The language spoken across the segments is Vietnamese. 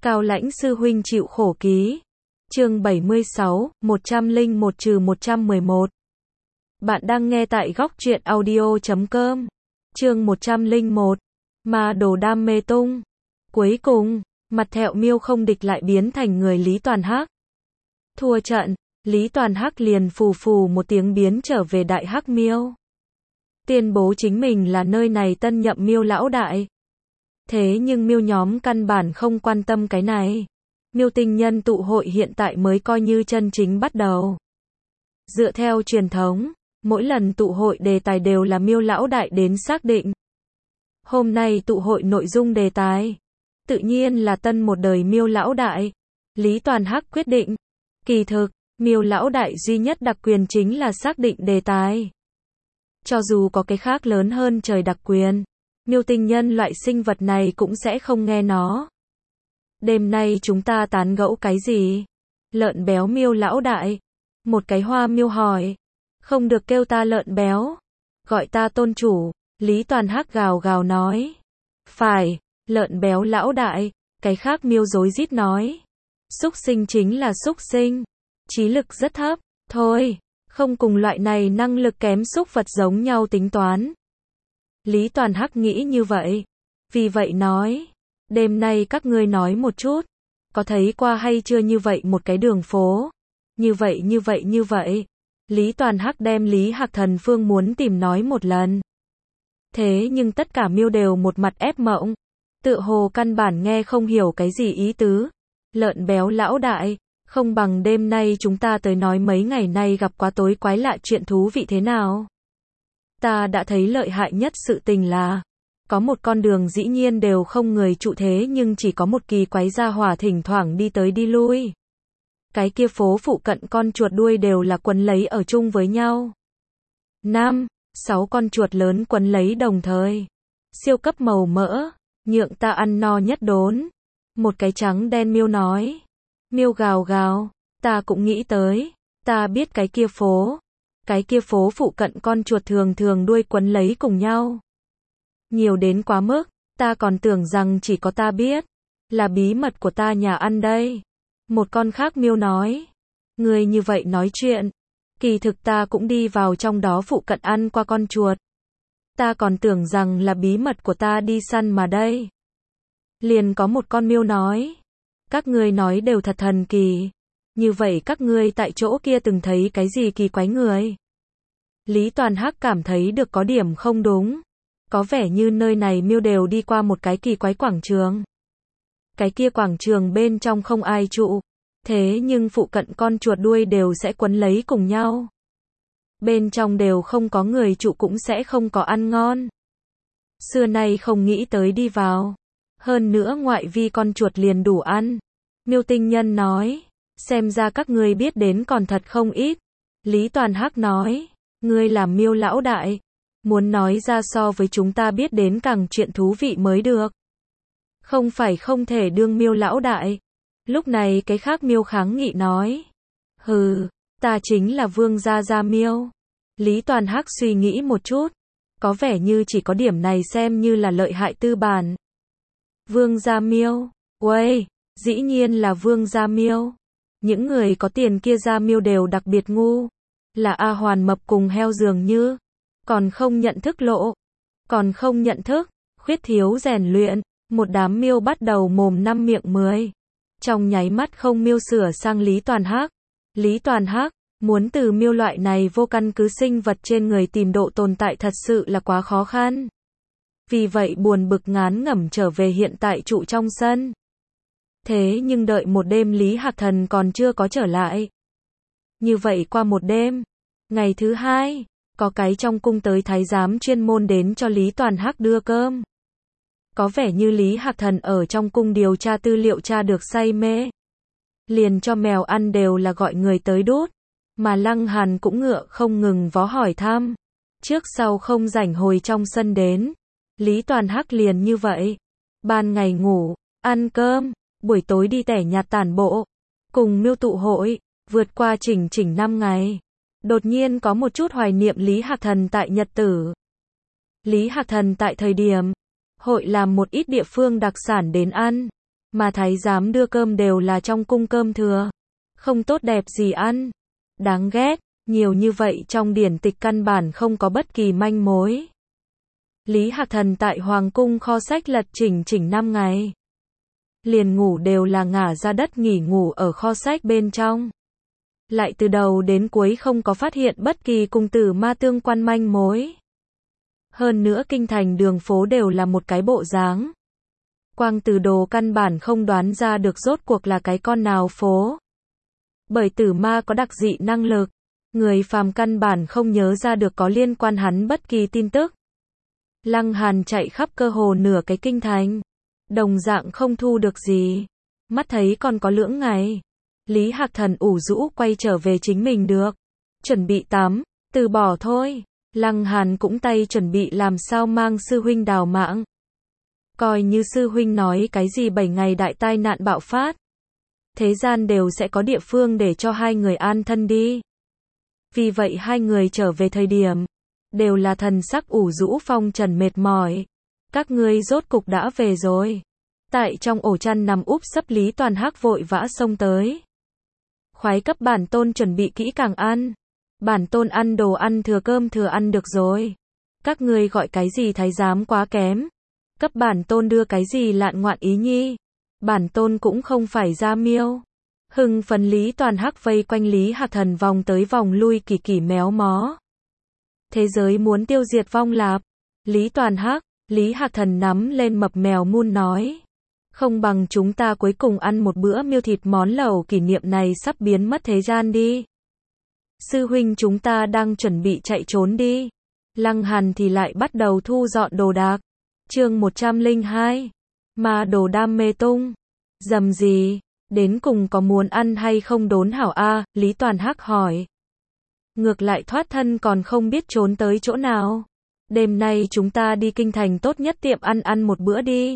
Cao Lãnh sư huynh chịu khổ ký. Chương 76, 101-111. Bạn đang nghe tại góc truyện audio.com. Chương 101. Ma đồ đam mê tung. Cuối cùng, mặt Thẹo Miêu không địch lại biến thành người Lý Toàn Hắc. Thua trận, Lý Toàn Hắc liền phù phù một tiếng biến trở về Đại Hắc Miêu. Tuyên bố chính mình là nơi này tân nhậm Miêu lão đại. Thế nhưng Miêu nhóm căn bản không quan tâm cái này. Miêu tinh nhân tụ hội hiện tại mới coi như chân chính bắt đầu. Dựa theo truyền thống, mỗi lần tụ hội đề tài đều là Miêu lão đại đến xác định. Hôm nay tụ hội nội dung đề tài, tự nhiên là tân một đời Miêu lão đại. Lý Toàn Hắc quyết định. Kỳ thực, Miêu lão đại duy nhất đặc quyền chính là xác định đề tài. Cho dù có cái khác lớn hơn trời đặc quyền, Miêu tinh nhân loại sinh vật này cũng sẽ không nghe nó. Đêm nay chúng ta tán gẫu cái gì? Lợn béo Miêu lão đại. Một cái hoa miêu hỏi. Không được kêu ta lợn béo. Gọi ta tôn chủ. Lý Toàn Hắc gào gào nói. Phải, lợn béo lão đại. Cái khác miêu rối rít nói. Súc sinh chính là súc sinh. Trí lực rất thấp. Thôi, không cùng loại này năng lực kém súc vật giống nhau tính toán. Lý Toàn Hắc nghĩ như vậy. Vì vậy nói. Đêm nay các ngươi nói một chút. Có thấy qua hay chưa như vậy một cái đường phố? Như vậy. Lý Toàn Hắc đem Lý Hạc Thần Phương muốn tìm nói một lần. Thế nhưng tất cả miêu đều một mặt ép mộng. Tựa hồ căn bản nghe không hiểu cái gì ý tứ. Lợn béo lão đại. Không bằng đêm nay chúng ta tới nói mấy ngày nay gặp quá tối quái lạ chuyện thú vị thế nào. Ta đã thấy lợi hại nhất sự tình là. Có một con đường dĩ nhiên đều không người trụ thế nhưng chỉ có một kỳ quái gia hỏa thỉnh thoảng đi tới đi lui. Cái kia phố phụ cận con chuột đuôi đều là quấn lấy ở chung với nhau. 5, 6 con chuột lớn quấn lấy đồng thời. Siêu cấp màu mỡ, nhượng ta ăn no nhất đốn. Một cái trắng đen miêu nói. Miêu gào gào, ta cũng nghĩ tới, ta biết cái kia phố. Cái kia phố phụ cận con chuột thường thường đuôi quấn lấy cùng nhau. Nhiều đến quá mức, ta còn tưởng rằng chỉ có ta biết. Là bí mật của ta nhà ăn đây. Một con khác miêu nói. Người như vậy nói chuyện. Kỳ thực ta cũng đi vào trong đó phụ cận ăn qua con chuột. Ta còn tưởng rằng là bí mật của ta đi săn mà đây. Liền có một con miêu nói. Các ngươi nói đều thật thần kỳ. Như vậy các ngươi tại chỗ kia từng thấy cái gì kỳ quái người? Lý Toàn Hắc cảm thấy được có điểm không đúng. Có vẻ như nơi này miêu đều đi qua một cái kỳ quái quảng trường. Cái kia quảng trường bên trong không ai trụ. Thế nhưng phụ cận con chuột đuôi đều sẽ quấn lấy cùng nhau. Bên trong đều không có người trụ cũng sẽ không có ăn ngon. Xưa nay không nghĩ tới đi vào. Hơn nữa ngoại vi con chuột liền đủ ăn. Miêu tinh nhân nói. Xem ra các ngươi biết đến còn thật không ít. Lý Toàn Hắc nói. Ngươi làm miêu lão đại. Muốn nói ra so với chúng ta biết đến càng chuyện thú vị mới được. Không phải không thể đương miêu lão đại. Lúc này cái khác miêu kháng nghị nói. Hừ, ta chính là vương gia miêu. Lý Toàn Hắc suy nghĩ một chút. Có vẻ như chỉ có điểm này xem như là lợi hại tư bản. Vương gia miêu. Uầy, dĩ nhiên là vương gia miêu. Những người có tiền kia gia miêu đều đặc biệt ngu. Là A Hoàn mập cùng heo dường như. Còn không nhận thức lộ. Còn không nhận thức. Khuyết thiếu rèn luyện. Một đám miêu bắt đầu mồm năm miệng 10. Trong nháy mắt không miêu sửa sang Lý Toàn Hắc. Lý Toàn Hắc, muốn từ miêu loại này vô căn cứ sinh vật trên người tìm độ tồn tại thật sự là quá khó khăn. Vì vậy buồn bực ngán ngẩm trở về hiện tại trụ trong sân. Thế nhưng đợi một đêm Lý Hạc Thần còn chưa có trở lại. Như vậy qua một đêm. Ngày thứ hai, có cái trong cung tới thái giám chuyên môn đến cho Lý Toàn Hắc đưa cơm. Có vẻ như Lý Hạc Thần ở trong cung điều tra tư liệu tra được say mê. Liền cho mèo ăn đều là gọi người tới đút. Mà Lăng Hàn cũng ngựa không ngừng vó hỏi thăm. Trước sau không rảnh hồi trong sân đến. Lý Toàn Hắc liền như vậy. Ban ngày ngủ, ăn cơm, buổi tối đi tẻ nhạt tản bộ. Cùng miêu tụ hội, vượt qua chỉnh 5 ngày. Đột nhiên có một chút hoài niệm Lý Hạc Thần tại nhật tử. Lý Hạc Thần tại thời điểm hội làm một ít địa phương đặc sản đến ăn. mà thái giám đưa cơm đều là trong cung cơm thừa, không tốt đẹp gì ăn. Đáng ghét, nhiều như vậy trong điển tịch căn bản không có bất kỳ manh mối. Lý Hạc Thần tại Hoàng cung kho sách lật chỉnh 5 ngày. Liền ngủ đều là ngả ra đất nghỉ ngủ ở kho sách bên trong. Lại từ đầu đến cuối không có phát hiện bất kỳ cung tử ma tương quan manh mối. Hơn nữa kinh thành đường phố đều là một cái bộ dáng. Quang Tử Đồ căn bản không đoán ra được rốt cuộc là cái con nào phố. Bởi tử ma có đặc dị năng lực, người phàm căn bản không nhớ ra được có liên quan hắn bất kỳ tin tức. Lăng Hàn chạy khắp cơ hồ nửa cái kinh thành, đồng dạng không thu được gì. Mắt thấy còn có lưỡng ngày, Lý Hạc Thần ủ rũ quay trở về chính mình được. Chuẩn bị tắm, từ bỏ thôi. Lăng Hàn cũng tay chuẩn bị làm sao mang sư huynh đào mạng. Coi như sư huynh nói cái gì 7 ngày đại tai nạn bạo phát. Thế gian đều sẽ có địa phương để cho hai người an thân đi. Vì vậy hai người trở về thời điểm, đều là thần sắc ủ rũ phong trần mệt mỏi. Các ngươi rốt cục đã về rồi. Tại trong ổ chăn nằm úp sấp Lý Toàn Hắc vội vã xông tới. Khoái cấp bản tôn chuẩn bị kỹ càng ăn. Bản tôn ăn đồ ăn thừa cơm thừa ăn được rồi. Các ngươi gọi cái gì thái giám quá kém. Cấp bản tôn đưa cái gì lạn ngoạn ý nhi. Bản tôn cũng không phải ra miêu. Hưng phấn Lý Toàn Hắc vây quanh Lý Hạc Thần vòng tới vòng lui kỳ kỳ méo mó. Thế giới muốn tiêu diệt vong lạp. Lý Toàn Hắc, Lý Hạc Thần nắm lên mập mèo mun nói. Không bằng chúng ta cuối cùng ăn một bữa miêu thịt món lẩu kỷ niệm này sắp biến mất thế gian đi. Sư huynh chúng ta đang chuẩn bị chạy trốn đi. Lăng Hàn thì lại bắt đầu thu dọn đồ đạc. Chương 102. Ma đồ đam mê tung. Dầm gì, đến cùng có muốn ăn hay không đốn hảo a? Lý Toàn Hắc hỏi. Ngược lại thoát thân còn không biết trốn tới chỗ nào. Đêm nay chúng ta đi kinh thành tốt nhất tiệm ăn một bữa đi.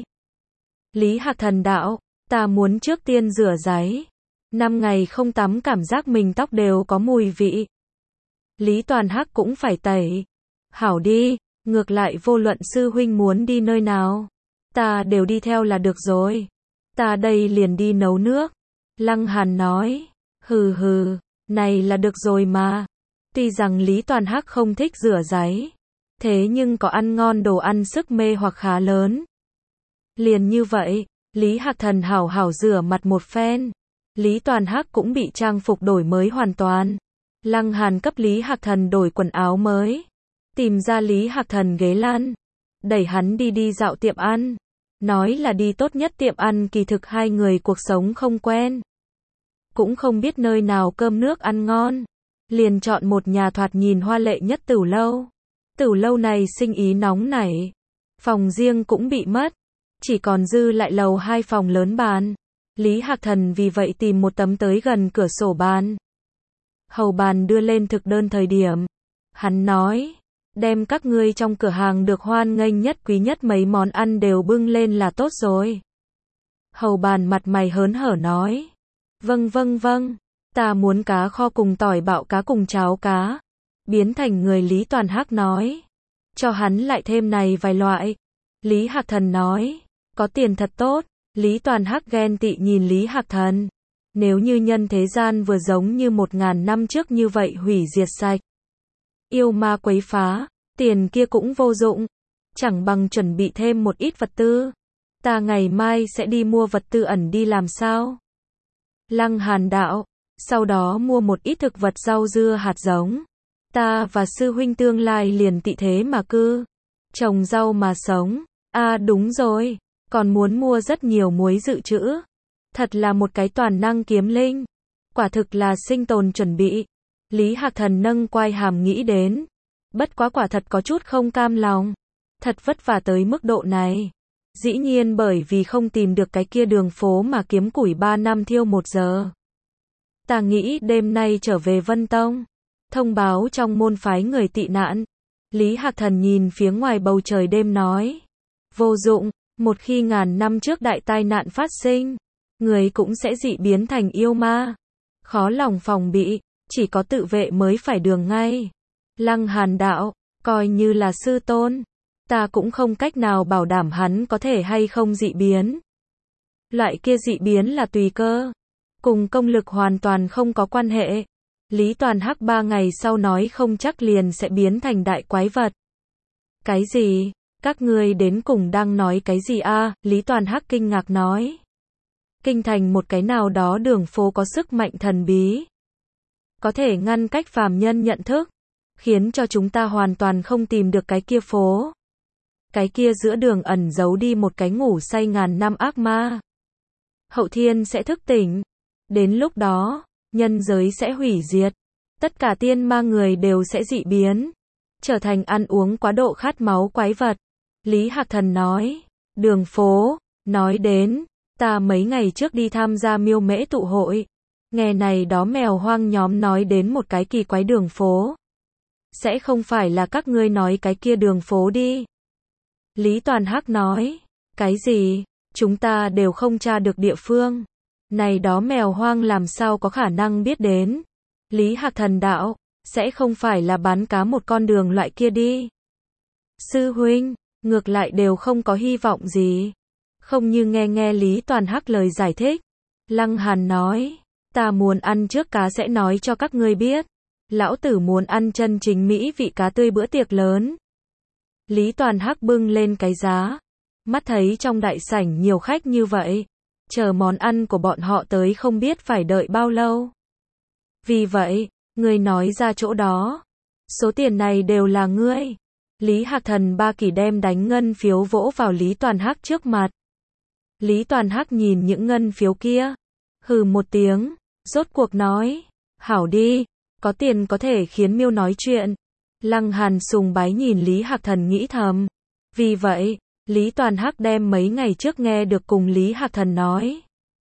Lý Hạc Thần đạo, ta muốn trước tiên rửa ráy. 5 ngày không tắm cảm giác mình tóc đều có mùi vị. Lý Toàn Hắc cũng phải tẩy. Hảo đi, ngược lại vô luận sư huynh muốn đi nơi nào, ta đều đi theo là được rồi. Ta đây liền đi nấu nước. Lăng Hàn nói, hừ, này là được rồi mà. Tuy rằng Lý Toàn Hắc không thích rửa ráy, thế nhưng có ăn ngon đồ ăn sức mê hoặc khá lớn. Liền như vậy, Lý Hạc Thần hảo hảo rửa mặt một phen. Lý Toàn Hắc cũng bị trang phục đổi mới hoàn toàn. Lăng Hàn cấp Lý Hạc Thần đổi quần áo mới. Tìm ra Lý Hạc Thần ghế lăn. Đẩy hắn đi dạo tiệm ăn. Nói là đi tốt nhất tiệm ăn, kỳ thực hai người cuộc sống không quen. Cũng không biết nơi nào cơm nước ăn ngon. Liền chọn một nhà thoạt nhìn hoa lệ nhất Tửu lâu. Tửu lâu này sinh ý nóng nảy. Phòng riêng cũng bị mất. Chỉ còn dư lại lầu 2 phòng lớn bàn. Lý Hạc Thần vì vậy tìm một tấm tới gần cửa sổ bàn. Hầu bàn đưa lên thực đơn thời điểm. Hắn nói, đem các ngươi trong cửa hàng được hoan nghênh nhất quý nhất mấy món ăn đều bưng lên là tốt rồi. Hầu bàn mặt mày hớn hở nói, vâng, ta muốn cá kho cùng tỏi bạo cá cùng cháo cá. Biến thành người Lý Toàn Hắc nói, cho hắn lại thêm này vài loại. Lý Hạc Thần nói, có tiền thật tốt. Lý Toàn Hắc ghen tị nhìn Lý Hạc Thần. Nếu như nhân thế gian vừa giống như 1000 năm trước như vậy hủy diệt sạch. Yêu ma quấy phá, tiền kia cũng vô dụng. Chẳng bằng chuẩn bị thêm một ít vật tư. Ta ngày mai sẽ đi mua vật tư ẩn đi làm sao? Lăng Hàn đạo, sau đó mua một ít thực vật rau dưa hạt giống. Ta và sư huynh tương lai liền tị thế mà cư. Trồng rau mà sống. Đúng rồi. Còn muốn mua rất nhiều muối dự trữ. Thật là một cái toàn năng kiếm linh. Quả thực là sinh tồn chuẩn bị. Lý Hạc Thần nâng quai hàm nghĩ đến. Bất quá quả thật có chút không cam lòng. Thật vất vả tới mức độ này. Dĩ nhiên bởi vì không tìm được cái kia đường phố mà kiếm củi 3 năm thiêu 1 giờ. Ta nghĩ đêm nay trở về Vân Tông. Thông báo trong môn phái người tị nạn. Lý Hạc Thần nhìn phía ngoài bầu trời đêm nói. Vô dụng. Một khi ngàn năm trước đại tai nạn phát sinh, người cũng sẽ dị biến thành yêu ma. Khó lòng phòng bị, chỉ có tự vệ mới phải đường ngay. Lăng Hàn đạo, coi như là sư tôn, ta cũng không cách nào bảo đảm hắn có thể hay không dị biến. Loại kia dị biến là tùy cơ, cùng công lực hoàn toàn không có quan hệ. Lý Toàn Hắc 3 ngày sau nói không chắc liền sẽ biến thành đại quái vật. Cái gì? Các ngươi đến cùng đang nói cái gì a? Lý Toàn Hắc kinh ngạc nói. Kinh thành một cái nào đó đường phố có sức mạnh thần bí, có thể ngăn cách phàm nhân nhận thức, khiến cho chúng ta hoàn toàn không tìm được cái kia phố. Cái kia giữa đường ẩn giấu đi một cái ngủ say ngàn năm ác ma. Hậu thiên sẽ thức tỉnh. Đến lúc đó, nhân giới sẽ hủy diệt. Tất cả tiên ma người đều sẽ dị biến, trở thành ăn uống quá độ khát máu quái vật. Lý Hạc Thần nói. Đường phố, nói đến, ta mấy ngày trước đi tham gia miêu mễ tụ hội. Nghe này đó mèo hoang nhóm nói đến một cái kỳ quái đường phố. Sẽ không phải là các ngươi nói cái kia đường phố đi. Lý Toàn Hắc nói. Cái gì? Chúng ta đều không tra được địa phương. Này đó mèo hoang làm sao có khả năng biết đến. Lý Hạc Thần đạo. Sẽ không phải là bán cá một con đường loại kia đi. Sư huynh, ngược lại đều không có hy vọng gì. Không như nghe Lý Toàn Hắc lời giải thích. Lăng Hàn nói. Ta muốn ăn trước cá sẽ nói cho các ngươi biết. Lão tử muốn ăn chân chính mỹ vị cá tươi bữa tiệc lớn. Lý Toàn Hắc bưng lên cái giá. Mắt thấy trong đại sảnh nhiều khách như vậy. Chờ món ăn của bọn họ tới không biết phải đợi bao lâu. Vì vậy, ngươi nói ra chỗ đó. Số tiền này đều là ngươi. Lý Hạc Thần ba kỳ đem đánh ngân phiếu vỗ vào Lý Toàn Hắc trước mặt. Lý Toàn Hắc nhìn những ngân phiếu kia. Hừ một tiếng, rốt cuộc nói. Hảo đi, có tiền có thể khiến miêu nói chuyện. Lăng Hàn sùng bái nhìn Lý Hạc Thần nghĩ thầm. Vì vậy, Lý Toàn Hắc đem mấy ngày trước nghe được cùng Lý Hạc Thần nói.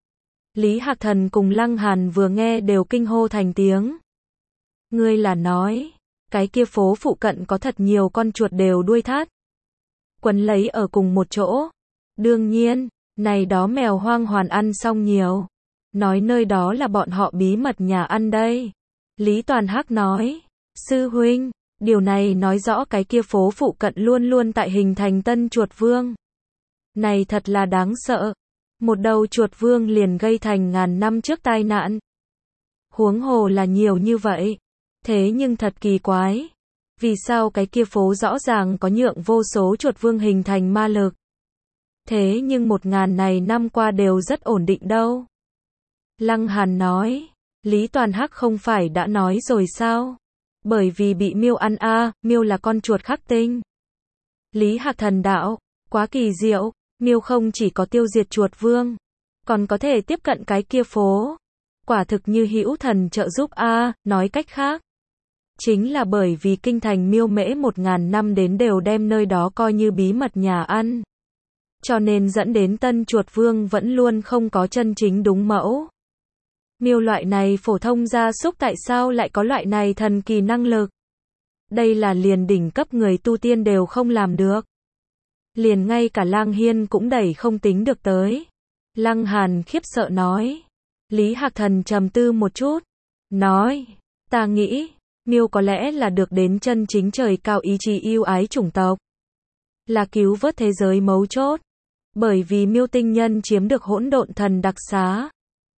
Lý Hạc Thần cùng Lăng Hàn vừa nghe đều kinh hô thành tiếng. Ngươi là nói, cái kia phố phụ cận có thật nhiều con chuột đều đuôi thắt, quấn lấy ở cùng một chỗ. Đương nhiên, này đó mèo hoang hoàn ăn xong nhiều. Nói nơi đó là bọn họ bí mật nhà ăn đây. Lý Toàn Hắc nói. Sư huynh, điều này nói rõ cái kia phố phụ cận luôn luôn tại hình thành tân chuột vương. Này thật là đáng sợ. Một đầu chuột vương liền gây thành ngàn năm trước tai nạn. Huống hồ là nhiều như vậy. Thế nhưng thật kỳ quái. Vì sao cái kia phố rõ ràng có nhượng vô số chuột vương hình thành ma lực. Thế nhưng 1000 này năm qua đều rất ổn định đâu. Lăng Hàn nói. Lý Toàn Hắc không phải đã nói rồi sao? Bởi vì bị miêu ăn miêu là con chuột khắc tinh. Lý Hạc Thần đạo. Quá kỳ diệu. Miêu không chỉ có tiêu diệt chuột vương, còn có thể tiếp cận cái kia phố. Quả thực như hữu thần trợ giúp nói cách khác. Chính là bởi vì kinh thành miêu mễ 1000 năm đến đều đem nơi đó coi như bí mật nhà ăn. Cho nên dẫn đến tân chuột vương vẫn luôn không có chân chính đúng mẫu. Miêu loại này phổ thông gia súc tại sao lại có loại này thần kỳ năng lực? Đây là liền đỉnh cấp người tu tiên đều không làm được. Liền ngay cả Lang Hiên cũng đẩy không tính được tới. Lăng Hàn khiếp sợ nói. Lý Hạc Thần trầm tư một chút. Nói. Ta nghĩ, miêu có lẽ là được đến chân chính trời cao ý chí yêu ái chủng tộc. Là cứu vớt thế giới mấu chốt. Bởi vì miêu tinh nhân chiếm được hỗn độn thần đặc xá.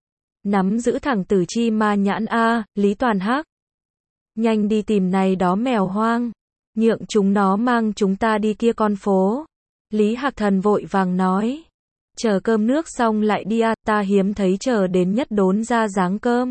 Nắm giữ thẳng tử chi ma nhãn Lý Toàn Hắc. Nhanh đi tìm này đó mèo hoang. Nhượng chúng nó mang chúng ta đi kia con phố. Lý Hạc Thần vội vàng nói. Chờ cơm nước xong lại đi ta hiếm thấy chờ đến nhất đốn ra dáng cơm.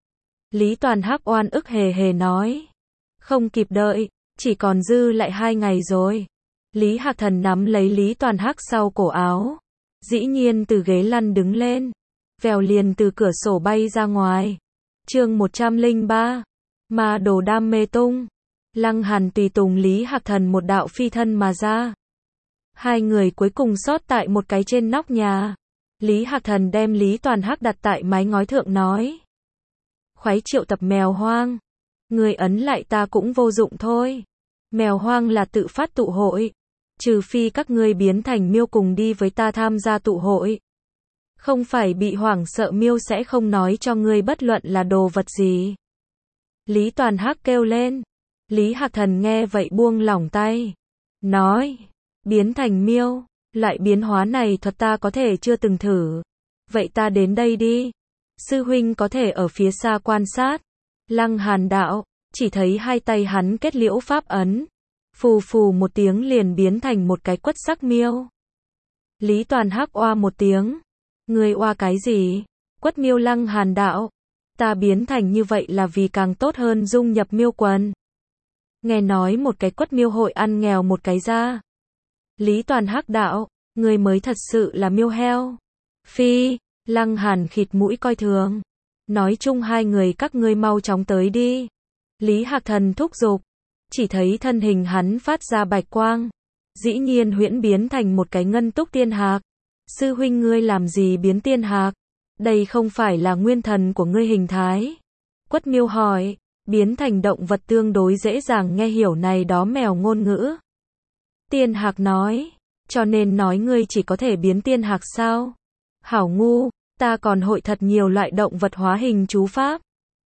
Lý Toàn Hắc oan ức hề hề nói. Không kịp đợi, chỉ còn dư lại 2 ngày rồi. Lý Hạc Thần nắm lấy Lý Toàn Hắc sau cổ áo. Dĩ nhiên từ ghế lăn đứng lên. Vèo liền từ cửa sổ bay ra ngoài. Chương 103. Ma đồ đam mê tung. Lăng Hàn tùy tùng Lý Hạc Thần một đạo phi thân mà ra. Hai người cuối cùng sót tại một cái trên nóc nhà. Lý Hạc Thần đem Lý Toàn Hắc đặt tại mái ngói thượng nói. Khoái triệu tập mèo hoang. Người ấn lại ta cũng vô dụng thôi. Mèo hoang là tự phát tụ hội. Trừ phi các ngươi biến thành miêu cùng đi với ta tham gia tụ hội. Không phải bị hoảng sợ miêu sẽ không nói cho ngươi bất luận là đồ vật gì. Lý Toàn Hắc kêu lên. Lý Hạc Thần nghe vậy buông lỏng tay. Nói. Biến thành miêu. Loại biến hóa này thuật ta có thể chưa từng thử. Vậy ta đến đây đi. Sư huynh có thể ở phía xa quan sát. Lăng Hàn đạo, chỉ thấy hai tay hắn kết liễu pháp ấn. Phù phù một tiếng liền biến thành một cái quất sắc miêu. Lý Toàn Hắc oa một tiếng. Ngươi oa cái gì? Quất miêu. Lăng Hàn đạo, ta biến thành như vậy là vì càng tốt hơn dung nhập miêu quần. Nghe nói một cái quất miêu hội ăn nghèo một cái ra. Lý Toàn Hắc đạo, ngươi mới thật sự là miêu heo. Phi. Lăng Hàn khịt mũi coi thường. Nói chung hai người các ngươi mau chóng tới đi. Lý Hạc Thần thúc giục. Chỉ thấy thân hình hắn phát ra bạch quang. Dĩ nhiên huyễn biến thành một cái ngân túc tiên hạc. Sư huynh ngươi làm gì biến tiên hạc? Đây không phải là nguyên thần của ngươi hình thái. Quất miêu hỏi. Biến thành động vật tương đối dễ dàng nghe hiểu này đó mèo ngôn ngữ. Tiên hạc nói. Cho nên nói ngươi chỉ có thể biến tiên hạc sao? Hảo ngu, ta còn hội thật nhiều loại động vật hóa hình chú pháp.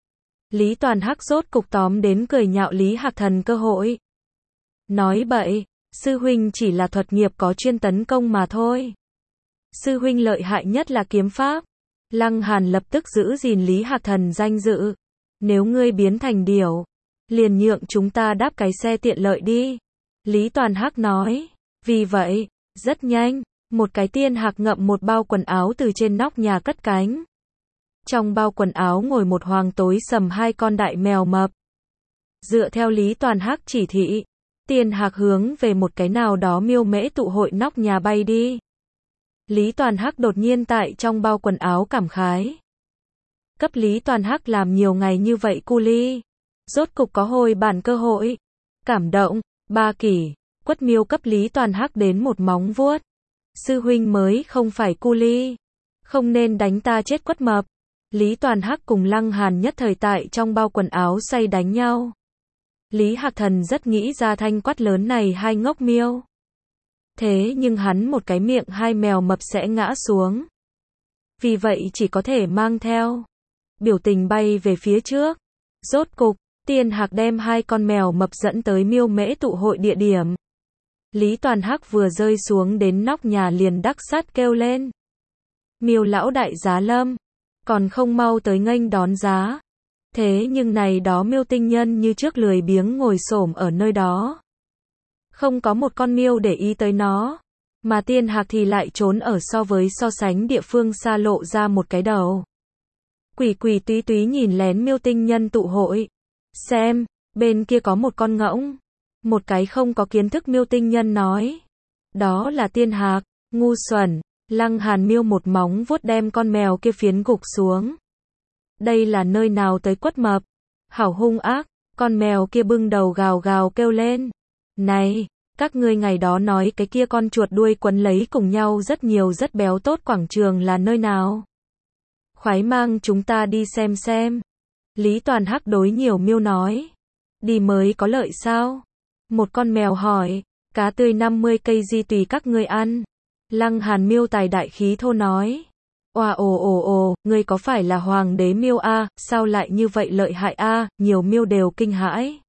Lý Toàn Hắc rốt cục tóm đến cười nhạo Lý Hạc Thần cơ hội. Nói bậy, sư huynh chỉ là thuật nghiệp có chuyên tấn công mà thôi. Sư huynh lợi hại nhất là kiếm pháp. Lăng Hàn lập tức giữ gìn Lý Hạc Thần danh dự. Nếu ngươi biến thành điểu, liền nhượng chúng ta đáp cái xe tiện lợi đi. Lý Toàn Hắc nói. Vì vậy, rất nhanh, một cái tiên hạc ngậm một bao quần áo từ trên nóc nhà cất cánh. Trong bao quần áo ngồi một hoàng tối sầm hai con đại mèo mập. Dựa theo Lý Toàn Hắc chỉ thị, tiên hạc hướng về một cái nào đó miêu mễ tụ hội nóc nhà bay đi. Lý Toàn Hắc đột nhiên tại trong bao quần áo cảm khái. Cấp Lý Toàn Hắc làm nhiều ngày như vậy cu ly. Rốt cục có hồi bản cơ hội. Cảm động, ba kỷ, quất miêu cấp Lý Toàn Hắc đến một móng vuốt. Sư huynh mới không phải cu ly. Không nên đánh ta chết quất mập. Lý Toàn Hắc cùng Lăng Hàn nhất thời tại trong bao quần áo say đánh nhau. Lý Hạc Thần rất nghĩ ra thanh quát lớn này hai ngốc miêu. Thế nhưng hắn một cái miệng hai mèo mập sẽ ngã xuống. Vì vậy chỉ có thể mang theo. Biểu tình bay về phía trước. Rốt cục, tiên hạc đem hai con mèo mập dẫn tới miêu mễ tụ hội địa điểm. Lý Toàn Hắc vừa rơi xuống đến nóc nhà liền đắc sắt kêu lên. Miêu lão đại giá lâm. Còn không mau tới nghênh đón giá. Thế nhưng này đó miêu tinh nhân như trước lười biếng ngồi xổm ở nơi đó. Không có một con miêu để ý tới nó. Mà tiên hạc thì lại trốn ở so sánh địa phương xa lộ ra một cái đầu. Quỷ quỷ túy túy nhìn lén miêu tinh nhân tụ hội. Xem, bên kia có một con ngỗng. Một cái không có kiến thức miêu tinh nhân nói. Đó là tiên hạc, ngu xuẩn. Lăng Hàn miêu một móng vuốt đem con mèo kia phiến gục xuống. Đây là nơi nào tới quất mập? Hảo hung ác, con mèo kia bưng đầu gào gào kêu lên. Này, các ngươi ngày đó nói cái kia con chuột đuôi quấn lấy cùng nhau rất nhiều rất béo tốt quảng trường là nơi nào? Khoái mang chúng ta đi xem. Lý Toàn Hắc đối nhiều miêu nói. Đi mới có lợi sao? Một con mèo hỏi. Cá tươi 50 cây di tùy các ngươi ăn. Lăng Hàn miêu tài đại khí thô nói. Oa ồ, ngươi có phải là hoàng đế miêu a? Sao lại như vậy lợi hại a? Nhiều miêu đều kinh hãi.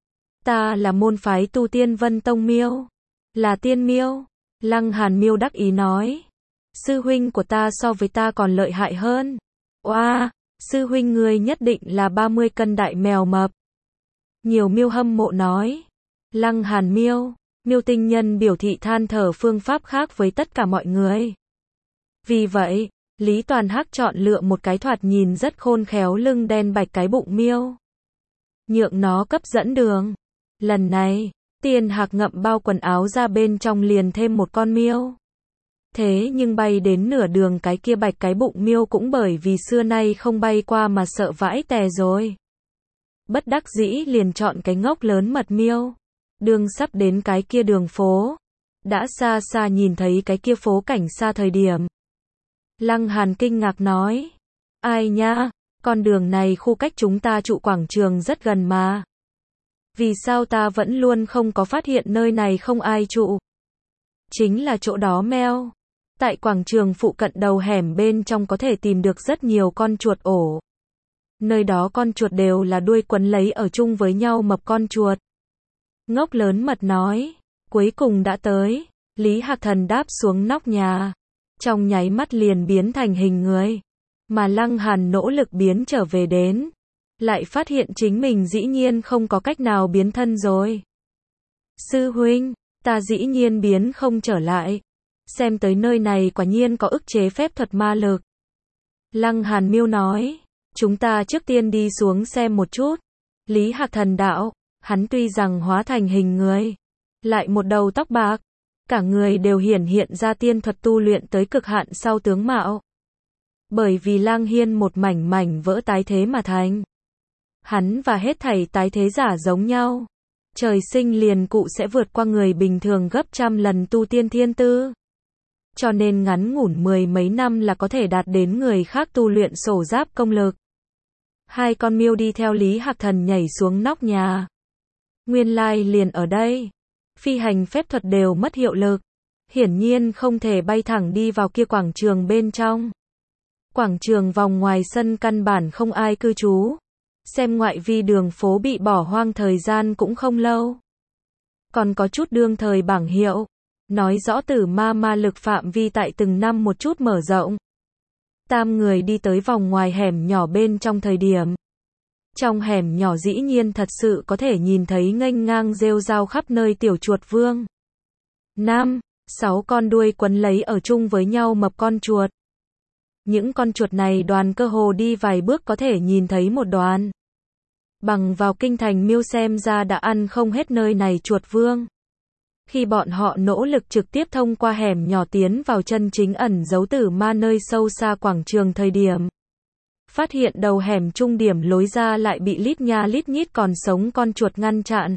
Ta là môn phái tu tiên Vân Tông miêu. Là tiên miêu. Lăng Hàn miêu đắc ý nói. Sư huynh của ta so với ta còn lợi hại hơn. Oa, sư huynh ngươi nhất định là 30 cân đại mèo mập. Nhiều miêu hâm mộ nói. Lăng Hàn miêu. Miêu tinh nhân biểu thị than thở phương pháp khác với tất cả mọi người. Vì vậy, Lý Toàn Hắc chọn lựa một cái thoạt nhìn rất khôn khéo lưng đen bạch cái bụng miêu. Nhượng nó cấp dẫn đường. Lần này, tiên hạc ngậm bao quần áo ra bên trong liền thêm một con miêu. Thế nhưng bay đến nửa đường cái kia bạch cái bụng miêu cũng bởi vì xưa nay không bay qua mà sợ vãi tè rồi. Bất đắc dĩ liền chọn cái ngốc lớn mật miêu. Đường sắp đến cái kia đường phố. Đã xa xa nhìn thấy cái kia phố cảnh xa thời điểm. Lăng Hàn kinh ngạc nói. Ai nha, con đường này khu cách chúng ta trụ quảng trường rất gần mà. Vì sao ta vẫn luôn không có phát hiện nơi này không ai trụ? Chính là chỗ đó meo. Tại quảng trường phụ cận đầu hẻm bên trong có thể tìm được rất nhiều con chuột ổ. Nơi đó con chuột đều là đuôi quấn lấy ở chung với nhau mập con chuột. Ngốc lớn mật nói. Cuối cùng đã tới. Lý Hạc Thần đáp xuống nóc nhà. trong nháy mắt liền biến thành hình người. Mà Lăng Hàn nỗ lực biến trở về đến, lại phát hiện chính mình dĩ nhiên không có cách nào biến thân rồi. Sư huynh, ta dĩ nhiên biến không trở lại. Xem tới nơi này quả nhiên có ức chế phép thuật ma lực. Lăng Hàn Miêu nói, chúng ta trước tiên đi xuống xem một chút. Lý Hạc Thần đạo, hắn tuy rằng hóa thành hình người, lại một đầu tóc bạc, cả người đều hiển hiện ra tiên thuật tu luyện tới cực hạn sau tướng mạo. Bởi vì Lang Hiên một mảnh mảnh vỡ tái thế mà thành. Hắn và hết thảy tái thế giả giống nhau. Trời sinh liền cụ sẽ vượt qua người bình thường gấp trăm lần tu tiên thiên tư. Cho nên ngắn ngủn mười mấy năm là có thể đạt đến người khác tu luyện sổ giáp công lực. Hai con miêu đi theo Lý Hạc Thần nhảy xuống nóc nhà. Nguyên lai liền ở đây. Phi hành phép thuật đều mất hiệu lực. Hiển nhiên không thể bay thẳng đi vào kia quảng trường bên trong. Quảng trường vòng ngoài sân căn bản không ai cư trú. Xem ngoại vi đường phố bị bỏ hoang thời gian cũng không lâu. Còn có chút đương thời bảng hiệu. Nói rõ tử ma lực phạm vi tại từng năm một chút mở rộng. Tam người đi tới vòng ngoài hẻm nhỏ bên trong thời điểm. Trong hẻm nhỏ dĩ nhiên thật sự có thể nhìn thấy nghênh ngang rêu rao khắp nơi tiểu chuột vương. 5, 6 con đuôi quấn lấy ở chung với nhau mập con chuột. Những con chuột này đoàn cơ hồ đi vài bước có thể nhìn thấy một đoàn. Bằng vào kinh thành miêu xem ra đã ăn không hết nơi này chuột vương. Khi bọn họ nỗ lực trực tiếp thông qua hẻm nhỏ tiến vào chân chính ẩn giấu tử ma nơi sâu xa quảng trường thời điểm. Phát hiện đầu hẻm trung điểm lối ra lại bị lít nha lít nhít còn sống con chuột ngăn chặn.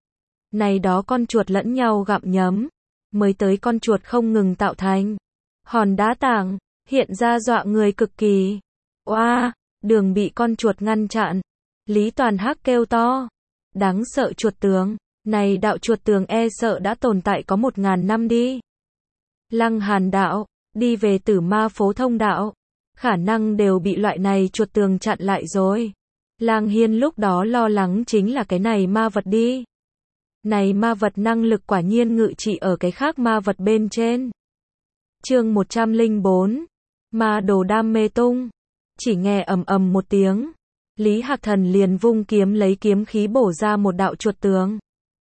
Này đó con chuột lẫn nhau gặm nhấm. Mới tới con chuột không ngừng tạo thành hòn đá tảng, hiện ra dọa người cực kỳ. Oa, đường bị con chuột ngăn chặn. Lý Toàn Hắc kêu to. Đáng sợ chuột tường. Này đạo chuột tường e sợ đã tồn tại có 1000 năm đi. Lăng Hàn đạo, đi về tử ma phố thông đạo. Khả năng đều bị loại này chuột tường chặn lại rồi. Lang Hiên lúc đó lo lắng chính là cái này ma vật đi. Này ma vật năng lực quả nhiên ngự trị ở cái khác ma vật bên trên. Chương 104. Ma đồ đam mê tung. Chỉ nghe ầm ầm một tiếng. Lý Hạc Thần liền vung kiếm lấy kiếm khí bổ ra một đạo chuột tường.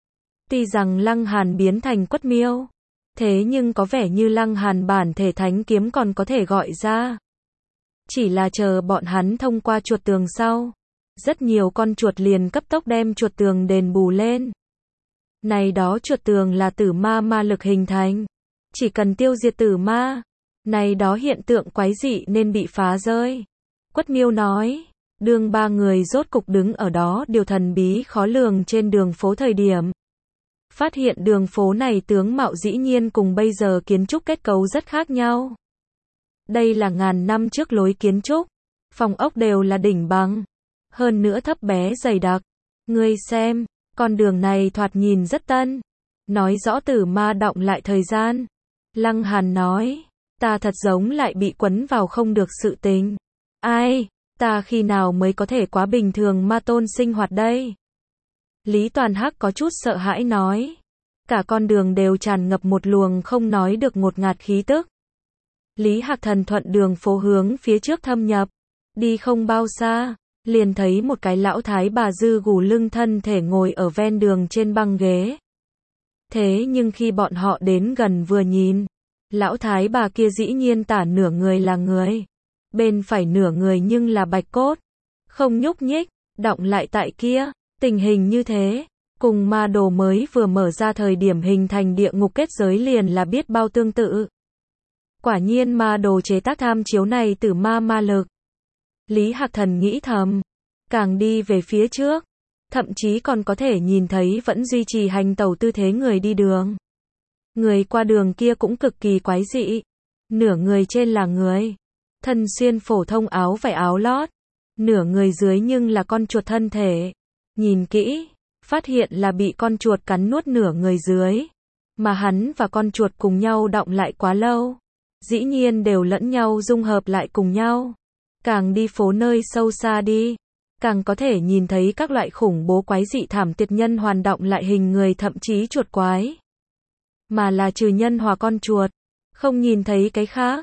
Tuy rằng Lăng Hàn biến thành quất miêu, thế nhưng có vẻ như Lăng Hàn bản thể thánh kiếm còn có thể gọi ra. Chỉ là chờ bọn hắn thông qua chuột tường sau, rất nhiều con chuột liền cấp tốc đem chuột tường đền bù lên. Này đó chuột tường là tử ma lực hình thành. Chỉ cần tiêu diệt tử ma, này đó hiện tượng quái dị nên bị phá rơi. Quất miêu nói, đương ba người rốt cục đứng ở đó điều thần bí khó lường trên đường phố thời điểm. Phát hiện đường phố này tướng mạo dĩ nhiên cùng bây giờ kiến trúc kết cấu rất khác nhau. Đây là ngàn năm trước lối kiến trúc. Phòng ốc đều là đỉnh bằng. Hơn nữa thấp bé dày đặc. Ngươi xem, con đường này thoạt nhìn rất tân. Nói rõ tử ma đọng lại thời gian. Lăng Hàn nói, ta thật giống lại bị quấn vào không được sự tình. Ai, ta khi nào mới có thể quá bình thường ma tôn sinh hoạt đây? Lý Toàn Hắc có chút sợ hãi nói. Cả con đường đều tràn ngập một luồng không nói được ngột ngạt khí tức. Lý Hạc Thần thuận đường phố hướng phía trước thâm nhập. Đi không bao xa, liền thấy một cái lão thái bà dư gù lưng thân thể ngồi ở ven đường trên băng ghế. Thế nhưng khi bọn họ đến gần vừa nhìn, lão thái bà kia dĩ nhiên tả nửa người là người. Bên phải nửa người nhưng là bạch cốt. Không nhúc nhích, đọng lại tại kia. Tình hình như thế, cùng ma đồ mới vừa mở ra thời điểm hình thành địa ngục kết giới liền là biết bao tương tự. Quả nhiên ma đồ chế tác tham chiếu này tử ma lực. Lý Hạc Thần nghĩ thầm, càng đi về phía trước, thậm chí còn có thể nhìn thấy vẫn duy trì hành tẩu tư thế người đi đường. Người qua đường kia cũng cực kỳ quái dị. Nửa người trên là người, thân xuyên phổ thông áo vải áo lót. Nửa người dưới nhưng là con chuột thân thể. Nhìn kỹ, phát hiện là bị con chuột cắn nuốt nửa người dưới. Mà hắn và con chuột cùng nhau đọng lại quá lâu. Dĩ nhiên đều lẫn nhau dung hợp lại cùng nhau. Càng đi phố nơi sâu xa đi, càng có thể nhìn thấy các loại khủng bố quái dị thảm tuyệt nhân hoàn động lại hình người thậm chí chuột quái. Mà là trừ nhân hòa con chuột, không nhìn thấy cái khác.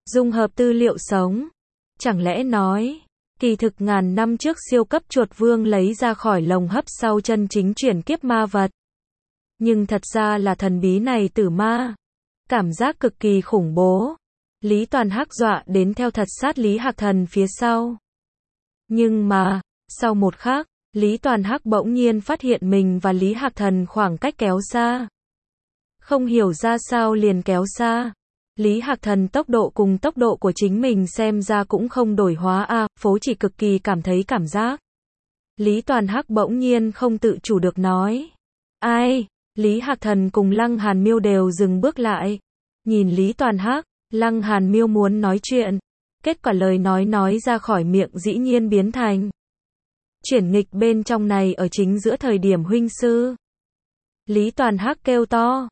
Dung hợp tư liệu sống. Chẳng lẽ nói, kỳ thực ngàn năm trước siêu cấp chuột vương lấy ra khỏi lồng hấp sau chân chính chuyển kiếp ma vật. Nhưng thật ra là thần bí này tử ma. Cảm giác cực kỳ khủng bố. Lý Toàn Hắc dọa đến theo thật sát Lý Hạc Thần phía sau. Nhưng mà, sau một khắc, Lý Toàn Hắc bỗng nhiên phát hiện mình và Lý Hạc Thần khoảng cách kéo xa. Không hiểu ra sao liền kéo xa. Lý Hạc Thần tốc độ cùng tốc độ của chính mình xem ra cũng không đổi hóa phố chỉ cực kỳ cảm thấy cảm giác. Lý Toàn Hắc bỗng nhiên không tự chủ được nói. Ai? Lý Hạc Thần cùng Lăng Hàn Miêu đều dừng bước lại. Nhìn Lý Toàn Hắc, Lăng Hàn Miêu muốn nói chuyện. Kết quả lời nói ra khỏi miệng dĩ nhiên biến thành chuyển nghịch bên trong này ở chính giữa thời điểm huynh sư. Lý Toàn Hắc kêu to.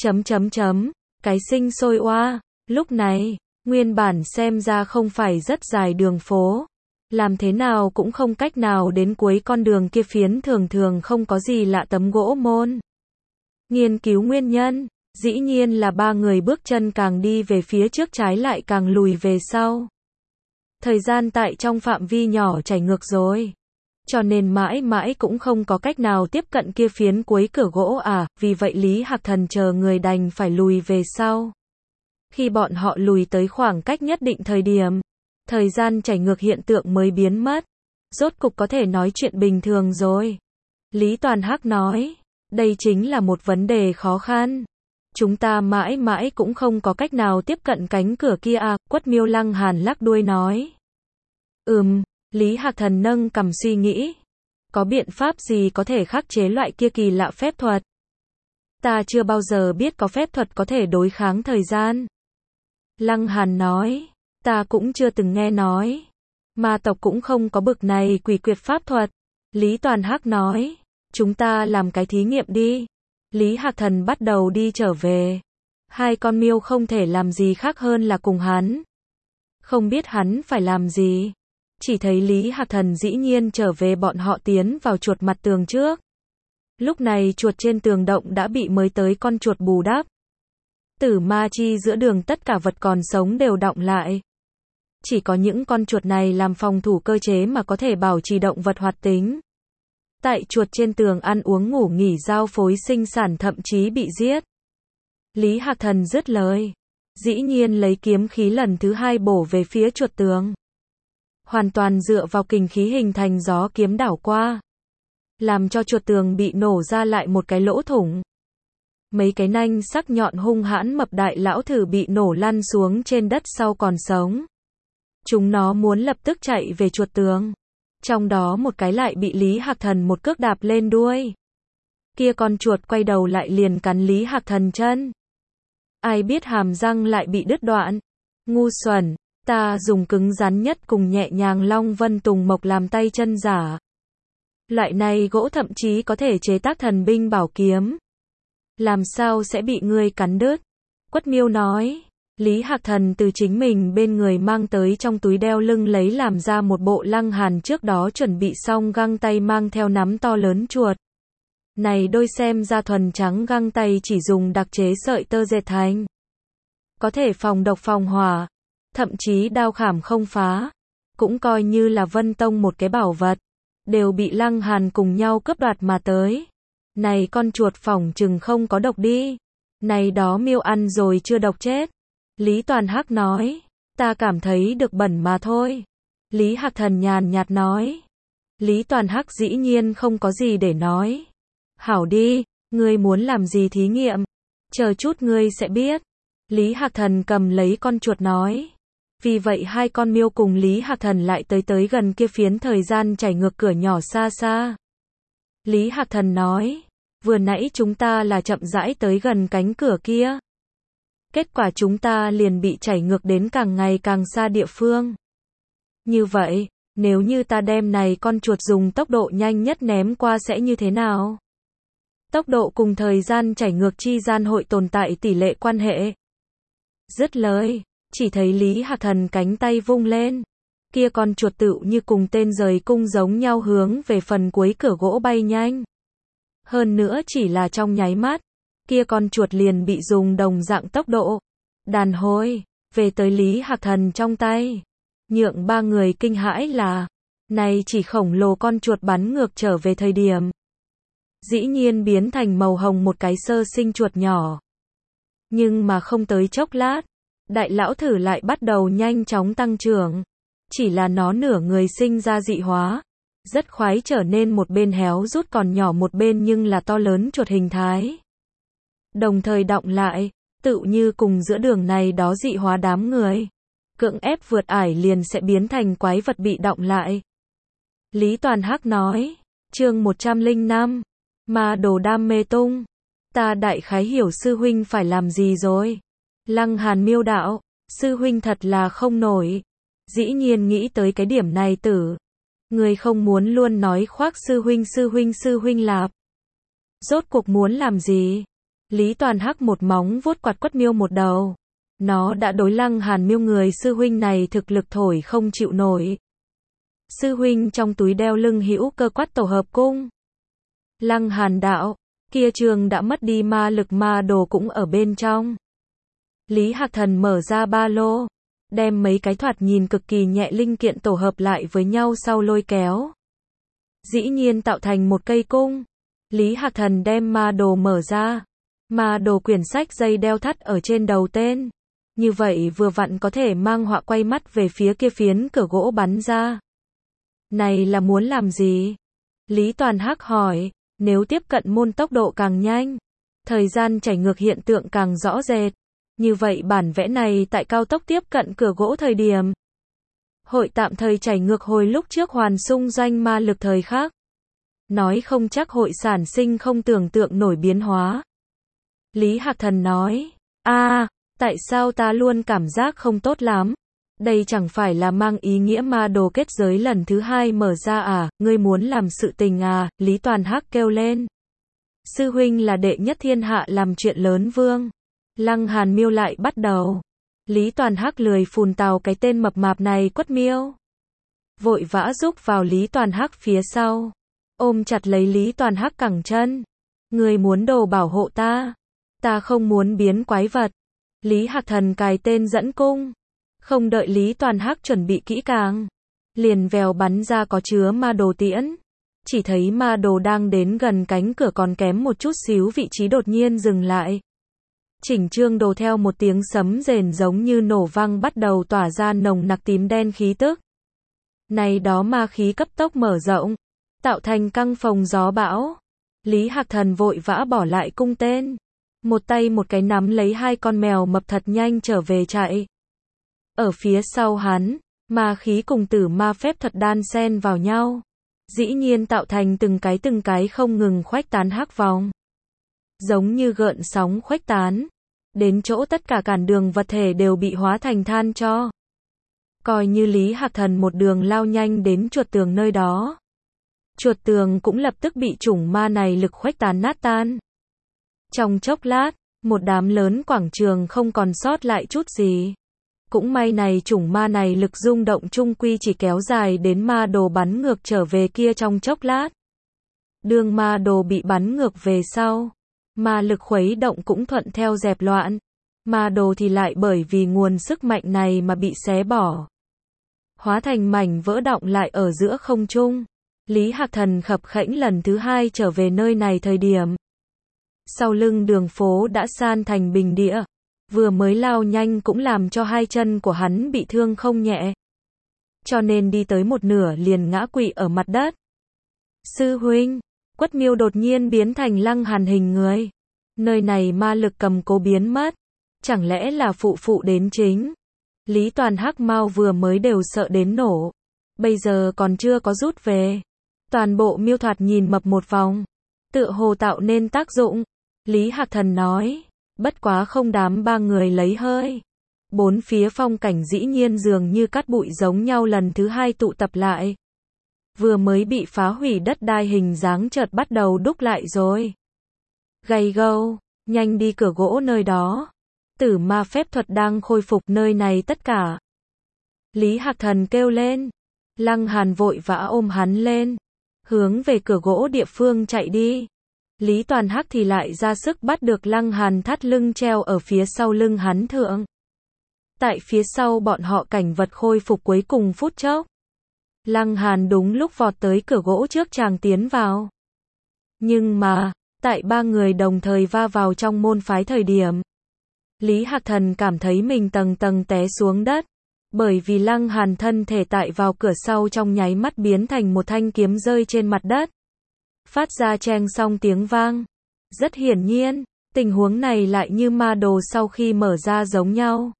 Cái sinh sôi oa. Lúc này, nguyên bản xem ra không phải rất dài đường phố. Làm thế nào cũng không cách nào đến cuối con đường kia phiến thường không có gì lạ tấm gỗ môn. Nghiên cứu nguyên nhân, dĩ nhiên là ba người bước chân càng đi về phía trước trái lại càng lùi về sau. Thời gian tại trong phạm vi nhỏ chảy ngược rồi. Cho nên mãi mãi cũng không có cách nào tiếp cận kia phiến cuối cửa gỗ vì vậy Lý Hạc Thần chờ người đành phải lùi về sau. Khi bọn họ lùi tới khoảng cách nhất định thời điểm, thời gian chảy ngược hiện tượng mới biến mất. Rốt cục có thể nói chuyện bình thường rồi. Lý Toàn Hắc nói, đây chính là một vấn đề khó khăn. Chúng ta mãi mãi cũng không có cách nào tiếp cận cánh cửa kia Quất Miêu Lăng Hàn lắc đuôi nói. Lý Hạc Thần nâng cằm suy nghĩ. Có biện pháp gì có thể khắc chế loại kia kỳ lạ phép thuật? Ta chưa bao giờ biết có phép thuật có thể đối kháng thời gian. Lăng Hàn nói. Ta cũng chưa từng nghe nói. Ma tộc cũng không có bực này quỷ quyệt pháp thuật. Lý Toàn Hắc nói. Chúng ta làm cái thí nghiệm đi. Lý Hạc Thần bắt đầu đi trở về. Hai con miêu không thể làm gì khác hơn là cùng hắn. Không biết hắn phải làm gì. Chỉ thấy Lý Hạc Thần dĩ nhiên trở về bọn họ tiến vào chuột mặt tường trước. Lúc này chuột trên tường động đã bị mới tới con chuột bù đắp. Tử ma chi giữa đường tất cả vật còn sống đều đọng lại. Chỉ có những con chuột này làm phòng thủ cơ chế mà có thể bảo trì động vật hoạt tính. Tại chuột trên tường ăn uống ngủ nghỉ giao phối sinh sản thậm chí bị giết. Lý Hạc Thần dứt lời. Dĩ nhiên lấy kiếm khí lần thứ hai bổ về phía chuột tường. Hoàn toàn dựa vào kình khí hình thành gió kiếm đảo qua. Làm cho chuột tường bị nổ ra lại một cái lỗ thủng. Mấy cái nanh sắc nhọn hung hãn mập đại lão thử bị nổ lăn xuống trên đất sau còn sống. Chúng nó muốn lập tức chạy về chuột tường. Trong đó một cái lại bị Lý Hạc Thần một cước đạp lên đuôi. Kia con chuột quay đầu lại liền cắn Lý Hạc Thần chân. Ai biết hàm răng lại bị đứt đoạn. Ngu xuẩn, ta dùng cứng rắn nhất cùng nhẹ nhàng Long Vân Tùng Mộc làm tay chân giả. Loại này gỗ thậm chí có thể chế tác thần binh bảo kiếm. Làm sao sẽ bị ngươi cắn đứt? Quất Miêu nói. Lý Hạc Thần từ chính mình bên người mang tới trong túi đeo lưng lấy làm ra một bộ Lăng Hàn trước đó chuẩn bị xong găng tay mang theo nắm to lớn chuột. Này đôi xem ra thuần trắng găng tay chỉ dùng đặc chế sợi tơ dệt thành. Có thể phòng độc phòng hỏa. Thậm chí đao khảm không phá. Cũng coi như là Vân Tông một cái bảo vật. Đều bị Lăng Hàn cùng nhau cướp đoạt mà tới. Này con chuột phỏng chừng không có độc đi. Này đó miêu ăn rồi chưa độc chết. Lý Toàn Hắc nói. Ta cảm thấy được bẩn mà thôi. Lý Hạc Thần nhàn nhạt nói. Lý Toàn Hắc dĩ nhiên không có gì để nói. Hảo đi, ngươi muốn làm gì thí nghiệm? Chờ chút ngươi sẽ biết. Lý Hạc Thần cầm lấy con chuột nói. Vì vậy hai con miêu cùng Lý Hạc Thần lại tới gần kia phiến thời gian chảy ngược cửa nhỏ xa xa. Lý Hạc Thần nói. Vừa nãy chúng ta là chậm rãi tới gần cánh cửa kia. Kết quả chúng ta liền bị chảy ngược đến càng ngày càng xa địa phương. Như vậy, nếu như ta đem này con chuột dùng tốc độ nhanh nhất ném qua sẽ như thế nào? Tốc độ cùng thời gian chảy ngược chi gian hội tồn tại tỷ lệ quan hệ. Dứt lời, chỉ thấy Lý Hạc Thần cánh tay vung lên. Kia con chuột tựu như cùng tên rời cung giống nhau hướng về phần cuối cửa gỗ bay nhanh. Hơn nữa chỉ là trong nháy mắt. Kia con chuột liền bị dùng đồng dạng tốc độ. Đàn hồi. về tới Lý Hạc Thần trong tay. Nhượng ba người kinh hãi là, này chỉ khổng lồ con chuột bắn ngược trở về thời điểm. Dĩ nhiên biến thành màu hồng một cái sơ sinh chuột nhỏ. Nhưng mà không tới chốc lát, đại lão thử lại bắt đầu nhanh chóng tăng trưởng. Chỉ là nó nửa người sinh ra dị hóa. Rất khoái trở nên một bên héo rút còn nhỏ một bên nhưng là to lớn chuột hình thái. Đồng thời đọng lại, tự như cùng giữa đường này đó dị hóa đám người. Cưỡng ép vượt ải liền sẽ biến thành quái vật bị đọng lại. Lý Toàn Hắc nói, chương 105, Ma Đồ Đam Mê Tung. Ta đại khái hiểu sư huynh phải làm gì rồi. Lăng Hàn miêu đạo, sư huynh thật là không nổi. Dĩ nhiên nghĩ tới cái điểm này tử. Người không muốn luôn nói khoác sư huynh lạp. Rốt cuộc muốn làm gì? Lý Toàn Hắc một móng vuốt quạt quất miêu một đầu. Nó đã đối Lăng Hàn miêu người sư huynh này thực lực thổi không chịu nổi. Sư huynh trong túi đeo lưng hữu cơ quát tổ hợp cung. Lăng Hàn đạo, kia trường đã mất đi ma lực ma đồ cũng ở bên trong. Lý Hạc Thần mở ra ba lô, đem mấy cái thoạt nhìn cực kỳ nhẹ linh kiện tổ hợp lại với nhau sau lôi kéo. Dĩ nhiên tạo thành một cây cung. Lý Hạc Thần đem ma đồ mở ra. Ma đồ quyển sách dây đeo thắt ở trên đầu tên. Như vậy vừa vặn có thể mang họa quay mắt về phía kia phiến cửa gỗ bắn ra. Này là muốn làm gì? Lý Toàn Hắc hỏi, nếu tiếp cận môn tốc độ càng nhanh, thời gian chảy ngược hiện tượng càng rõ rệt. Như vậy bản vẽ này tại cao tốc tiếp cận cửa gỗ thời điểm. Hội tạm thời chảy ngược hồi lúc trước hoàn xung doanh ma lực thời khác. Nói không chắc hội sản sinh không tưởng tượng nổi biến hóa. Lý Hạc Thần nói, tại sao ta luôn cảm giác không tốt lắm? Đây chẳng phải là mang ý nghĩa ma đồ kết giới lần thứ 2 mở ra à, ngươi muốn làm sự tình à, Lý Toàn Hắc kêu lên. Sư huynh là đệ nhất thiên hạ làm chuyện lớn vương. Lăng Hàn miêu lại bắt đầu. Lý Toàn Hắc lười phùn tào cái tên mập mạp này quất miêu. Vội vã rúc vào Lý Toàn Hắc phía sau. Ôm chặt lấy Lý Toàn Hắc cẳng chân. Ngươi muốn đồ bảo hộ ta. Ta không muốn biến quái vật. Lý Hạc Thần cài tên dẫn cung. Không đợi Lý Toàn Hắc chuẩn bị kỹ càng. Liền vèo bắn ra có chứa ma đồ tiễn. Chỉ thấy ma đồ đang đến gần cánh cửa còn kém một chút xíu vị trí đột nhiên dừng lại. Chỉnh trương đồ theo một tiếng sấm rền giống như nổ vang bắt đầu tỏa ra nồng nặc tím đen khí tức. Này đó ma khí cấp tốc mở rộng. Tạo thành căng phòng gió bão. Lý Hạc Thần vội vã bỏ lại cung tên. Một tay một cái nắm lấy hai con mèo mập thật nhanh trở về chạy. Ở phía sau hắn, ma khí cùng tử ma phép thuật đan xen vào nhau. Dĩ nhiên tạo thành từng cái không ngừng khuếch tán hắc vòng. Giống như gợn sóng khuếch tán. Đến chỗ tất cả cản đường vật thể đều bị hóa thành than tro. Coi như Lý Hạc Thần một đường lao nhanh đến chuột tường nơi đó. Chuột tường cũng lập tức bị chủng ma này lực khuếch tán nát tan. Trong chốc lát, một đám lớn quảng trường không còn sót lại chút gì. Cũng may này chủng ma này lực rung động chung quy chỉ kéo dài đến ma đồ bắn ngược trở về kia trong chốc lát. Đường ma đồ bị bắn ngược về sau. Ma lực khuấy động cũng thuận theo dẹp loạn. Ma đồ thì lại bởi vì nguồn sức mạnh này mà bị xé bỏ. Hóa thành mảnh vỡ đọng lại ở giữa không trung. Lý Hạc Thần khập khẽnh lần thứ 2 trở về nơi này thời điểm. Sau lưng đường phố đã san thành bình địa. Vừa mới lao nhanh cũng làm cho hai chân của hắn bị thương không nhẹ. Cho nên đi tới một nửa liền ngã quỵ ở mặt đất. Sư huynh, quất miêu đột nhiên biến thành Lăng Hàn hình người. Nơi này ma lực cầm cố biến mất. Chẳng lẽ là phụ đến chính. Lý Toàn Hắc mau vừa mới đều sợ đến nổ. Bây giờ còn chưa có rút về. Toàn bộ miêu thoạt nhìn mập một vòng. Tựa hồ tạo nên tác dụng. Lý Hạc Thần nói. Bất quá không đám ba người lấy hơi. Bốn phía phong cảnh dĩ nhiên dường như cát bụi giống nhau lần thứ 2 tụ tập lại. Vừa mới bị phá hủy đất đai hình dáng chợt bắt đầu đúc lại rồi. Gầy gâu, nhanh đi cửa gỗ nơi đó. Tử ma phép thuật đang khôi phục nơi này tất cả. Lý Hạc Thần kêu lên. Lăng Hàn vội vã ôm hắn lên. Hướng về cửa gỗ địa phương chạy đi. Lý Toàn Hắc thì lại ra sức bắt được Lăng Hàn thắt lưng treo ở phía sau lưng hắn thượng. Tại phía sau bọn họ cảnh vật khôi phục cuối cùng phút chốc. Lăng Hàn đúng lúc vọt tới cửa gỗ trước chàng tiến vào. Nhưng mà, tại ba người đồng thời va vào trong môn phái thời điểm, Lý Hạc Thần cảm thấy mình tầng tầng té xuống đất, bởi vì Lăng Hàn thân thể tại vào cửa sau trong nháy mắt biến thành một thanh kiếm rơi trên mặt đất, phát ra cheng song tiếng vang. Rất hiển nhiên, tình huống này lại như ma đồ sau khi mở ra giống nhau.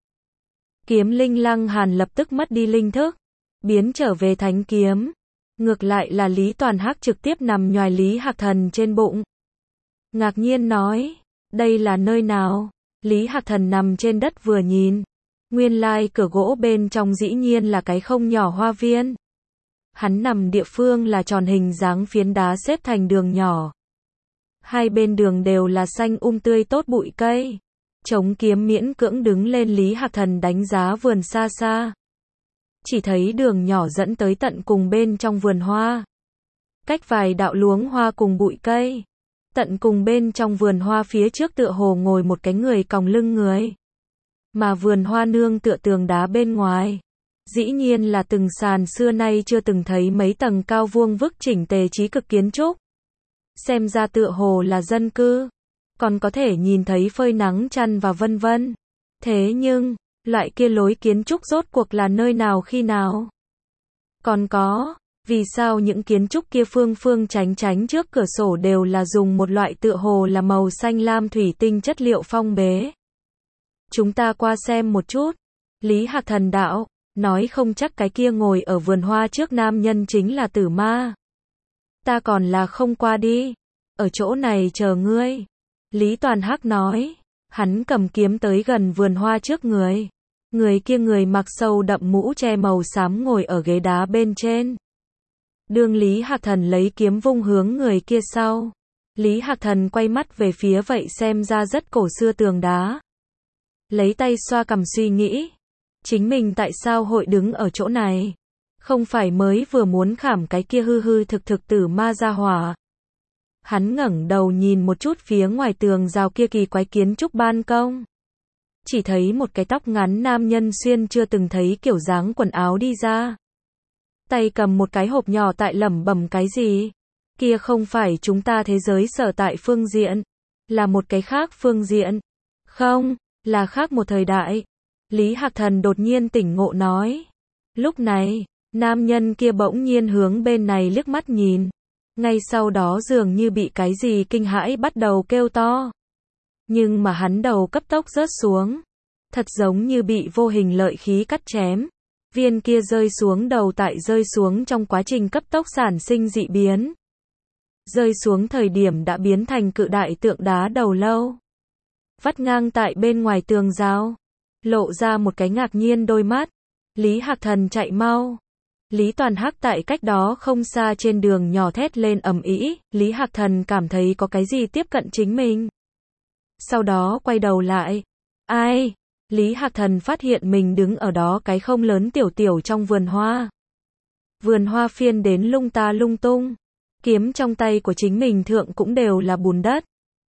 Kiếm linh Lăng Hàn lập tức mất đi linh thức, biến trở về thánh kiếm. Ngược lại là Lý Toàn Hắc trực tiếp nằm nhoài Lý Hạc Thần trên bụng. Ngạc nhiên nói, đây là nơi nào? Lý Hạc Thần nằm trên đất vừa nhìn. Nguyên lai cửa gỗ bên trong dĩ nhiên là cái không nhỏ hoa viên. Hắn nằm địa phương là tròn hình dáng phiến đá xếp thành đường nhỏ. Hai bên đường đều là xanh tươi tốt bụi cây. Chống kiếm miễn cưỡng đứng lên, Lý Hạc Thần đánh giá vườn xa xa. Chỉ thấy đường nhỏ dẫn tới tận cùng bên trong vườn hoa. Cách vài đạo luống hoa cùng bụi cây. Tận cùng bên trong vườn hoa phía trước tựa hồ ngồi một cái người còng lưng người. Mà vườn hoa nương tựa tường đá bên ngoài. Dĩ nhiên là từng sàn xưa nay chưa từng thấy mấy tầng cao vuông vức chỉnh tề trí cực kiến trúc. Xem ra tựa hồ là dân cư. Còn có thể nhìn thấy phơi nắng chăn và vân vân. Thế nhưng, loại kia lối kiến trúc rốt cuộc là nơi nào khi nào? Còn có, vì sao những kiến trúc kia phương phương chánh chánh trước cửa sổ đều là dùng một loại tựa hồ là màu xanh lam thủy tinh chất liệu phong bế? Chúng ta qua xem một chút. Lý Hạc Thần đạo, nói không chắc cái kia ngồi ở vườn hoa trước nam nhân chính là tử ma. Ta còn là không qua đi. Ở chỗ này chờ ngươi. Lý Toàn Hắc nói. Hắn cầm kiếm tới gần vườn hoa trước người. Người kia người mặc sâu đậm mũ che màu xám ngồi ở ghế đá bên trên. Đương Lý Hạc Thần lấy kiếm vung hướng người kia sau. Lý Hạc Thần quay mắt về phía vậy xem ra rất cổ xưa tường đá. Lấy tay xoa cằm suy nghĩ. Chính mình tại sao hội đứng ở chỗ này? Không phải mới vừa muốn khảm cái kia hư hư thực thực tử ma ra hỏa. Hắn ngẩng đầu nhìn một chút phía ngoài tường rào kia kỳ quái kiến trúc ban công. Chỉ thấy một cái tóc ngắn nam nhân xuyên chưa từng thấy kiểu dáng quần áo đi ra. Tay cầm một cái hộp nhỏ tại lẩm bẩm cái gì. Kia không phải chúng ta thế giới sở tại phương diện. Là một cái khác phương diện. Không, là khác một thời đại. Lý Hạc Thần đột nhiên tỉnh ngộ nói. Lúc này, nam nhân kia bỗng nhiên hướng bên này liếc mắt nhìn. Ngay sau đó dường như bị cái gì kinh hãi bắt đầu kêu to. Nhưng mà hắn đầu cấp tốc rớt xuống. Thật giống như bị vô hình lợi khí cắt chém. Viên kia rơi xuống đầu tại rơi xuống trong quá trình cấp tốc sản sinh dị biến. Rơi xuống thời điểm đã biến thành cự đại tượng đá đầu lâu. Vắt ngang tại bên ngoài tường rào. Lộ ra một cái ngạc nhiên đôi mắt. Lý Hạc Thần chạy mau. Lý Toàn Hắc tại cách đó không xa trên đường nhỏ thét lên ầm ĩ. Lý Hạc Thần cảm thấy có cái gì tiếp cận chính mình. Sau đó quay đầu lại. Ai? Lý Hạc Thần phát hiện mình đứng ở đó cái không lớn tiểu tiểu trong vườn hoa. Vườn hoa phiên đến lung ta lung tung. Kiếm trong tay của chính mình thượng cũng đều là bùn đất.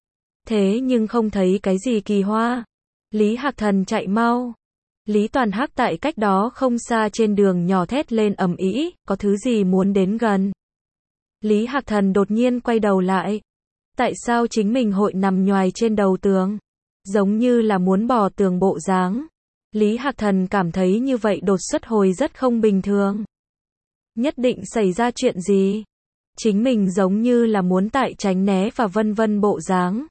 Thế nhưng không thấy cái gì kỳ hoa. Lý Hạc Thần chạy mau. Lý Toàn Hắc tại cách đó không xa trên đường nhỏ thét lên ầm ĩ, có thứ gì muốn đến gần. Lý Hạc Thần đột nhiên quay đầu lại. Tại sao chính mình hội nằm nhoài trên đầu tường? Giống như là muốn bò tường bộ dáng. Lý Hạc Thần cảm thấy như vậy đột xuất hồi rất không bình thường. Nhất định xảy ra chuyện gì? Chính mình giống như là muốn tại tránh né và vân vân bộ dáng.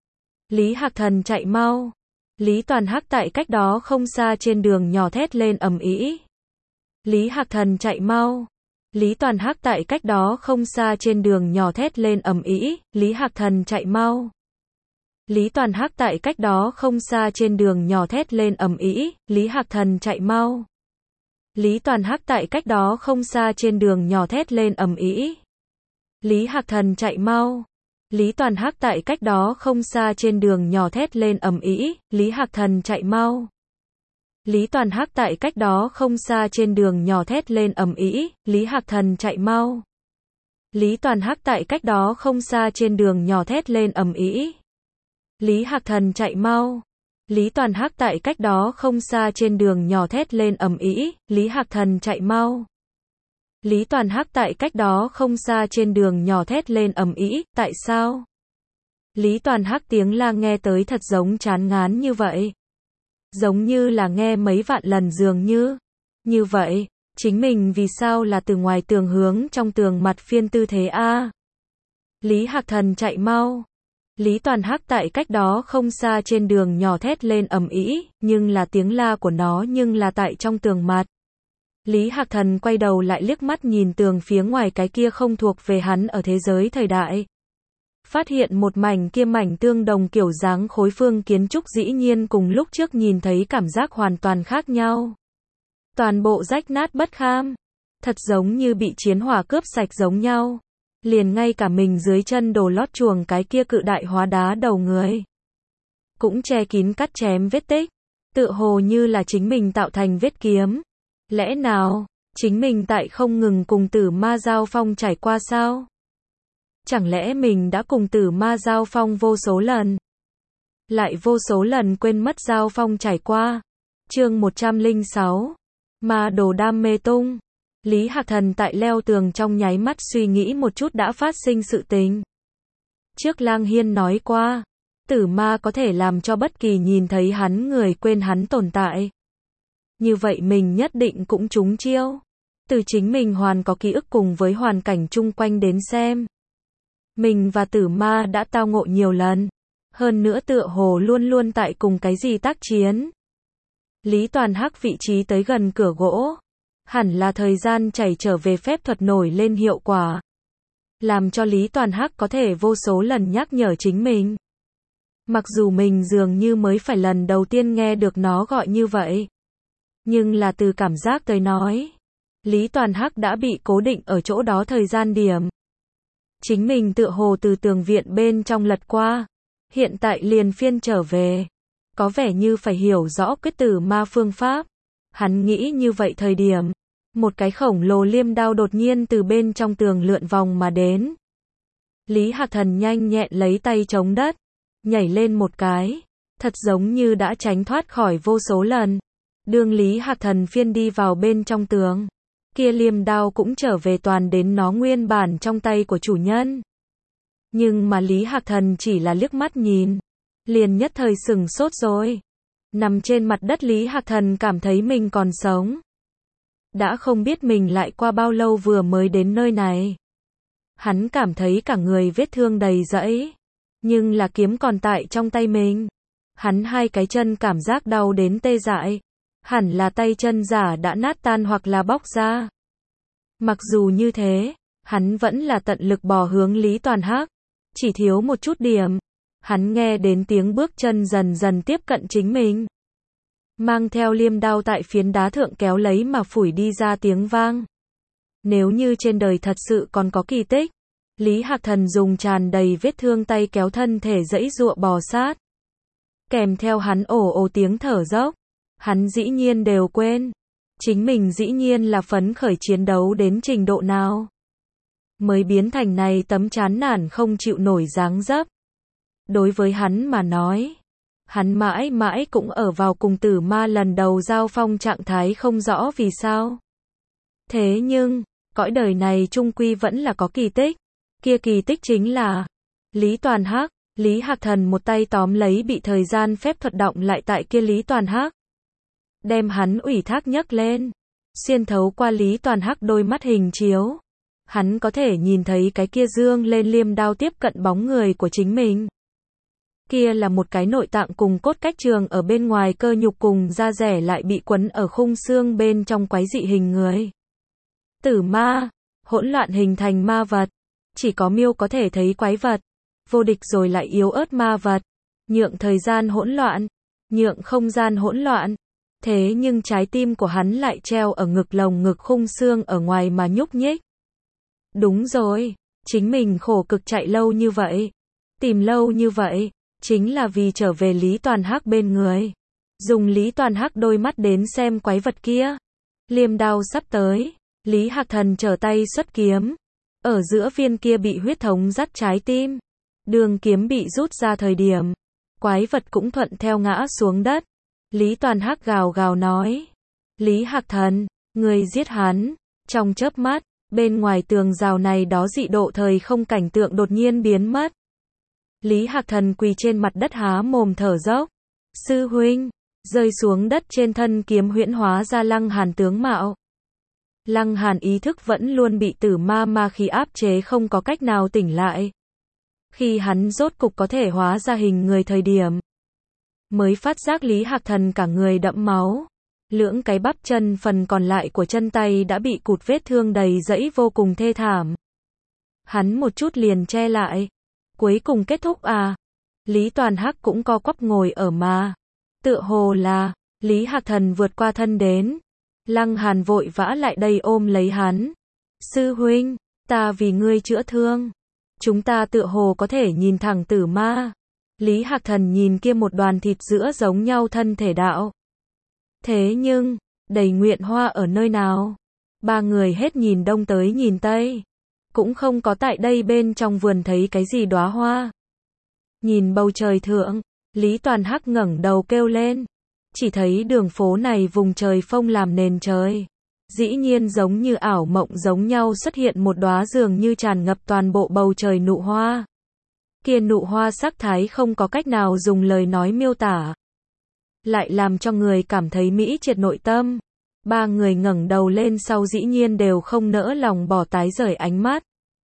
Lý Hạc Thần chạy mau. Lý Toàn Hắc tại cách đó không xa trên đường nhỏ thét lên ầm ĩ. Lý Hạc Thần chạy mau. Lý Toàn Hắc tại cách đó không xa trên đường nhỏ thét lên ầm ĩ. Lý Hạc Thần chạy mau. Lý Toàn Hắc tại cách đó không xa trên đường nhỏ thét lên ầm ĩ. Lý Hạc Thần chạy mau. Lý Toàn Hắc tại cách đó không xa trên đường nhỏ thét lên ầm ĩ. Lý Hạc Thần chạy mau. Lý Toàn Hắc tại cách đó không xa trên đường nhỏ thét lên ầm ĩ. Lý Hạc Thần chạy mau. Lý Toàn Hắc tại cách đó không xa trên đường nhỏ thét lên ầm ĩ. Lý Hạc Thần chạy mau. Lý Toàn Hắc tại cách đó không xa trên đường nhỏ thét lên ầm ĩ. Lý Hạc Thần chạy mau. Lý Toàn Hắc tại cách đó không xa trên đường nhỏ thét lên ầm ĩ, Lý Hạc Thần chạy mau. Lý Toàn Hắc tại cách đó không xa trên đường nhỏ thét lên ầm ĩ, tại sao? Lý Toàn Hắc tiếng la nghe tới thật giống chán ngán như vậy. Giống như là nghe mấy vạn lần dường như. Như vậy, chính mình vì sao là từ ngoài tường hướng trong tường mặt phiên tư thế a? Lý Hạc Thần chạy mau. Lý Toàn Hắc tại cách đó không xa trên đường nhỏ thét lên ầm ĩ, nhưng là tiếng la của nó nhưng là tại trong tường mặt. Lý Hạc Thần quay đầu lại liếc mắt nhìn tường phía ngoài cái kia không thuộc về hắn ở thế giới thời đại. Phát hiện một mảnh kia mảnh tương đồng kiểu dáng khối phương kiến trúc dĩ nhiên cùng lúc trước nhìn thấy cảm giác hoàn toàn khác nhau. Toàn bộ rách nát bất kham. Thật giống như bị chiến hỏa cướp sạch giống nhau. Liền ngay cả mình dưới chân đồ lót chuồng cái kia cự đại hóa đá đầu người. Cũng che kín cắt chém vết tích. Tựa hồ như là chính mình tạo thành vết kiếm. Lẽ nào, chính mình tại không ngừng cùng tử ma giao phong trải qua sao? Chẳng lẽ mình đã cùng tử ma giao phong vô số lần? Lại vô số lần quên mất giao phong trải qua. Chương 106. Ma đồ đam mê tung. Lý Hạc Thần tại leo tường trong nháy mắt suy nghĩ một chút đã phát sinh sự tình. Trước Lang Hiên nói qua, tử ma có thể làm cho bất kỳ nhìn thấy hắn người quên hắn tồn tại. Như vậy mình nhất định cũng trúng chiêu. Từ chính mình hoàn có ký ức cùng với hoàn cảnh chung quanh đến xem. Mình và tử ma đã tao ngộ nhiều lần. Hơn nữa tựa hồ luôn luôn tại cùng cái gì tác chiến. Lý Toàn Hắc vị trí tới gần cửa gỗ. Hẳn là thời gian chảy trở về phép thuật nổi lên hiệu quả. Làm cho Lý Toàn Hắc có thể vô số lần nhắc nhở chính mình. Mặc dù mình dường như mới phải lần đầu tiên nghe được nó gọi như vậy. Nhưng là từ cảm giác tới nói. Lý Toàn Hắc đã bị cố định ở chỗ đó thời gian điểm. Chính mình tựa hồ từ tường viện bên trong lật qua. Hiện tại liền phiên trở về. Có vẻ như phải hiểu rõ quyết tử ma phương pháp. Hắn nghĩ như vậy thời điểm. Một cái khổng lồ liêm đao đột nhiên từ bên trong tường lượn vòng mà đến. Lý Hạc Thần nhanh nhẹn lấy tay chống đất. Nhảy lên một cái. Thật giống như đã tránh thoát khỏi vô số lần. Đương Lý Hạc Thần phiên đi vào bên trong tường. Kia liêm đao cũng trở về toàn đến nó nguyên bản trong tay của chủ nhân. Nhưng mà Lý Hạc Thần chỉ là liếc mắt nhìn. Liền nhất thời sửng sốt rồi. Nằm trên mặt đất Lý Hạc Thần cảm thấy mình còn sống. Đã không biết mình lại qua bao lâu vừa mới đến nơi này. Hắn cảm thấy cả người vết thương đầy rẫy. Nhưng là kiếm còn tại trong tay mình. Hắn hai cái chân cảm giác đau đến tê dại. Hẳn là tay chân giả đã nát tan hoặc là bóc ra. Mặc dù như thế, hắn vẫn là tận lực bò hướng Lý Toàn Hắc. Chỉ thiếu một chút điểm. Hắn nghe đến tiếng bước chân dần dần tiếp cận chính mình. Mang theo liêm đao tại phiến đá thượng kéo lấy mà phủi đi ra tiếng vang. Nếu như trên đời thật sự còn có kỳ tích, Lý Hạc Thần dùng tràn đầy vết thương tay kéo thân thể giãy giụa bò sát. Kèm theo hắn ồ ồ tiếng thở dốc. Hắn dĩ nhiên đều quên. Chính mình dĩ nhiên là phấn khởi chiến đấu đến trình độ nào. Mới biến thành này tấm chán nản không chịu nổi dáng dấp. Đối với hắn mà nói. Hắn mãi mãi cũng ở vào cùng tử ma lần đầu giao phong trạng thái không rõ vì sao. Thế nhưng, cõi đời này chung quy vẫn là có kỳ tích. Kia kỳ tích chính là Lý Toàn Hắc. Lý Hạc Thần một tay tóm lấy bị thời gian phép thuật động lại tại kia Lý Toàn Hắc. Đem hắn ủy thác nhấc lên. Xuyên thấu qua Lý Toàn Hắc đôi mắt hình chiếu. Hắn có thể nhìn thấy cái kia dương lên liêm đao tiếp cận bóng người của chính mình. Kia là một cái nội tạng cùng cốt cách trường ở bên ngoài cơ nhục cùng da rẻ lại bị quấn ở khung xương bên trong quái dị hình người. Tử ma, hỗn loạn hình thành ma vật. Chỉ có miêu có thể thấy quái vật. Vô địch rồi lại yếu ớt ma vật. Nhượng thời gian hỗn loạn. Nhượng không gian hỗn loạn. Thế nhưng trái tim của hắn lại treo ở ngực lồng ngực khung xương ở ngoài mà nhúc nhích. Đúng rồi, chính mình khổ cực chạy lâu như vậy. Tìm lâu như vậy. Chính là vì trở về Lý Toàn Hắc bên người. Dùng Lý Toàn Hắc đôi mắt đến xem quái vật kia. Liêm đao sắp tới. Lý Hạc Thần trở tay xuất kiếm. Ở giữa viên kia bị huyết thống dắt trái tim. Đường kiếm bị rút ra thời điểm. Quái vật cũng thuận theo ngã xuống đất. Lý Toàn Hắc gào gào nói. Lý Hạc Thần, người giết hắn. Trong chớp mắt, bên ngoài tường rào này đó dị độ thời không cảnh tượng đột nhiên biến mất. Lý Hạc Thần quỳ trên mặt đất há mồm thở dốc. Sư huynh, rơi xuống đất trên thân kiếm huyễn hóa ra Lăng Hàn tướng mạo. Lăng Hàn ý thức vẫn luôn bị tử ma khí áp chế không có cách nào tỉnh lại. Khi hắn rốt cục có thể hóa ra hình người thời điểm, mới phát giác Lý Hạc Thần cả người đẫm máu. Lưỡng cái bắp chân phần còn lại của chân tay đã bị cụt vết thương đầy rẫy vô cùng thê thảm. Hắn một chút liền che lại. Cuối cùng kết thúc à? Lý Toàn Hắc cũng co quắp ngồi ở mà. Tựa hồ là, Lý Hạc Thần vượt qua thân đến. Lăng Hàn vội vã lại đây ôm lấy hắn. Sư huynh, ta vì ngươi chữa thương. Chúng ta tựa hồ có thể nhìn thẳng tử ma. Lý Hạc Thần nhìn kia một đoàn thịt giữa giống nhau thân thể đạo. Thế nhưng, đầy nguyện hoa ở nơi nào? Ba người hết nhìn đông tới nhìn tây. Cũng không có tại đây bên trong vườn thấy cái gì đóa hoa. Nhìn bầu trời thượng, Lý Toàn Hắc ngẩng đầu kêu lên. Chỉ thấy đường phố này vùng trời phông làm nền trời. Dĩ nhiên giống như ảo mộng giống nhau xuất hiện một đóa dường như tràn ngập toàn bộ bầu trời nụ hoa. Kia nụ hoa sắc thái không có cách nào dùng lời nói miêu tả. Lại làm cho người cảm thấy mỹ triệt nội tâm. Ba người ngẩng đầu lên sau dĩ nhiên đều không nỡ lòng bỏ tái rời ánh mắt.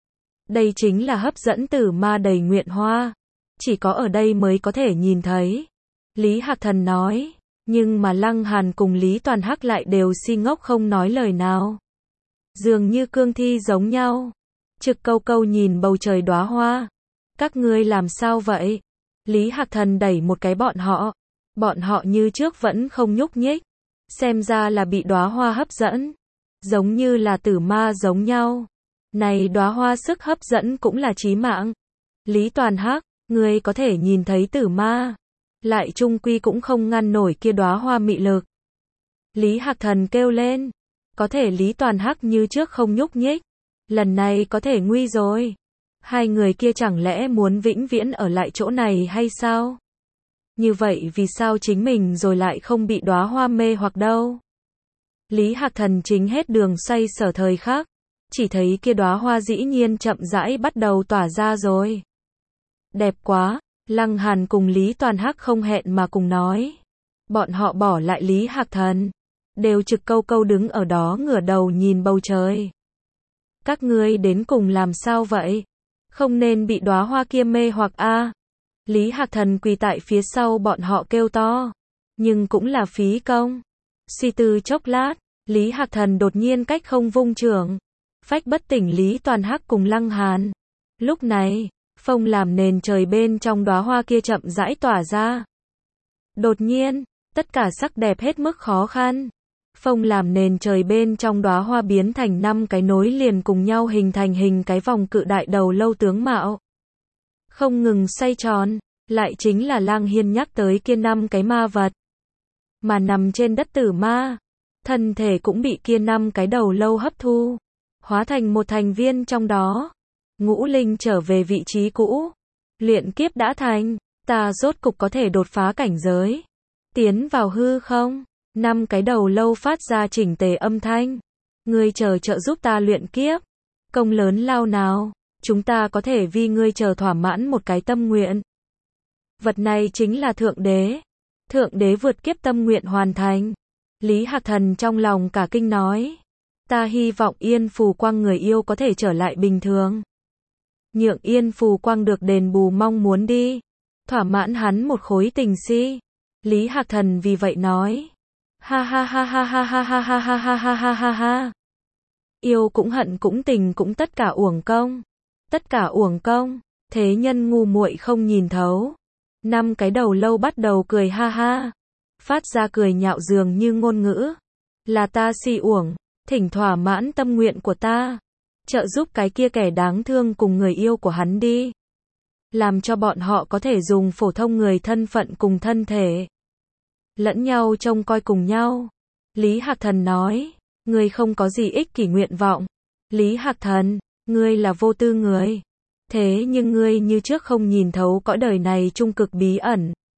Đây chính là hấp dẫn tử ma đầy nguyện hoa. Chỉ có ở đây mới có thể nhìn thấy. Lý Hạc Thần nói. Nhưng mà Lăng Hàn cùng Lý Toàn Hắc lại đều si ngốc không nói lời nào. Dường như cương thi giống nhau. Trực câu câu nhìn bầu trời đóa hoa. Các ngươi làm sao vậy? Lý Hạc Thần đẩy một cái bọn họ. Bọn họ như trước vẫn không nhúc nhích. Xem ra là bị đóa hoa hấp dẫn. Giống như là tử ma giống nhau. Này đóa hoa sức hấp dẫn cũng là chí mạng. Lý Toàn Hắc, ngươi có thể nhìn thấy tử ma. Lại chung quy cũng không ngăn nổi kia đóa hoa mị lực. Lý Hạc Thần kêu lên. Có thể Lý Toàn Hắc như trước không nhúc nhích. Lần này có thể nguy rồi. Hai người kia chẳng lẽ muốn vĩnh viễn ở lại chỗ này hay sao? Như vậy vì sao chính mình rồi lại không bị đóa hoa mê hoặc đâu? Lý Hạc Thần chính hết đường xoay sở thời khắc. Chỉ thấy kia đóa hoa dĩ nhiên chậm rãi bắt đầu tỏa ra rồi. Đẹp quá. Lăng Hàn cùng Lý Toàn Hắc không hẹn mà cùng nói. Bọn họ bỏ lại Lý Hạc Thần. Đều trực câu câu đứng ở đó ngửa đầu nhìn bầu trời. Các ngươi đến cùng làm sao vậy? Không nên bị đóa hoa kia mê hoặc a. Lý Hạc Thần quỳ tại phía sau bọn họ kêu to. Nhưng cũng là phí công. Suy tư chốc lát, Lý Hạc Thần đột nhiên cách không vung trưởng. Phách bất tỉnh Lý Toàn Hắc cùng Lăng Hàn. Lúc này, phong làm nền trời bên trong đóa hoa kia chậm rãi tỏa ra. Đột nhiên, tất cả sắc đẹp hết mức khó khăn. Phong làm nền trời bên trong đóa hoa biến thành 5 cái nối liền cùng nhau hình thành hình cái vòng cự đại đầu lâu tướng mạo. Không ngừng xoay tròn, lại chính là Lang Hiên nhắc tới kia 5 cái ma vật. Mà nằm trên đất tử ma, thân thể cũng bị kia 5 cái đầu lâu hấp thu, hóa thành một thành viên trong đó. Ngũ linh trở về vị trí cũ. Luyện kiếp đã thành, ta rốt cục có thể đột phá cảnh giới. Tiến vào hư không, 5 cái đầu lâu phát ra chỉnh tề âm thanh. Ngươi trợ giúp ta luyện kiếp. Công lớn lao nào, chúng ta có thể vì ngươi thỏa mãn một cái tâm nguyện. Vật này chính là Thượng Đế. Thượng Đế vượt kiếp tâm nguyện hoàn thành. Lý Hạc Thần trong lòng cả kinh nói. Ta hy vọng Yên Phù Quang người yêu có thể trở lại bình thường. Nhượng Yên Phù Quang được đền bù mong muốn đi. Thỏa mãn hắn một khối tình si. Lý Hạc Thần vì vậy nói. Ha ha ha ha ha ha ha ha ha ha ha ha ha ha. Yêu cũng hận cũng tình cũng tất cả uổng công. Tất cả uổng công. Thế nhân ngu muội không nhìn thấu. 5 cái đầu lâu bắt đầu cười ha ha. Phát ra cười nhạo dường như ngôn ngữ. Là ta si uổng. Thỉnh thỏa mãn tâm nguyện của ta. Trợ giúp cái kia kẻ đáng thương cùng người yêu của hắn đi. Làm cho bọn họ có thể dùng phổ thông người thân phận cùng thân thể. Lẫn nhau trông coi cùng nhau. Lý Hạc Thần nói. Ngươi không có gì ích kỷ nguyện vọng. Lý Hạc Thần, ngươi là vô tư người. Thế nhưng ngươi như trước không nhìn thấu cõi đời này trung cực bí ẩn.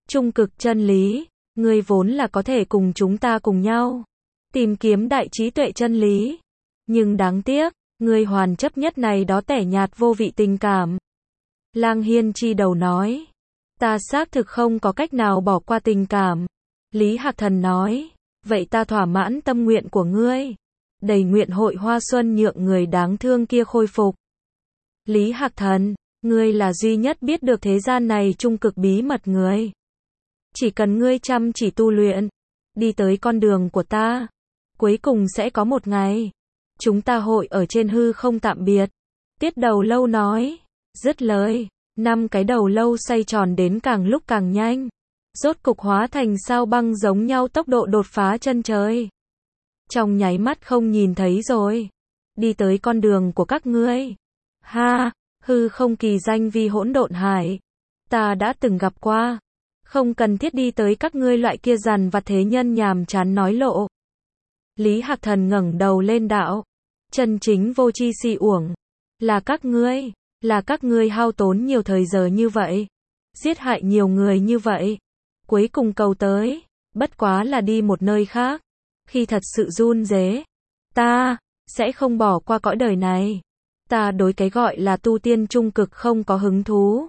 Trung cực chân lý, ngươi vốn là có thể cùng chúng ta cùng nhau tìm kiếm đại trí tuệ chân lý. Nhưng đáng tiếc, ngươi hoàn chấp nhất này đó tẻ nhạt vô vị tình cảm. Lang Hiên chi đầu nói. Ta xác thực không có cách nào bỏ qua tình cảm. Lý Hạc Thần nói. Vậy ta thỏa mãn tâm nguyện của ngươi. Đầy nguyện hội hoa xuân nhượng người đáng thương kia khôi phục. Lý Hạc Thần, ngươi là duy nhất biết được thế gian này trung cực bí mật người. Chỉ cần ngươi chăm chỉ tu luyện, đi tới con đường của ta, cuối cùng sẽ có một ngày, chúng ta hội ở trên hư không tạm biệt. Tiết Đầu Lâu nói. Dứt lời, 5 cái đầu lâu xoay tròn đến càng lúc càng nhanh. Rốt cục hóa thành sao băng giống nhau tốc độ đột phá chân trời. Trong nháy mắt không nhìn thấy rồi. Đi tới con đường của các ngươi. Ha, hư không kỳ danh vì hỗn độn hải. Ta đã từng gặp qua. Không cần thiết đi tới các ngươi loại kia dằn vặt thế nhân nhàm chán nói lộ. Lý Hạc Thần ngẩng đầu lên đạo. Chân chính vô tri si uổng. Là các ngươi hao tốn nhiều thời giờ như vậy. Giết hại nhiều người như vậy. Cuối cùng cầu tới, bất quá là đi một nơi khác. Khi thật sự run rế, ta sẽ không bỏ qua cõi đời này. Ta đối cái gọi là tu tiên trung cực không có hứng thú.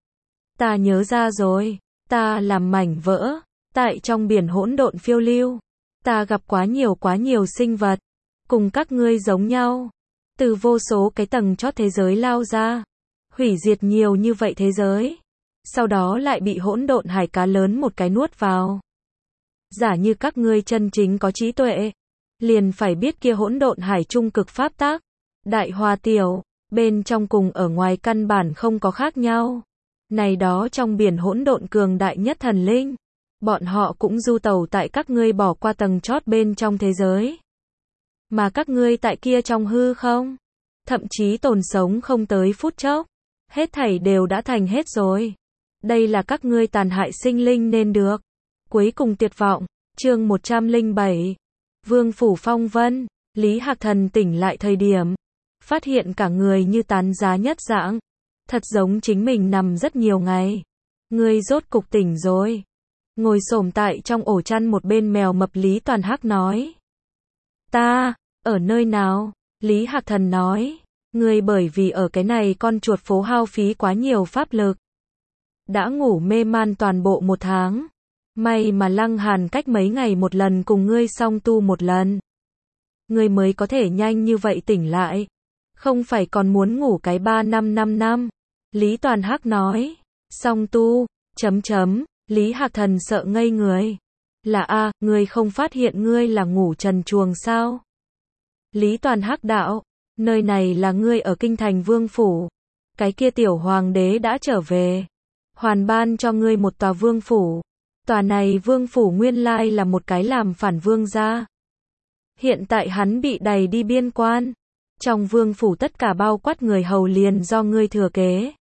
Ta nhớ ra rồi, ta làm mảnh vỡ, tại trong biển hỗn độn phiêu lưu. Ta gặp quá nhiều sinh vật, cùng các ngươi giống nhau. Từ vô số cái tầng chót thế giới lao ra, hủy diệt nhiều như vậy thế giới. Sau đó lại bị hỗn độn hải cá lớn một cái nuốt vào. Giả như các ngươi chân chính có trí tuệ, liền phải biết kia hỗn độn hải trung cực pháp tắc, đại hòa tiểu, bên trong cùng ở ngoài căn bản không có khác nhau. Này đó trong biển hỗn độn cường đại nhất thần linh, bọn họ cũng du tàu tại các ngươi bỏ qua tầng chót bên trong thế giới. Mà các ngươi tại kia trong hư không, thậm chí tồn sống không tới phút chốc, hết thảy đều đã thành hết rồi. Đây là các ngươi tàn hại sinh linh nên được. Cuối cùng tuyệt vọng, chương 107. Vương phủ phong vân, Lý Hạc Thần tỉnh lại thời điểm, phát hiện cả người như tán giá nhất dạng, thật giống chính mình nằm rất nhiều ngày. Ngươi rốt cục tỉnh rồi. Ngồi xổm tại trong ổ chăn một bên mèo mập Lý Toàn Hắc nói. Ta, ở nơi nào? Lý Hạc Thần nói. Ngươi bởi vì ở cái này con chuột phố hao phí quá nhiều pháp lực. Đã ngủ mê man toàn bộ 1 tháng. May mà Lăng Hàn cách mấy ngày một lần cùng ngươi song tu một lần. Ngươi mới có thể nhanh như vậy tỉnh lại. Không phải còn muốn ngủ cái 3-5 năm. Lý Toàn Hắc nói. Song tu, Lý Hạc Thần sợ ngây người. Là ngươi không phát hiện ngươi là ngủ trần truồng sao? Lý Toàn Hắc đạo. Nơi này là ngươi ở kinh thành vương phủ. Cái kia tiểu hoàng đế đã trở về. Hoàn ban cho ngươi một tòa vương phủ. Tòa này vương phủ nguyên lai là một cái làm phản vương gia. Hiện tại hắn bị đày đi biên quan. Trong vương phủ tất cả bao quát người hầu liền do ngươi thừa kế.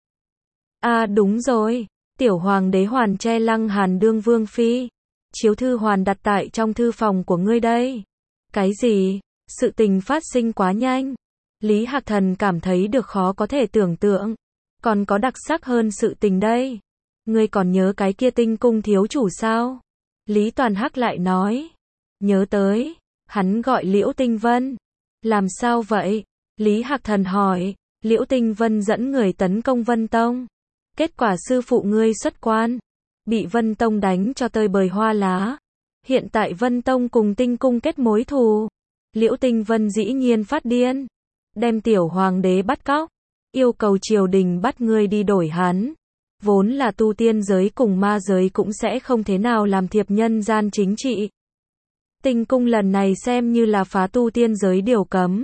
Đúng rồi. Tiểu hoàng đế Hoàn che Lăng Hàn đương vương phi. Chiếu thư Hoàn đặt tại trong thư phòng của ngươi đây. Cái gì? Sự tình phát sinh quá nhanh. Lý Hạc Thần cảm thấy được khó có thể tưởng tượng. Còn có đặc sắc hơn sự tình đây. Ngươi còn nhớ cái kia Tinh cung thiếu chủ sao? Lý Toàn Hắc lại nói. Nhớ tới. Hắn gọi Liễu Tinh Vân. Làm sao vậy? Lý Hạc Thần hỏi. Liễu Tinh Vân dẫn người tấn công Vân Tông. Kết quả sư phụ ngươi xuất quan. Bị Vân Tông đánh cho tơi bời hoa lá. Hiện tại Vân Tông cùng Tinh cung kết mối thù. Liễu Tinh Vân dĩ nhiên phát điên. Đem tiểu hoàng đế bắt cóc. Yêu cầu triều đình bắt ngươi đi đổi hắn. Vốn là tu tiên giới cùng ma giới cũng sẽ không thế nào làm thiệp nhân gian chính trị. Tinh cung lần này xem như là phá tu tiên giới điều cấm.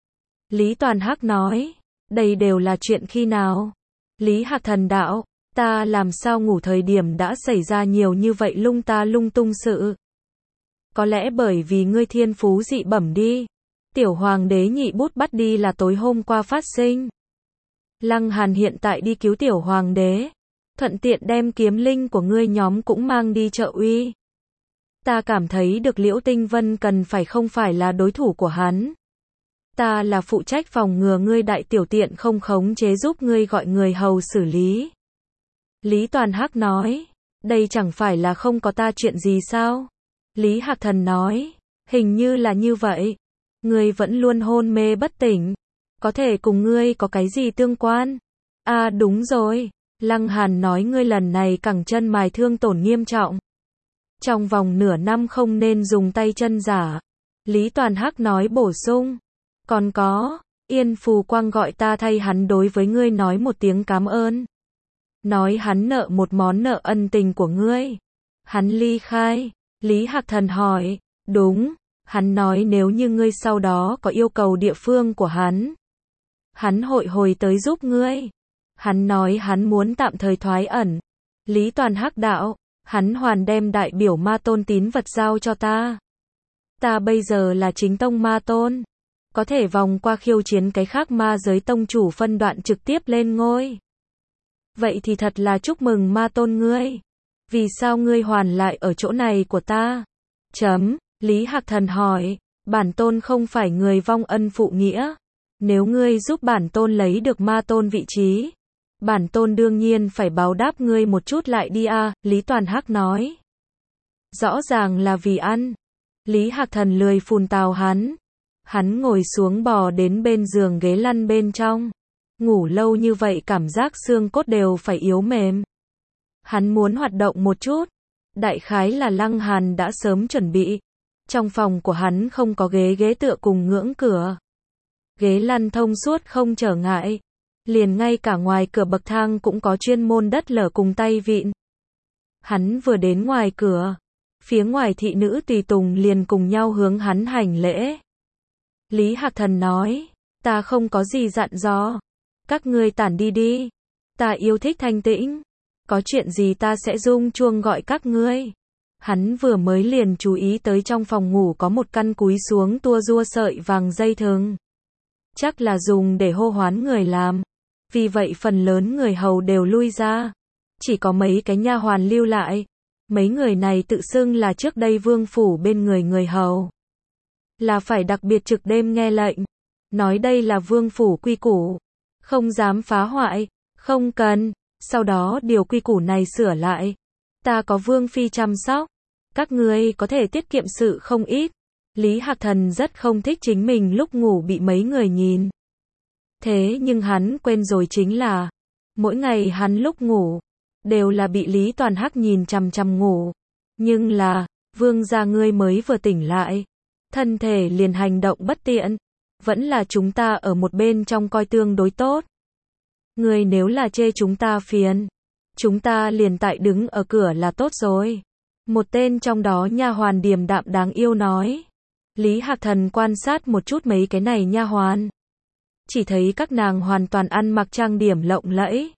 Lý Toàn Hắc nói. Đây đều là chuyện khi nào? Lý Hạc Thần đạo. Ta làm sao ngủ thời điểm đã xảy ra nhiều như vậy lung tung sự. Có lẽ bởi vì ngươi thiên phú dị bẩm đi. Tiểu hoàng đế nhị bút bắt đi là tối hôm qua phát sinh. Lăng Hàn hiện tại đi cứu tiểu hoàng đế. Thuận tiện đem kiếm linh của ngươi nhóm cũng mang đi trợ uy. Ta cảm thấy được Liễu Tinh Vân cần phải không phải là đối thủ của hắn. Ta là phụ trách phòng ngừa ngươi đại tiểu tiện không khống chế giúp ngươi gọi người hầu xử lý. Lý Toàn Hắc nói. Đây chẳng phải là không có ta chuyện gì sao? Lý Hạc Thần nói, hình như là như vậy. Ngươi vẫn luôn hôn mê bất tỉnh. Có thể cùng ngươi có cái gì tương quan? À đúng rồi. Lăng Hàn nói ngươi lần này cẳng chân mài thương tổn nghiêm trọng. Trong vòng nửa năm không nên dùng tay chân giả. Lý Toàn Hắc nói bổ sung. Còn có, Yên Phù Quang gọi ta thay hắn đối với ngươi nói một tiếng cảm ơn. Nói hắn nợ một món nợ ân tình của ngươi. Hắn ly khai. Lý Hạc Thần hỏi. Đúng. Hắn nói nếu như ngươi sau đó có yêu cầu địa phương của hắn hội hồi tới giúp ngươi. Hắn nói hắn muốn tạm thời thoái ẩn. Lý Toàn Hắc đạo. Hắn hoàn đem đại biểu ma tôn tín vật giao cho ta. Ta bây giờ là chính tông ma tôn. Có thể vòng qua khiêu chiến cái khác ma giới tông chủ phân đoạn trực tiếp lên ngôi. Vậy thì thật là chúc mừng ma tôn ngươi. Vì sao ngươi hoàn lại ở chỗ này của ta? Lý Hạc Thần hỏi. Bản tôn không phải người vong ân phụ nghĩa. Nếu ngươi giúp bản tôn lấy được ma tôn vị trí, bản tôn đương nhiên phải báo đáp ngươi một chút lại đi a. Lý Toàn Hắc nói. Rõ ràng là vì ăn. Lý Hạc Thần lười phùn tào hắn. Hắn ngồi xuống bò đến bên giường ghế lăn bên trong. Ngủ lâu như vậy cảm giác xương cốt đều phải yếu mềm. Hắn muốn hoạt động một chút. Đại khái là Lăng Hàn đã sớm chuẩn bị. Trong phòng của hắn không có ghế tựa cùng ngưỡng cửa. Ghế lăn thông suốt không trở ngại. Liền ngay cả ngoài cửa bậc thang cũng có chuyên môn đất lở cùng tay vịn. Hắn vừa đến ngoài cửa. Phía ngoài thị nữ tùy tùng liền cùng nhau hướng hắn hành lễ. Lý Hạc Thần nói. Ta không có gì dặn dò. Các ngươi tản đi đi. Ta yêu thích thanh tĩnh. Có chuyện gì ta sẽ rung chuông gọi các ngươi. Hắn vừa mới liền chú ý tới trong phòng ngủ có một căn cúi xuống tua rua sợi vàng dây thừng. Chắc là dùng để hô hoán người làm. Vì vậy phần lớn người hầu đều lui ra. Chỉ có mấy cái nha hoàn lưu lại. Mấy người này tự xưng là trước đây vương phủ bên người hầu. Là phải đặc biệt trực đêm nghe lệnh. Nói đây là vương phủ quy củ. Không dám phá hoại. Không cần. Sau đó điều quy củ này sửa lại. Ta có vương phi chăm sóc. Các ngươi có thể tiết kiệm sự không ít. Lý Hạc Thần rất không thích chính mình lúc ngủ bị mấy người nhìn. Thế nhưng hắn quên rồi chính là, mỗi ngày hắn lúc ngủ, đều là bị Lý Toàn Hắc nhìn chằm chằm ngủ. Nhưng là, vương gia ngươi mới vừa tỉnh lại. Thân thể liền hành động bất tiện. Vẫn là chúng ta ở một bên trong coi tương đối tốt. Ngươi nếu là chê chúng ta phiền, chúng ta liền tại đứng ở cửa là tốt rồi. Một tên trong đó nha hoàn điềm đạm đáng yêu nói. Lý Hạc Thần quan sát một chút mấy cái này nha hoàn. Chỉ thấy các nàng hoàn toàn ăn mặc trang điểm lộng lẫy.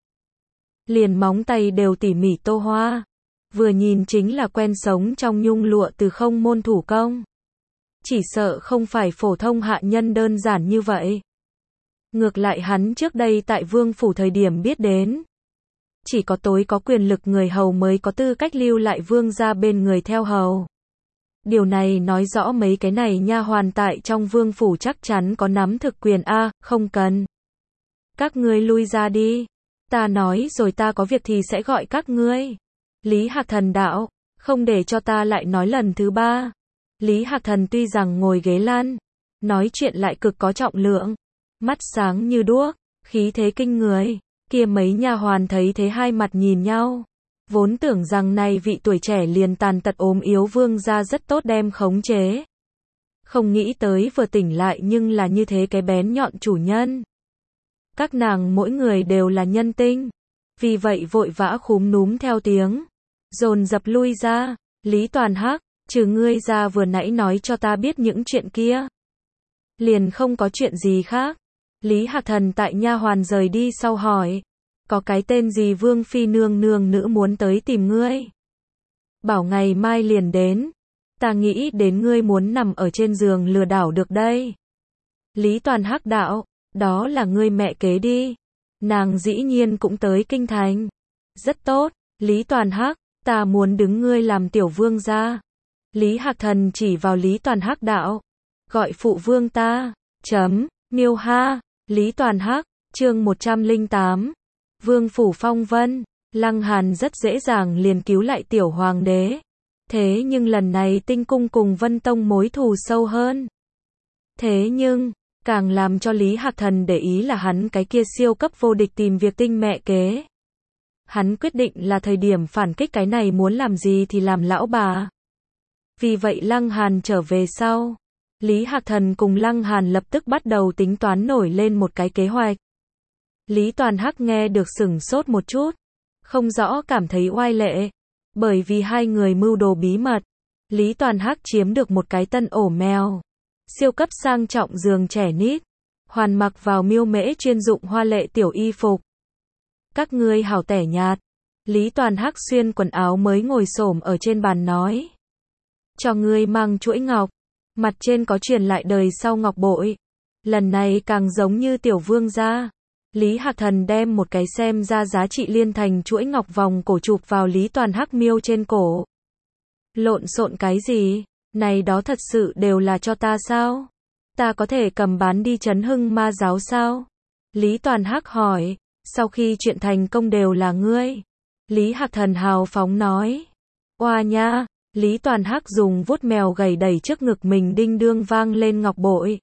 Liền móng tay đều tỉ mỉ tô hoa. Vừa nhìn chính là quen sống trong nhung lụa từ không môn thủ công. Chỉ sợ không phải phổ thông hạ nhân đơn giản như vậy. Ngược lại hắn trước đây tại vương phủ thời điểm biết đến. Chỉ có tối có quyền lực người hầu mới có tư cách lưu lại vương gia bên người theo hầu. Điều này nói rõ mấy cái này nha hoàn tại trong vương phủ chắc chắn có nắm thực quyền a, không cần. Các ngươi lui ra đi. Ta nói rồi ta có việc thì sẽ gọi các ngươi. Lý Hạc Thần đạo, không để cho ta lại nói lần thứ ba. Lý Hạc Thần tuy rằng ngồi ghế lăn, nói chuyện lại cực có trọng lượng. Mắt sáng như đuốc, khí thế kinh người. Kia mấy nha hoàn thấy thế hai mặt nhìn nhau. Vốn tưởng rằng này vị tuổi trẻ liền tàn tật ốm yếu vương gia rất tốt đem khống chế. Không nghĩ tới vừa tỉnh lại nhưng là như thế cái bén nhọn chủ nhân. Các nàng mỗi người đều là nhân tinh. Vì vậy vội vã khúm núm theo tiếng. Dồn dập lui ra. Lý Toàn Hắc, trừ ngươi ra vừa nãy nói cho ta biết những chuyện kia. Liền không có chuyện gì khác. Lý Hạc Thần tại nha hoàn rời đi sau hỏi. Có cái tên gì vương phi nương nương nữ muốn tới tìm ngươi. Bảo ngày mai liền đến. Ta nghĩ đến ngươi muốn nằm ở trên giường lừa đảo được đây. Lý Toàn Hắc đạo, đó là ngươi mẹ kế đi. Nàng dĩ nhiên cũng tới kinh thành. Rất tốt, Lý Toàn Hắc, ta muốn đứng ngươi làm tiểu vương gia. Lý Hạc Thần chỉ vào Lý Toàn Hắc đạo. Gọi phụ vương ta. Miêu ha. Lý Toàn Hắc, chương 108. Vương phủ phong vân. Lăng Hàn rất dễ dàng liền cứu lại tiểu hoàng đế. Thế nhưng lần này Tinh Cung cùng Vân Tông mối thù sâu hơn. Thế nhưng, càng làm cho Lý Hạc Thần để ý là hắn cái kia siêu cấp vô địch tìm việc tinh mẹ kế. Hắn quyết định là thời điểm phản kích, cái này muốn làm gì thì làm lão bà. Vì vậy Lăng Hàn trở về sau, Lý Hạc Thần cùng Lăng Hàn lập tức bắt đầu tính toán nổi lên một cái kế hoạch. Lý Toàn Hắc nghe được sửng sốt một chút, không rõ cảm thấy oai lệ, bởi vì hai người mưu đồ bí mật. Lý Toàn Hắc chiếm được một cái tân ổ mèo, siêu cấp sang trọng giường trẻ nít, hoàn mặc vào miêu mễ chuyên dụng hoa lệ tiểu y phục. Các ngươi hảo tẻ nhạt. Lý Toàn Hắc xuyên quần áo mới ngồi xổm ở trên bàn nói. Cho ngươi mang chuỗi ngọc, mặt trên có truyền lại đời sau ngọc bội. Lần này càng giống như tiểu vương gia. Lý Hạc Thần đem một cái xem ra giá trị liên thành chuỗi ngọc vòng cổ chụp vào Lý Toàn Hắc miêu trên cổ. Lộn xộn cái gì? Này đó thật sự đều là cho ta sao? Ta có thể cầm bán đi chấn hưng ma giáo sao? Lý Toàn Hắc hỏi. Sau khi chuyện thành công đều là ngươi. Lý Hạc Thần hào phóng nói. Oa nha. Lý Toàn Hắc dùng vuốt mèo gầy đẩy trước ngực mình đinh đương vang lên ngọc bội.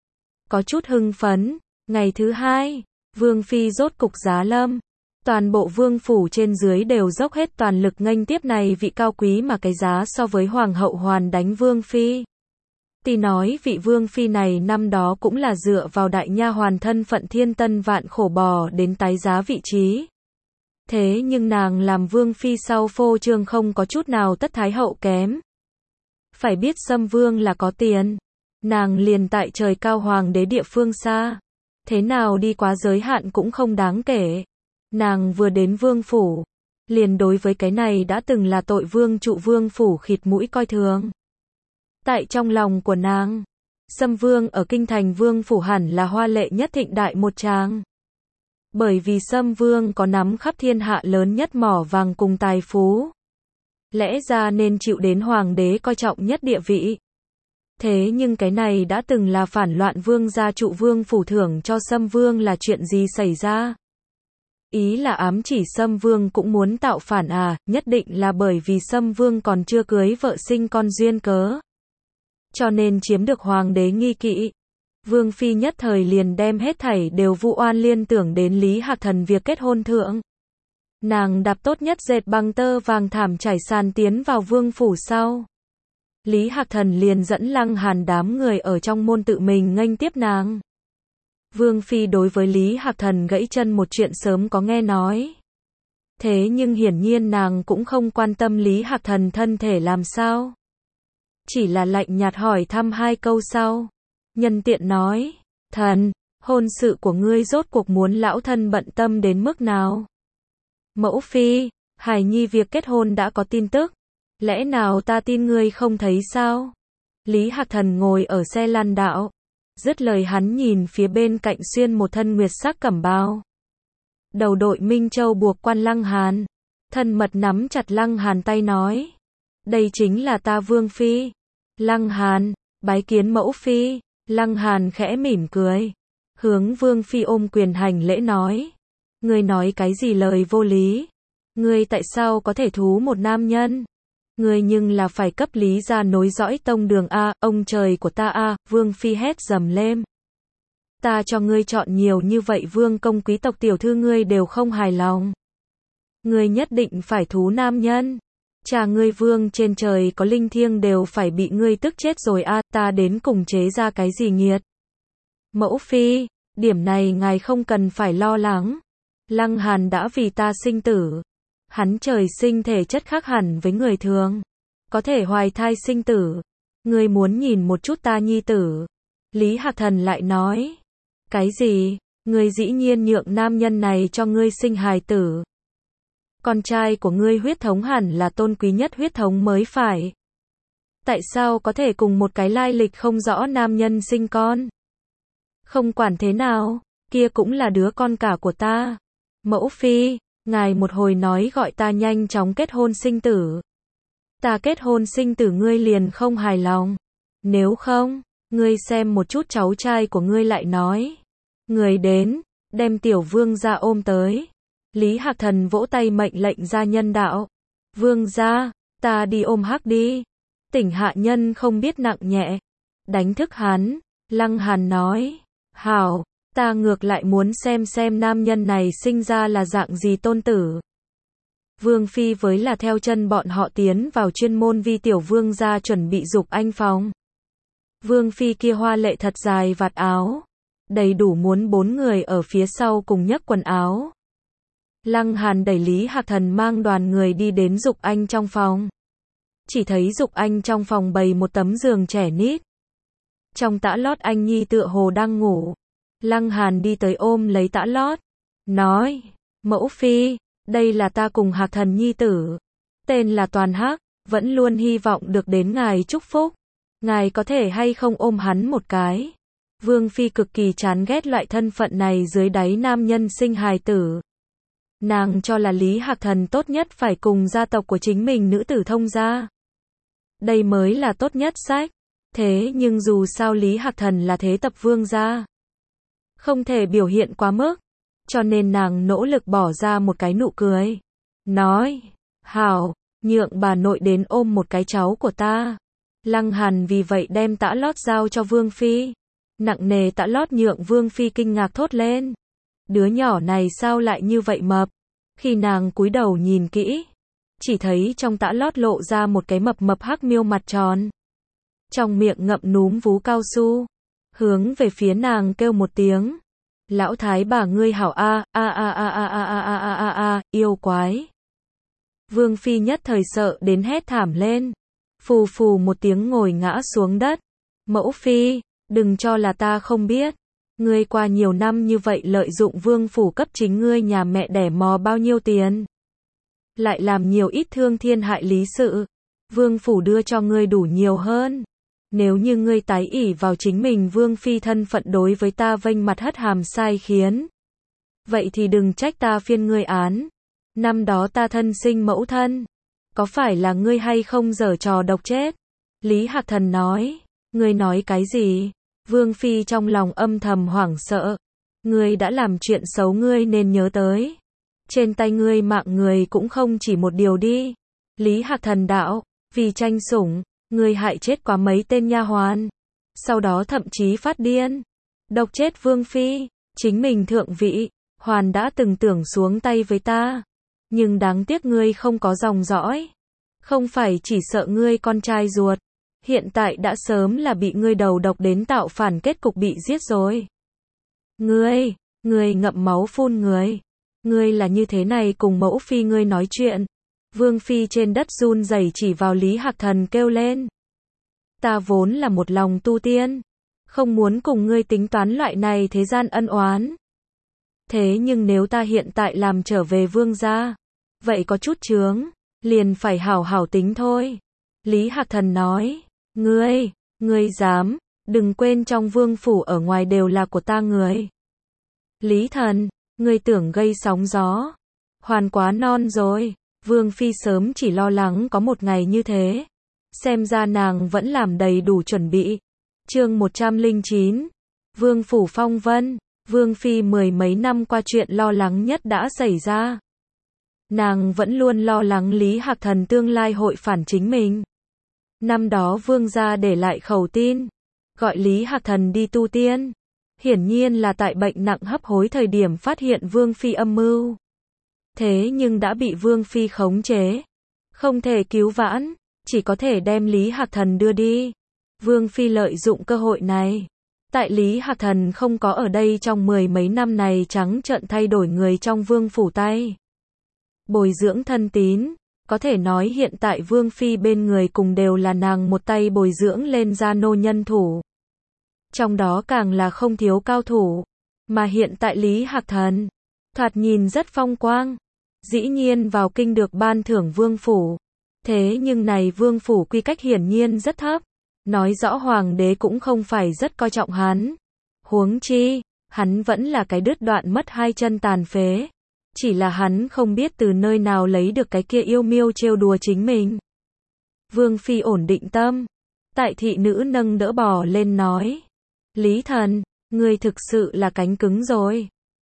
Có chút hưng phấn. Ngày thứ hai, Vương Phi rốt cục giá lâm. Toàn bộ vương phủ trên dưới đều dốc hết toàn lực nghênh tiếp này vị cao quý mà cái giá so với Hoàng hậu Hoàn đánh Vương Phi. Tỷ nói vị Vương Phi này năm đó cũng là dựa vào đại nha hoàn thân phận thiên tân vạn khổ bò đến tái giá vị trí. Thế nhưng nàng làm Vương Phi sau phô trương không có chút nào tất thái hậu kém. Phải biết Sâm Vương là có tiền. Nàng liền tại trời cao hoàng đế địa phương xa. Thế nào đi quá giới hạn cũng không đáng kể. Nàng vừa đến vương phủ, liền đối với cái này đã từng là tội vương trụ vương phủ khịt mũi coi thường. Tại trong lòng của nàng, Sâm Vương ở kinh thành vương phủ hẳn là hoa lệ nhất thịnh đại một tràng. Bởi vì Sâm Vương có nắm khắp thiên hạ lớn nhất mỏ vàng cùng tài phú. Lẽ ra nên chịu đến hoàng đế coi trọng nhất địa vị. Thế nhưng cái này đã từng là phản loạn vương gia trụ vương phủ thưởng cho Sâm Vương là chuyện gì xảy ra? Ý là ám chỉ Sâm Vương cũng muốn tạo phản à, nhất định là bởi vì Sâm Vương còn chưa cưới vợ sinh con duyên cớ. Cho nên chiếm được hoàng đế nghi kỵ. Vương Phi nhất thời liền đem hết thảy đều vu oan liên tưởng đến Lý Hạc Thần việc kết hôn thượng. Nàng đạp tốt nhất dệt bằng tơ vàng thảm trải sàn tiến vào vương phủ sau. Lý Hạc Thần liền dẫn Lăng Hàn đám người ở trong môn tự mình nghênh tiếp nàng. Vương Phi đối với Lý Hạc Thần gãy chân một chuyện sớm có nghe nói. Thế nhưng hiển nhiên nàng cũng không quan tâm Lý Hạc Thần thân thể làm sao. Chỉ là lạnh nhạt hỏi thăm hai câu sau. Nhân tiện nói, thần, hôn sự của ngươi rốt cuộc muốn lão thân bận tâm đến mức nào? Mẫu Phi, Hải Nhi việc kết hôn đã có tin tức. Lẽ nào ta tin ngươi không thấy sao? Lý Hạc Thần ngồi ở xe lăn đạo. Dứt lời hắn nhìn phía bên cạnh xuyên một thân nguyệt sắc cẩm bào. Đầu đội Minh Châu buộc quan Lăng Hàn. Thân mật nắm chặt Lăng Hàn tay nói. Đây chính là ta Vương Phi. Lăng Hàn, bái kiến mẫu Phi. Lăng Hàn khẽ mỉm cười. Hướng Vương Phi ôm quyền hành lễ nói. Ngươi nói cái gì lời vô lý? Ngươi tại sao có thể thú một nam nhân? Ngươi nhưng là phải cấp Lý gia nối dõi tông đường a, ông trời của ta a, Vương Phi hét dầm lên. Ta cho ngươi chọn nhiều như vậy vương công quý tộc tiểu thư ngươi đều không hài lòng. Ngươi nhất định phải thú nam nhân. Cha ngươi vương trên trời có linh thiêng đều phải bị ngươi tức chết rồi a, ta đến cùng chế ra cái gì nghiệt. Mẫu Phi, điểm này ngài không cần phải lo lắng. Lăng Hàn đã vì ta sinh tử. Hắn trời sinh thể chất khác hẳn với người thường. Có thể hoài thai sinh tử. Ngươi muốn nhìn một chút ta nhi tử. Lý Hạc Thần lại nói. Cái gì? Ngươi dĩ nhiên nhượng nam nhân này cho ngươi sinh hài tử. Con trai của ngươi huyết thống hẳn là tôn quý nhất huyết thống mới phải. Tại sao có thể cùng một cái lai lịch không rõ nam nhân sinh con? Không quản thế nào, kia cũng là đứa con cả của ta. Mẫu Phi, ngài một hồi nói gọi ta nhanh chóng kết hôn sinh tử. Ta kết hôn sinh tử ngươi liền không hài lòng. Nếu không, ngươi xem một chút cháu trai của ngươi lại nói. Người đến, đem tiểu vương ra ôm tới. Lý Hạc Thần vỗ tay mệnh lệnh ra nhân đạo. Vương gia, ta đi ôm Hắc đi. Tỉnh hạ nhân không biết nặng nhẹ. Đánh thức hắn, Lăng Hàn nói. Hảo, ta ngược lại muốn xem nam nhân này sinh ra là dạng gì tôn tử. Vương Phi với là theo chân bọn họ tiến vào chuyên môn vi tiểu vương gia chuẩn bị dục anh phòng. Vương Phi kia hoa lệ thật dài vạt áo. Đầy đủ muốn 4 người ở phía sau cùng nhấc quần áo. Lăng Hàn đẩy Lý Hạc Thần mang đoàn người đi đến dục anh trong phòng. Chỉ thấy dục anh trong phòng bày một tấm giường trẻ nít. Trong tã lót anh nhi tựa hồ đang ngủ. Lăng Hàn đi tới ôm lấy tã lót. Nói, mẫu phi, đây là ta cùng Hạc Thần nhi tử. Tên là Toàn Hắc, vẫn luôn hy vọng được đến ngài chúc phúc. Ngài có thể hay không ôm hắn một cái. Vương Phi cực kỳ chán ghét loại thân phận này dưới đáy nam nhân sinh hài tử. Nàng cho là Lý Hạc Thần tốt nhất phải cùng gia tộc của chính mình nữ tử thông gia. Đây mới là tốt nhất sách. Thế nhưng dù sao Lý Hạc Thần là thế tập vương gia. Không thể biểu hiện quá mức. Cho nên nàng nỗ lực bỏ ra một cái nụ cười. Nói, hảo, nhượng bà nội đến ôm một cái cháu của ta. Lăng Hàn vì vậy đem tã lót giao cho Vương Phi. Nặng nề tã lót nhượng Vương Phi kinh ngạc thốt lên. Đứa nhỏ này sao lại như vậy mập? Khi nàng cúi đầu nhìn kỹ, chỉ thấy trong tã lót lộ ra một cái mập mập hắc miêu mặt tròn. Trong miệng ngậm núm vú cao su, hướng về phía nàng kêu một tiếng. Lão thái bà ngươi hảo yêu quái. Vương Phi nhất thời sợ đến hét thảm lên. Phù phù một tiếng ngồi ngã xuống đất. Mẫu Phi, đừng cho là ta không biết. Ngươi qua nhiều năm như vậy lợi dụng vương phủ cấp chính ngươi nhà mẹ đẻ mò bao nhiêu tiền. Lại làm nhiều ít thương thiên hại lý sự. Vương phủ đưa cho ngươi đủ nhiều hơn. Nếu như ngươi tái ỷ vào chính mình Vương Phi thân phận đối với ta vênh mặt hất hàm sai khiến. Vậy thì đừng trách ta phiên ngươi án. Năm đó ta thân sinh mẫu thân. Có phải là ngươi hay không giở trò độc chết? Lý Hạc Thần nói. Ngươi nói cái gì? Vương Phi trong lòng âm thầm hoảng sợ. Ngươi đã làm chuyện xấu ngươi nên nhớ tới. Trên tay ngươi mạng người cũng không chỉ một điều đi. Lý Hạc Thần đạo. Vì tranh sủng. Ngươi hại chết quá mấy tên nha hoàn. Sau đó thậm chí phát điên. Độc chết Vương Phi. Chính mình thượng vị. Hoàn đã từng tưởng xuống tay với ta. Nhưng đáng tiếc ngươi không có dòng dõi. Không phải chỉ sợ ngươi con trai ruột. Hiện tại đã sớm là bị ngươi đầu độc đến tạo phản kết cục bị giết rồi. Ngươi ngậm máu phun người. Ngươi là như thế này cùng mẫu phi ngươi nói chuyện. Vương Phi trên đất run rẩy chỉ vào Lý Hạc Thần kêu lên. Ta vốn là một lòng tu tiên. Không muốn cùng ngươi tính toán loại này thế gian ân oán. Thế nhưng nếu ta hiện tại làm trở về vương gia. Vậy có chút chướng. Liền phải hảo hảo tính thôi. Lý Hạc Thần nói. Ngươi dám. Đừng quên trong vương phủ ở ngoài đều là của ta người. Lý Thần. Ngươi tưởng gây sóng gió. Hoàn quá non rồi. Vương Phi sớm chỉ lo lắng có một ngày như thế. Xem ra nàng vẫn làm đầy đủ chuẩn bị. Chương 109. Vương phủ phong vân. Vương Phi mười mấy năm qua chuyện lo lắng nhất đã xảy ra. Nàng vẫn luôn lo lắng Lý Hạc Thần tương lai hội phản chính mình. Năm đó vương gia để lại khẩu tin. Gọi Lý Hạc Thần đi tu tiên. Hiển nhiên là tại bệnh nặng hấp hối thời điểm phát hiện Vương Phi âm mưu. Thế nhưng đã bị Vương Phi khống chế. Không thể cứu vãn. Chỉ có thể đem Lý Hạc Thần đưa đi. Vương Phi lợi dụng cơ hội này. Tại Lý Hạc Thần không có ở đây trong mười mấy năm này trắng trợn thay đổi người trong vương phủ tay. Bồi dưỡng thân tín. Có thể nói hiện tại Vương Phi bên người cùng đều là nàng một tay bồi dưỡng lên gia nô nhân thủ. Trong đó càng là không thiếu cao thủ. Mà hiện tại Lý Hạc Thần. Thoạt nhìn rất phong quang. Dĩ nhiên vào kinh được ban thưởng vương phủ. Thế nhưng này vương phủ quy cách hiển nhiên rất thấp. Nói rõ hoàng đế cũng không phải rất coi trọng hắn. Huống chi, hắn vẫn là cái đứt đoạn mất hai chân tàn phế. Chỉ là hắn không biết từ nơi nào lấy được cái kia yêu miêu trêu đùa chính mình. Vương Phi ổn định tâm. Tại thị nữ nâng đỡ bò lên nói. Lý Thần, ngươi thực sự là cánh cứng rồi.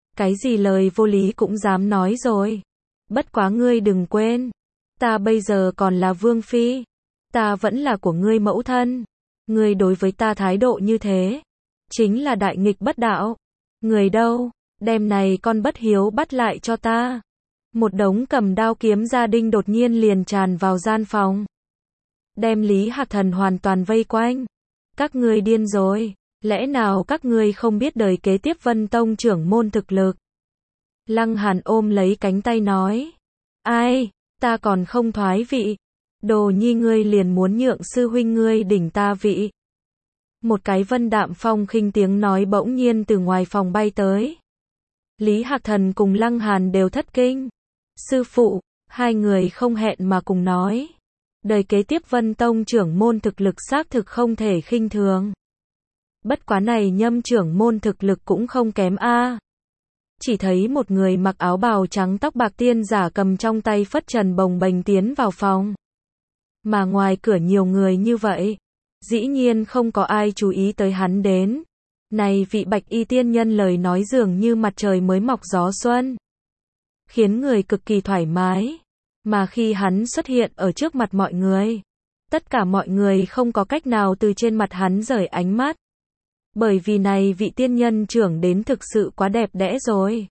Cái gì lời vô lý cũng dám nói rồi. Bất quá ngươi đừng quên, ta bây giờ còn là vương phi, ta vẫn là của ngươi mẫu thân. Ngươi đối với ta thái độ như thế, chính là đại nghịch bất đạo. Người đâu, đem này con bất hiếu bắt lại cho ta. Một đống cầm đao kiếm gia đình đột nhiên liền tràn vào gian phòng, đem Lý Hạc Thần hoàn toàn vây quanh. Các ngươi điên rồi, lẽ nào các ngươi không biết đời kế tiếp Vân Tông trưởng môn thực lực? Lăng Hàn ôm lấy cánh tay nói, ai, ta còn không thoái vị, Đồ Nhi ngươi liền muốn nhượng sư huynh ngươi đỉnh ta vị. Một cái vân đạm phong khinh tiếng nói bỗng nhiên từ ngoài phòng bay tới. Lý Hạc Thần cùng Lăng Hàn đều thất kinh. Sư phụ, hai người không hẹn mà cùng nói. Đời kế tiếp Vân Tông trưởng môn thực lực xác thực không thể khinh thường. Bất quá này Nhâm trưởng môn thực lực cũng không kém a. Chỉ thấy một người mặc áo bào trắng tóc bạc tiên giả cầm trong tay phất trần bồng bềnh tiến vào phòng. Mà ngoài cửa nhiều người như vậy, dĩ nhiên không có ai chú ý tới hắn đến. Này vị bạch y tiên nhân lời nói dường như mặt trời mới mọc gió xuân, khiến người cực kỳ thoải mái. Mà khi hắn xuất hiện ở trước mặt mọi người, tất cả mọi người không có cách nào từ trên mặt hắn rời ánh mắt. Bởi vì này vị tiên nhân trưởng đến thực sự quá đẹp đẽ rồi.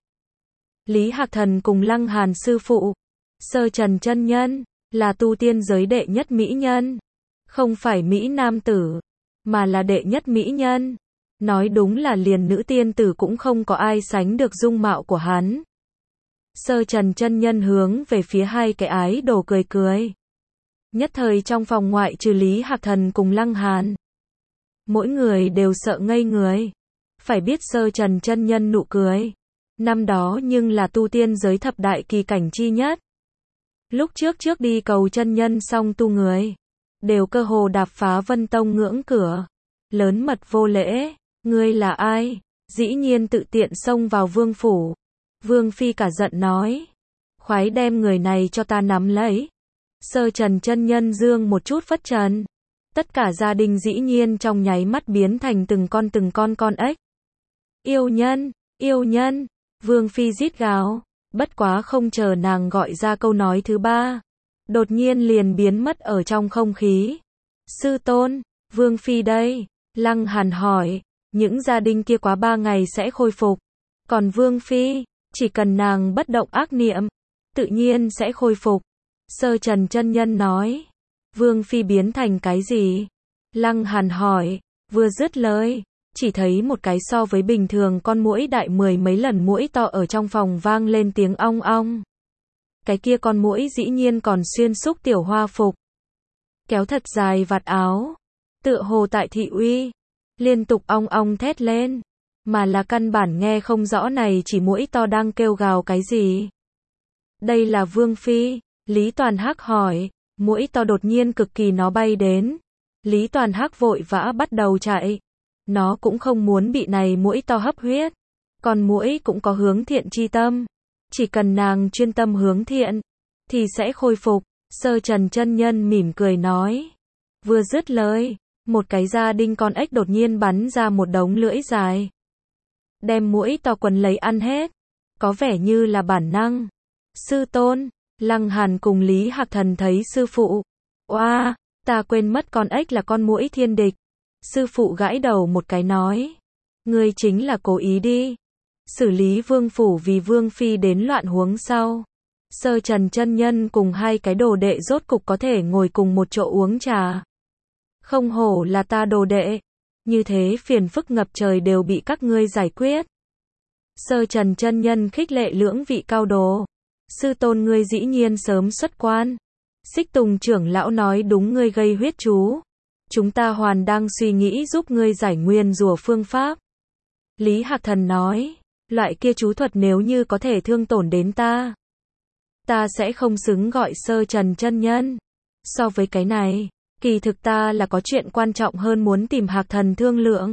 Lý Hạc Thần cùng Lăng Hàn sư phụ, Sơ Trần chân nhân, là tu tiên giới đệ nhất mỹ nhân. Không phải mỹ nam tử, mà là đệ nhất mỹ nhân. Nói đúng là liền nữ tiên tử cũng không có ai sánh được dung mạo của hắn. Sơ Trần chân nhân hướng về phía hai cái ái đồ cười cười. Nhất thời trong phòng ngoại trừ Lý Hạc Thần cùng Lăng Hàn, mỗi người đều sợ ngây người. Phải biết Sơ Trần chân nhân nụ cười, năm đó nhưng là tu tiên giới thập đại kỳ cảnh chi nhất. Lúc trước đi cầu chân nhân xong tu người, đều cơ hồ đạp phá Vân Tông ngưỡng cửa. Lớn mật vô lễ, ngươi là ai? Dĩ nhiên tự tiện xông vào vương phủ. Vương phi cả giận nói, khoái đem người này cho ta nắm lấy. Sơ Trần chân nhân dương một chút phất trần, tất cả gia đình dĩ nhiên trong nháy mắt biến thành từng con ếch. Yêu nhân, vương phi rít gào. Bất quá không chờ nàng gọi ra câu nói thứ ba, đột nhiên liền biến mất ở trong không khí. Sư tôn, vương phi đây. Lăng Hàn hỏi, những gia đình kia quá 3 ngày sẽ khôi phục. Còn vương phi, chỉ cần nàng bất động ác niệm, tự nhiên sẽ khôi phục. Sơ Trần chân nhân nói, vương phi biến thành cái gì? Lăng Hàn hỏi, vừa dứt lời, chỉ thấy một cái so với bình thường con muỗi đại 10 mấy lần muỗi to ở trong phòng vang lên tiếng ong ong. Cái kia con muỗi dĩ nhiên còn xuyên xúc tiểu hoa phục, kéo thật dài vạt áo, tựa hồ tại thị uy, liên tục ong ong thét lên, mà là căn bản nghe không rõ này chỉ muỗi to đang kêu gào cái gì. Đây là vương phi, Lý Toàn Hắc hỏi. Muỗi to đột nhiên cực kỳ nó bay đến, Lý Toàn Hắc vội vã bắt đầu chạy. Nó cũng không muốn bị này muỗi to hấp huyết. Còn muỗi cũng có hướng thiện chi tâm, chỉ cần nàng chuyên tâm hướng thiện thì sẽ khôi phục. Sơ Trần chân nhân mỉm cười nói. Vừa dứt lời, một cái gia đình con ếch đột nhiên bắn ra một đống lưỡi dài, đem muỗi to quần lấy ăn hết, có vẻ như là bản năng. Sư tôn, Lăng Hàn cùng Lý Hạc Thần thấy sư phụ. Oa, ta quên mất con ếch là con muỗi thiên địch. Sư phụ gãi đầu một cái nói, ngươi chính là cố ý đi. Xử lý vương phủ vì vương phi đến loạn huống sau. Sơ Trần chân nhân cùng hai cái đồ đệ rốt cục có thể ngồi cùng một chỗ uống trà. Không hổ là ta đồ đệ, như thế phiền phức ngập trời đều bị các ngươi giải quyết. Sơ Trần chân nhân khích lệ lưỡng vị cao đồ. Sư tôn ngươi dĩ nhiên sớm xuất quan. Xích Tùng trưởng lão nói đúng, ngươi gây huyết chú. Chúng ta hoàn đang suy nghĩ giúp ngươi giải nguyên rủa phương pháp. Lý Hạc Thần nói, loại kia chú thuật nếu như có thể thương tổn đến ta sẽ không xứng gọi Sơ Trần chân nhân. So với cái này, kỳ thực ta là có chuyện quan trọng hơn muốn tìm Hạc Thần thương lượng.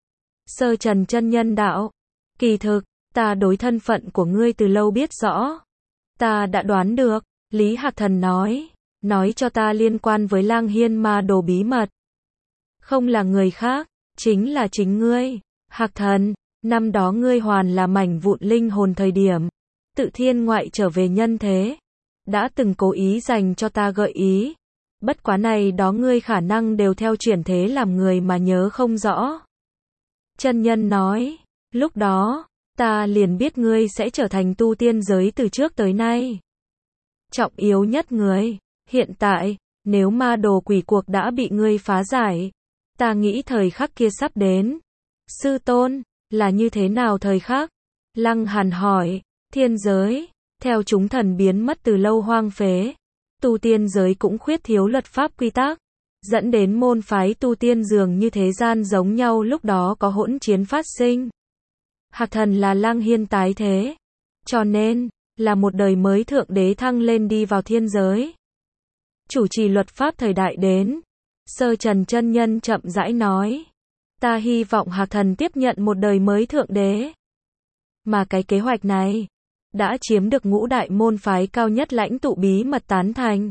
Sơ Trần chân nhân đạo, kỳ thực, ta đối thân phận của ngươi từ lâu biết rõ. Ta đã đoán được. Lý Hạc Thần nói cho ta liên quan với Lang Hiên ma đồ bí mật. Không là người khác, chính là chính ngươi. Hạc Thần, Năm đó ngươi hoàn là mảnh vụn linh hồn thời điểm, tự thiên ngoại trở về nhân thế, đã từng cố ý dành cho ta gợi ý. Bất quá này đó ngươi khả năng đều theo chuyển thế làm người mà nhớ không rõ. Chân nhân nói, lúc đó, ta liền biết ngươi sẽ trở thành tu tiên giới từ trước tới nay trọng yếu nhất người. Hiện tại, nếu ma đồ quỷ cuộc đã bị ngươi phá giải, ta nghĩ thời khắc kia sắp đến. Sư tôn, là như thế nào thời khắc? Lăng Hàn hỏi, thiên giới, theo chúng thần biến mất từ lâu hoang phế, tu tiên giới cũng khuyết thiếu luật pháp quy tắc, dẫn đến môn phái tu tiên dường như thế gian giống nhau, lúc đó có hỗn chiến phát sinh. Hạc thần là Lăng Hiên tái thế, cho nên, là một đời mới thượng đế thăng lên đi vào thiên giới. Chủ trì luật pháp thời đại đến, Sơ Trần chân nhân chậm rãi nói, ta hy vọng Hạc thần tiếp nhận một đời mới thượng đế. Mà cái kế hoạch này, đã chiếm được ngũ đại môn phái cao nhất lãnh tụ bí mật tán thành.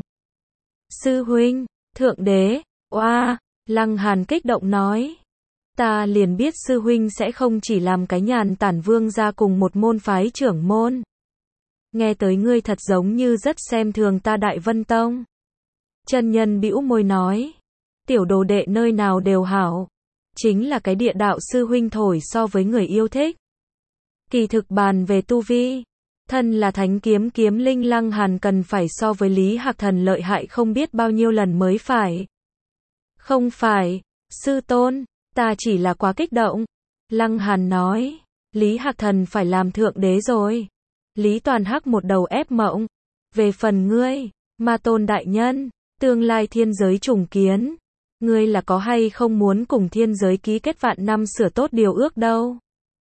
Sư huynh, thượng đế, oa, Lăng Hàn kích động nói. Ta liền biết sư huynh sẽ không chỉ làm cái nhàn tản vương ra cùng một môn phái trưởng môn. Nghe tới ngươi thật giống như rất xem thường ta Đại Vân Tông. Chân nhân bĩu môi nói, tiểu đồ đệ nơi nào đều hảo, chính là cái địa đạo sư huynh thổi so với người yêu thích. Kỳ thực bàn về tu vi, thân là thánh kiếm kiếm linh Lăng Hàn cần phải so với Lý Hạc Thần lợi hại không biết bao nhiêu lần mới phải. Không phải, sư tôn, ta chỉ là quá kích động. Lăng Hàn nói, Lý Hạc Thần phải làm thượng đế rồi. Lý Toàn Hắc một đầu ép mộng. Về phần ngươi, Ma Tôn đại nhân, tương lai thiên giới trùng kiến, ngươi là có hay không muốn cùng thiên giới ký kết vạn năm sửa tốt điều ước đâu?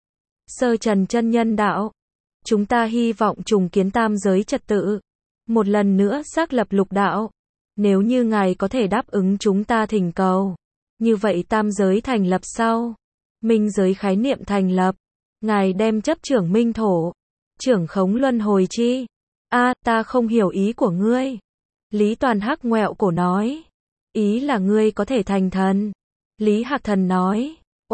Sơ Trần chân nhân đạo, chúng ta hy vọng trùng kiến tam giới trật tự, một lần nữa xác lập lục đạo. Nếu như ngài có thể đáp ứng chúng ta thỉnh cầu, như vậy tam giới thành lập sau, minh giới khái niệm thành lập, ngài đem chấp trưởng minh thổ, trưởng khống luân hồi chi. Ta không hiểu ý của ngươi. Lý Toàn Hắc ngoẹo cổ nói, ý là ngươi có thể thành thần. Lý Hạc Thần nói,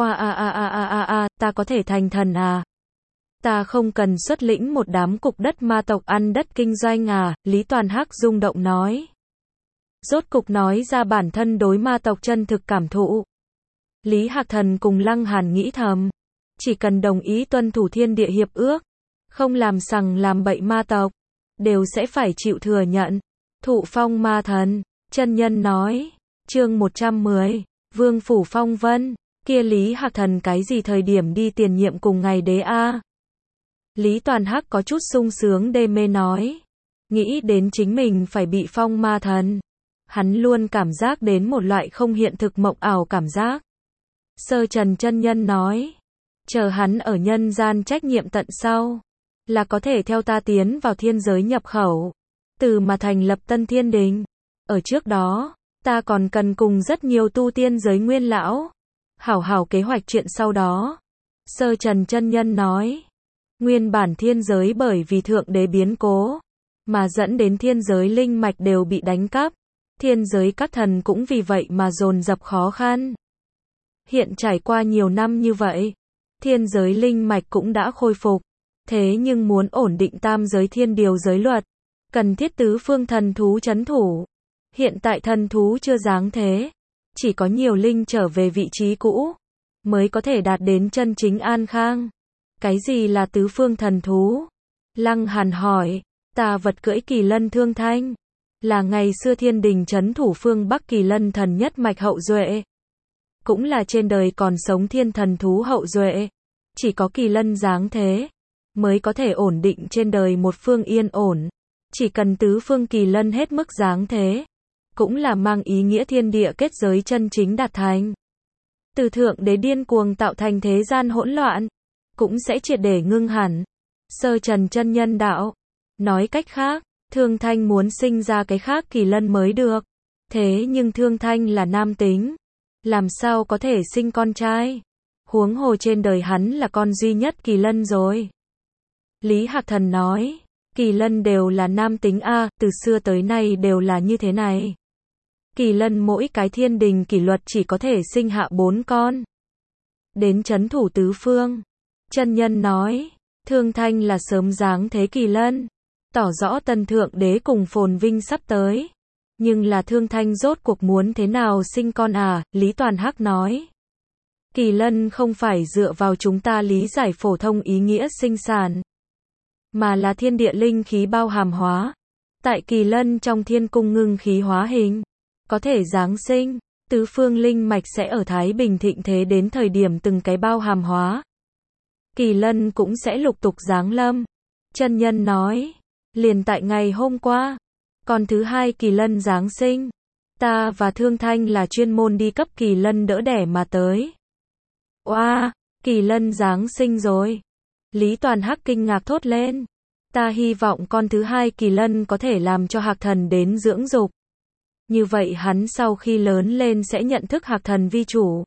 ta có thể thành thần à? Ta không cần xuất lĩnh một đám cục đất ma tộc ăn đất kinh doanh à? Lý Toàn Hắc rung động nói. Rốt cục nói ra bản thân đối ma tộc chân thực cảm thụ. Lý Hạc Thần cùng Lăng Hàn nghĩ thầm, chỉ cần đồng ý tuân thủ thiên địa hiệp ước, không làm sằng làm bậy ma tộc, đều sẽ phải chịu thừa nhận. Thụ phong ma thần, chân nhân nói, chương 110, Vương Phủ Phong Vân, kia Lý Hạc Thần cái gì thời điểm đi tiền nhiệm cùng ngày đế a? Lý Toàn Hắc có chút sung sướng đê mê nói, nghĩ đến chính mình phải bị phong ma thần, hắn luôn cảm giác đến một loại không hiện thực mộng ảo cảm giác. Sơ Trần chân nhân nói, chờ hắn ở nhân gian trách nhiệm tận sau, là có thể theo ta tiến vào thiên giới nhập khẩu, từ mà thành lập tân thiên đình. Ở trước đó, ta còn cần cùng rất nhiều tu tiên giới nguyên lão hảo hảo kế hoạch chuyện sau đó. Sơ Trần chân nhân nói, nguyên bản thiên giới bởi vì thượng đế biến cố, mà dẫn đến thiên giới linh mạch đều bị đánh cắp, thiên giới các thần cũng vì vậy mà dồn dập khó khăn. Hiện trải qua nhiều năm như vậy, thiên giới linh mạch cũng đã khôi phục, thế nhưng muốn ổn định tam giới thiên điều giới luật, cần thiết tứ phương thần thú trấn thủ. Hiện tại thần thú chưa giáng thế, chỉ có nhiều linh trở về vị trí cũ, mới có thể đạt đến chân chính an khang. Cái gì là tứ phương thần thú? Lăng Hàn hỏi, ta vật cưỡi kỳ lân Thương Thanh, là ngày xưa thiên đình trấn thủ phương Bắc kỳ lân thần nhất mạch hậu duệ, cũng là trên đời còn sống thiên thần thú hậu duệ. Chỉ có kỳ lân giáng thế, mới có thể ổn định trên đời một phương yên ổn. Chỉ cần tứ phương kỳ lân hết mức giáng thế, cũng là mang ý nghĩa thiên địa kết giới chân chính đạt thành. Từ thượng đế điên cuồng tạo thành thế gian hỗn loạn, cũng sẽ triệt để ngưng hẳn. Sơ Trần chân nhân đạo, nói cách khác, Thương Thanh muốn sinh ra cái khác kỳ lân mới được. Thế nhưng Thương Thanh là nam tính, làm sao có thể sinh con trai? Huống hồ trên đời hắn là con duy nhất kỳ lân rồi. Lý Hạc Thần nói, kỳ lân đều là nam tính a, từ xưa tới nay đều là như thế này. Kỳ lân mỗi cái thiên đình kỷ luật chỉ có thể sinh hạ 4 con. Đến trấn thủ tứ phương, Chân nhân nói, Thương Thanh là sớm giáng thế Kỳ Lân, tỏ rõ Tân Thượng Đế cùng phồn vinh sắp tới. Nhưng là Thương Thanh rốt cuộc muốn thế nào sinh con à? Lý Toàn Hắc nói. Kỳ Lân không phải dựa vào chúng ta lý giải phổ thông ý nghĩa sinh sản, mà là thiên địa linh khí bao hàm hóa. Tại Kỳ Lân trong thiên cung ngưng khí hóa hình, có thể giáng sinh, tứ phương linh mạch sẽ ở Thái Bình thịnh thế đến thời điểm từng cái bao hàm hóa. Kỳ Lân cũng sẽ lục tục giáng lâm. Chân nhân nói, liền tại ngày hôm qua, còn thứ hai Kỳ Lân giáng sinh, ta và Thương Thanh là chuyên môn đi cấp Kỳ Lân đỡ đẻ mà tới. Oa, Kỳ Lân giáng sinh rồi. Lý Toàn Hắc kinh ngạc thốt lên. Ta hy vọng con thứ hai Kỳ Lân có thể làm cho Hạc Thần đến dưỡng dục. Như vậy hắn sau khi lớn lên sẽ nhận thức Hạc Thần vi chủ.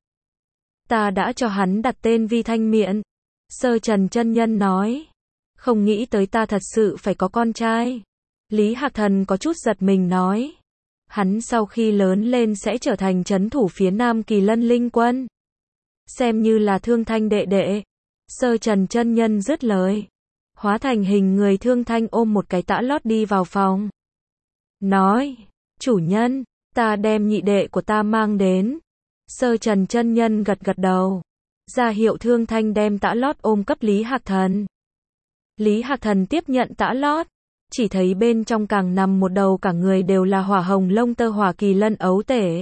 Ta đã cho hắn đặt tên Vi Thanh Miện. Sơ Trần chân nhân nói. Không nghĩ tới ta thật sự phải có con trai. Lý Hạc Thần có chút giật mình nói. Hắn sau khi lớn lên sẽ trở thành trấn thủ phía Nam Kỳ Lân Linh Quân. Xem như là Thương Thanh đệ đệ. Sơ Trần chân nhân dứt lời. Hóa thành hình người Thương Thanh ôm một cái tã lót đi vào phòng. Nói, chủ nhân, ta đem nhị đệ của ta mang đến. Sơ Trần chân nhân gật gật đầu. Ra hiệu Thương Thanh đem tã lót ôm cấp Lý Hạc Thần. Lý Hạc Thần tiếp nhận tã lót. Chỉ thấy bên trong càng nằm một đầu cả người đều là hỏa hồng lông tơ hỏa Kỳ Lân ấu tể.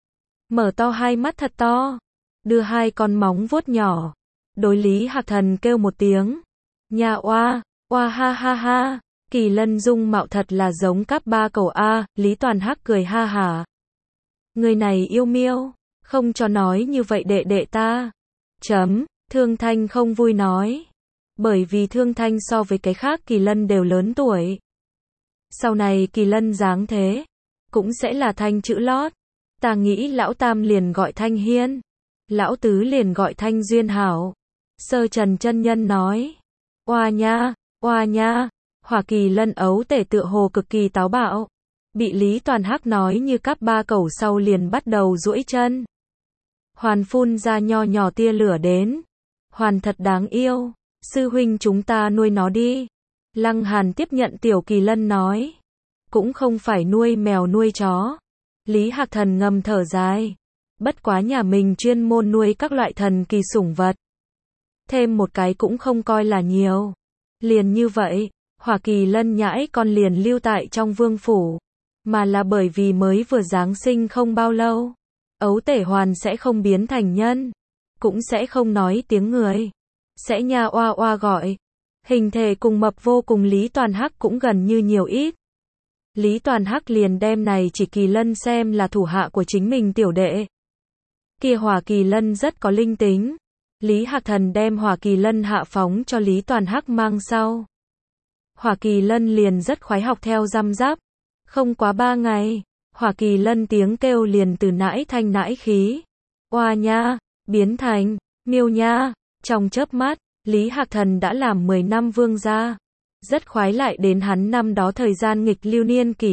Mở to hai mắt thật to. Đưa hai con móng vuốt nhỏ. Đối Lý Hạc Thần kêu một tiếng. Nhà oa, oa ha ha ha. Kỳ Lân dung mạo thật là giống cáp ba cầu A. Lý Toàn Hắc cười ha hả. Người này yêu miêu. Không cho nói như vậy đệ đệ ta. Thương Thanh không vui nói. Bởi vì Thương Thanh so với cái khác Kỳ Lân đều lớn tuổi. Sau này Kỳ Lân giáng thế, cũng sẽ là Thanh chữ lót. Ta nghĩ lão tam liền gọi Thanh Hiên, lão tứ liền gọi Thanh Duyên Hảo. Sơ Trần chân nhân nói. Oa nha, hỏa Kỳ Lân ấu tể tựa hồ cực kỳ táo bạo. Bị Lý Toàn Hắc nói như cáp ba cẩu sau liền bắt đầu duỗi chân. Hoàn phun ra nho nhỏ tia lửa đến. Hoàn thật đáng yêu. Sư huynh chúng ta nuôi nó đi. Lăng Hàn tiếp nhận tiểu Kỳ Lân nói. Cũng không phải nuôi mèo nuôi chó. Lý Hạc Thần ngầm thở dài. Bất quá nhà mình chuyên môn nuôi các loại thần kỳ sủng vật. Thêm một cái cũng không coi là nhiều. Liền như vậy, hỏa Kỳ Lân nhãi con liền lưu tại trong vương phủ. Mà là bởi vì mới vừa giáng sinh không bao lâu. Ấu tể hoàn sẽ không biến thành nhân. Cũng sẽ không nói tiếng người. Sẽ nha oa oa gọi. Hình thể cùng mập vô cùng Lý Toàn Hắc cũng gần như nhiều ít. Lý Toàn Hắc liền đem này chỉ Kỳ Lân xem là thủ hạ của chính mình tiểu đệ. Kia hỏa Kỳ Lân rất có linh tính. Lý Hạc Thần đem hỏa Kỳ Lân hạ phóng cho Lý Toàn Hắc mang sau. Hỏa Kỳ Lân liền rất khoái học theo răm rắp. Không quá 3 ngày, hỏa Kỳ Lân tiếng kêu liền từ nãi thanh nãi khí. Oa nha, biến thành, miêu nha. Trong chớp mắt, Lý Hạc Thần đã làm 10 năm vương gia. Rất khoái lại đến hắn năm đó thời gian nghịch lưu niên kỷ.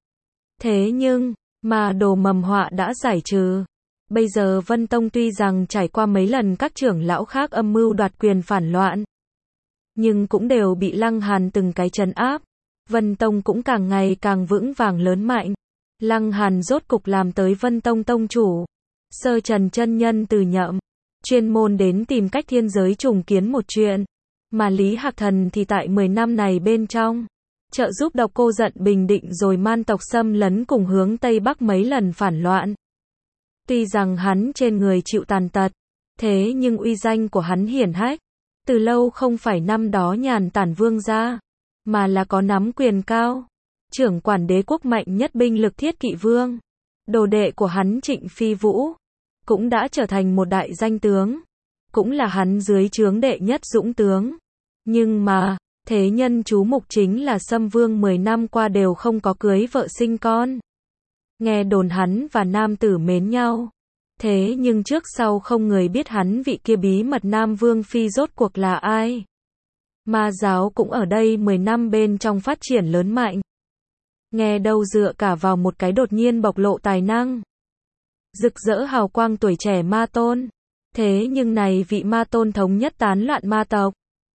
Thế nhưng, mà đồ mầm họa đã giải trừ. Bây giờ Vân Tông tuy rằng trải qua mấy lần các trưởng lão khác âm mưu đoạt quyền phản loạn, nhưng cũng đều bị Lăng Hàn từng cái trấn áp. Vân Tông cũng càng ngày càng vững vàng lớn mạnh. Lăng Hàn rốt cục làm tới Vân Tông tông chủ. Sơ Trần chân nhân từ nhậm. Chuyên môn đến tìm cách thiên giới trùng kiến một chuyện. Mà Lý Hạc Thần thì tại 10 năm này bên trong. Trợ giúp Độc Cô Giận bình định rồi man tộc xâm lấn cùng hướng Tây Bắc mấy lần phản loạn. Tuy rằng hắn trên người chịu tàn tật. Thế nhưng uy danh của hắn hiển hách. Từ lâu không phải năm đó nhàn tản vương gia. Mà là có nắm quyền cao. Trưởng quản đế quốc mạnh nhất binh lực Thiết Kỵ Vương. Đồ đệ của hắn Trịnh Phi Vũ. Cũng đã trở thành một đại danh tướng. Cũng là hắn dưới trướng đệ nhất dũng tướng. Nhưng mà, thế nhân chú mục chính là Sâm Vương 10 năm qua đều không có cưới vợ sinh con. Nghe đồn hắn và nam tử mến nhau. Thế nhưng trước sau không người biết hắn vị kia bí mật Nam Vương Phi rốt cuộc là ai. Ma giáo cũng ở đây 10 năm bên trong phát triển lớn mạnh. Nghe đâu dựa cả vào một cái đột nhiên bộc lộ tài năng. Rực rỡ hào quang tuổi trẻ ma tôn. Thế nhưng này vị ma tôn thống nhất tán loạn ma tộc,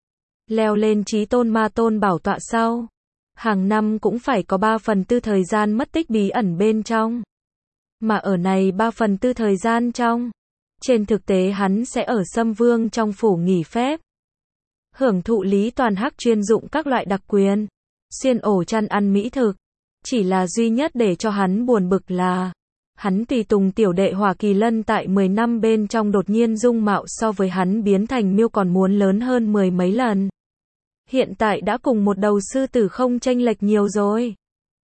leo lên chí tôn ma tôn bảo tọa sau, hàng năm cũng phải có 3/4 thời gian mất tích bí ẩn bên trong. Mà ở này 3/4 thời gian trong, trên thực tế hắn sẽ ở Sâm Vương trong phủ nghỉ phép, hưởng thụ Lý Toàn Hắc chuyên dụng các loại đặc quyền, xuyên ổ chăn ăn mỹ thực. Chỉ là duy nhất để cho hắn buồn bực là, hắn tùy tùng tiểu đệ Hỏa Kỳ Lân tại 10 năm bên trong đột nhiên dung mạo so với hắn biến thành miêu còn muốn lớn hơn 10 mấy lần. Hiện tại đã cùng một đầu sư tử không chênh lệch nhiều rồi.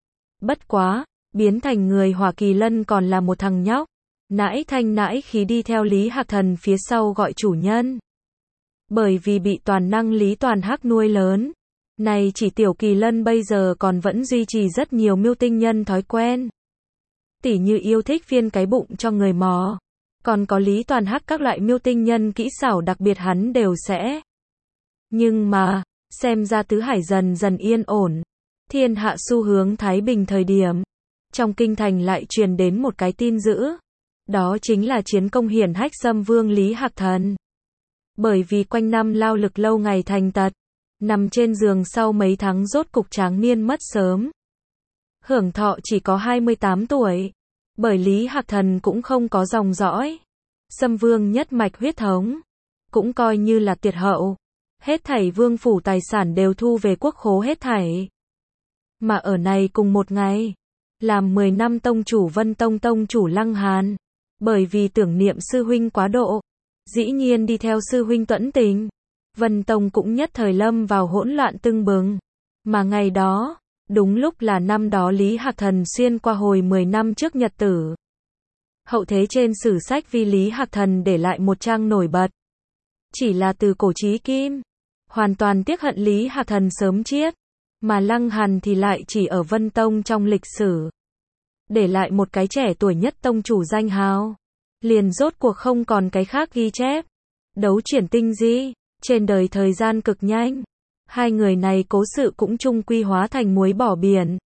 Bất quá, biến thành người Hỏa Kỳ Lân còn là một thằng nhóc, nãi thanh nãi khí đi theo Lý Hạc Thần phía sau gọi chủ nhân. Bởi vì bị toàn năng Lý Toàn Hắc nuôi lớn, này chỉ tiểu Kỳ Lân bây giờ còn vẫn duy trì rất nhiều miêu tinh nhân thói quen. Tỉ như yêu thích phiên cái bụng cho người mò, còn có Lý Toàn Hắc các loại miêu tinh nhân kỹ xảo đặc biệt hắn đều sẽ. Nhưng mà, xem ra tứ hải dần dần yên ổn, thiên hạ xu hướng thái bình thời điểm, trong kinh thành lại truyền đến một cái tin dữ, đó chính là chiến công hiển hách Sâm Vương Lý Hạc Thần. Bởi vì quanh năm lao lực lâu ngày thành tật, nằm trên giường sau mấy tháng rốt cục tráng niên mất sớm. Hưởng thọ chỉ có 28 tuổi, bởi Lý Hạc Thần cũng không có dòng dõi. Sâm Vương nhất mạch huyết thống, cũng coi như là tuyệt hậu. Hết thảy vương phủ tài sản đều thu về quốc khố hết thảy. Mà ở này cùng một ngày, làm 10 năm tông chủ Vân Tông tông chủ Lăng Hàn, bởi vì tưởng niệm sư huynh quá độ, dĩ nhiên đi theo sư huynh tuẫn tình. Vân Tông cũng nhất thời lâm vào hỗn loạn tưng bừng. Mà ngày đó, đúng lúc là năm đó Lý Hạc Thần xuyên qua hồi 10 năm trước nhật tử. Hậu thế trên sử sách vì Lý Hạc Thần để lại một trang nổi bật. Chỉ là từ cổ chí kim, hoàn toàn tiếc hận Lý Hạc Thần sớm chết, mà Lăng Hàn thì lại chỉ ở Vân Tông trong lịch sử, để lại một cái trẻ tuổi nhất tông chủ danh hào. Liền rốt cuộc không còn cái khác ghi chép. Đấu chuyển tinh di, trên đời thời gian cực nhanh. Hai người này cố sự cũng chung quy hóa thành muối bỏ biển.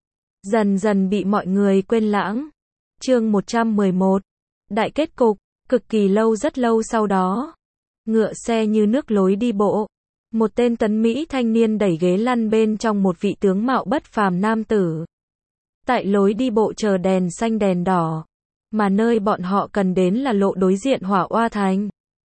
Dần dần bị mọi người quên lãng. Chương 111. Đại kết cục, cực kỳ lâu rất lâu sau đó. Ngựa xe như nước lối đi bộ. Một tên tấn Mỹ thanh niên đẩy ghế lăn bên trong một vị tướng mạo bất phàm nam tử. Tại lối đi bộ chờ đèn xanh đèn đỏ. Mà nơi bọn họ cần đến là lộ đối diện Hỏa Oa Thành.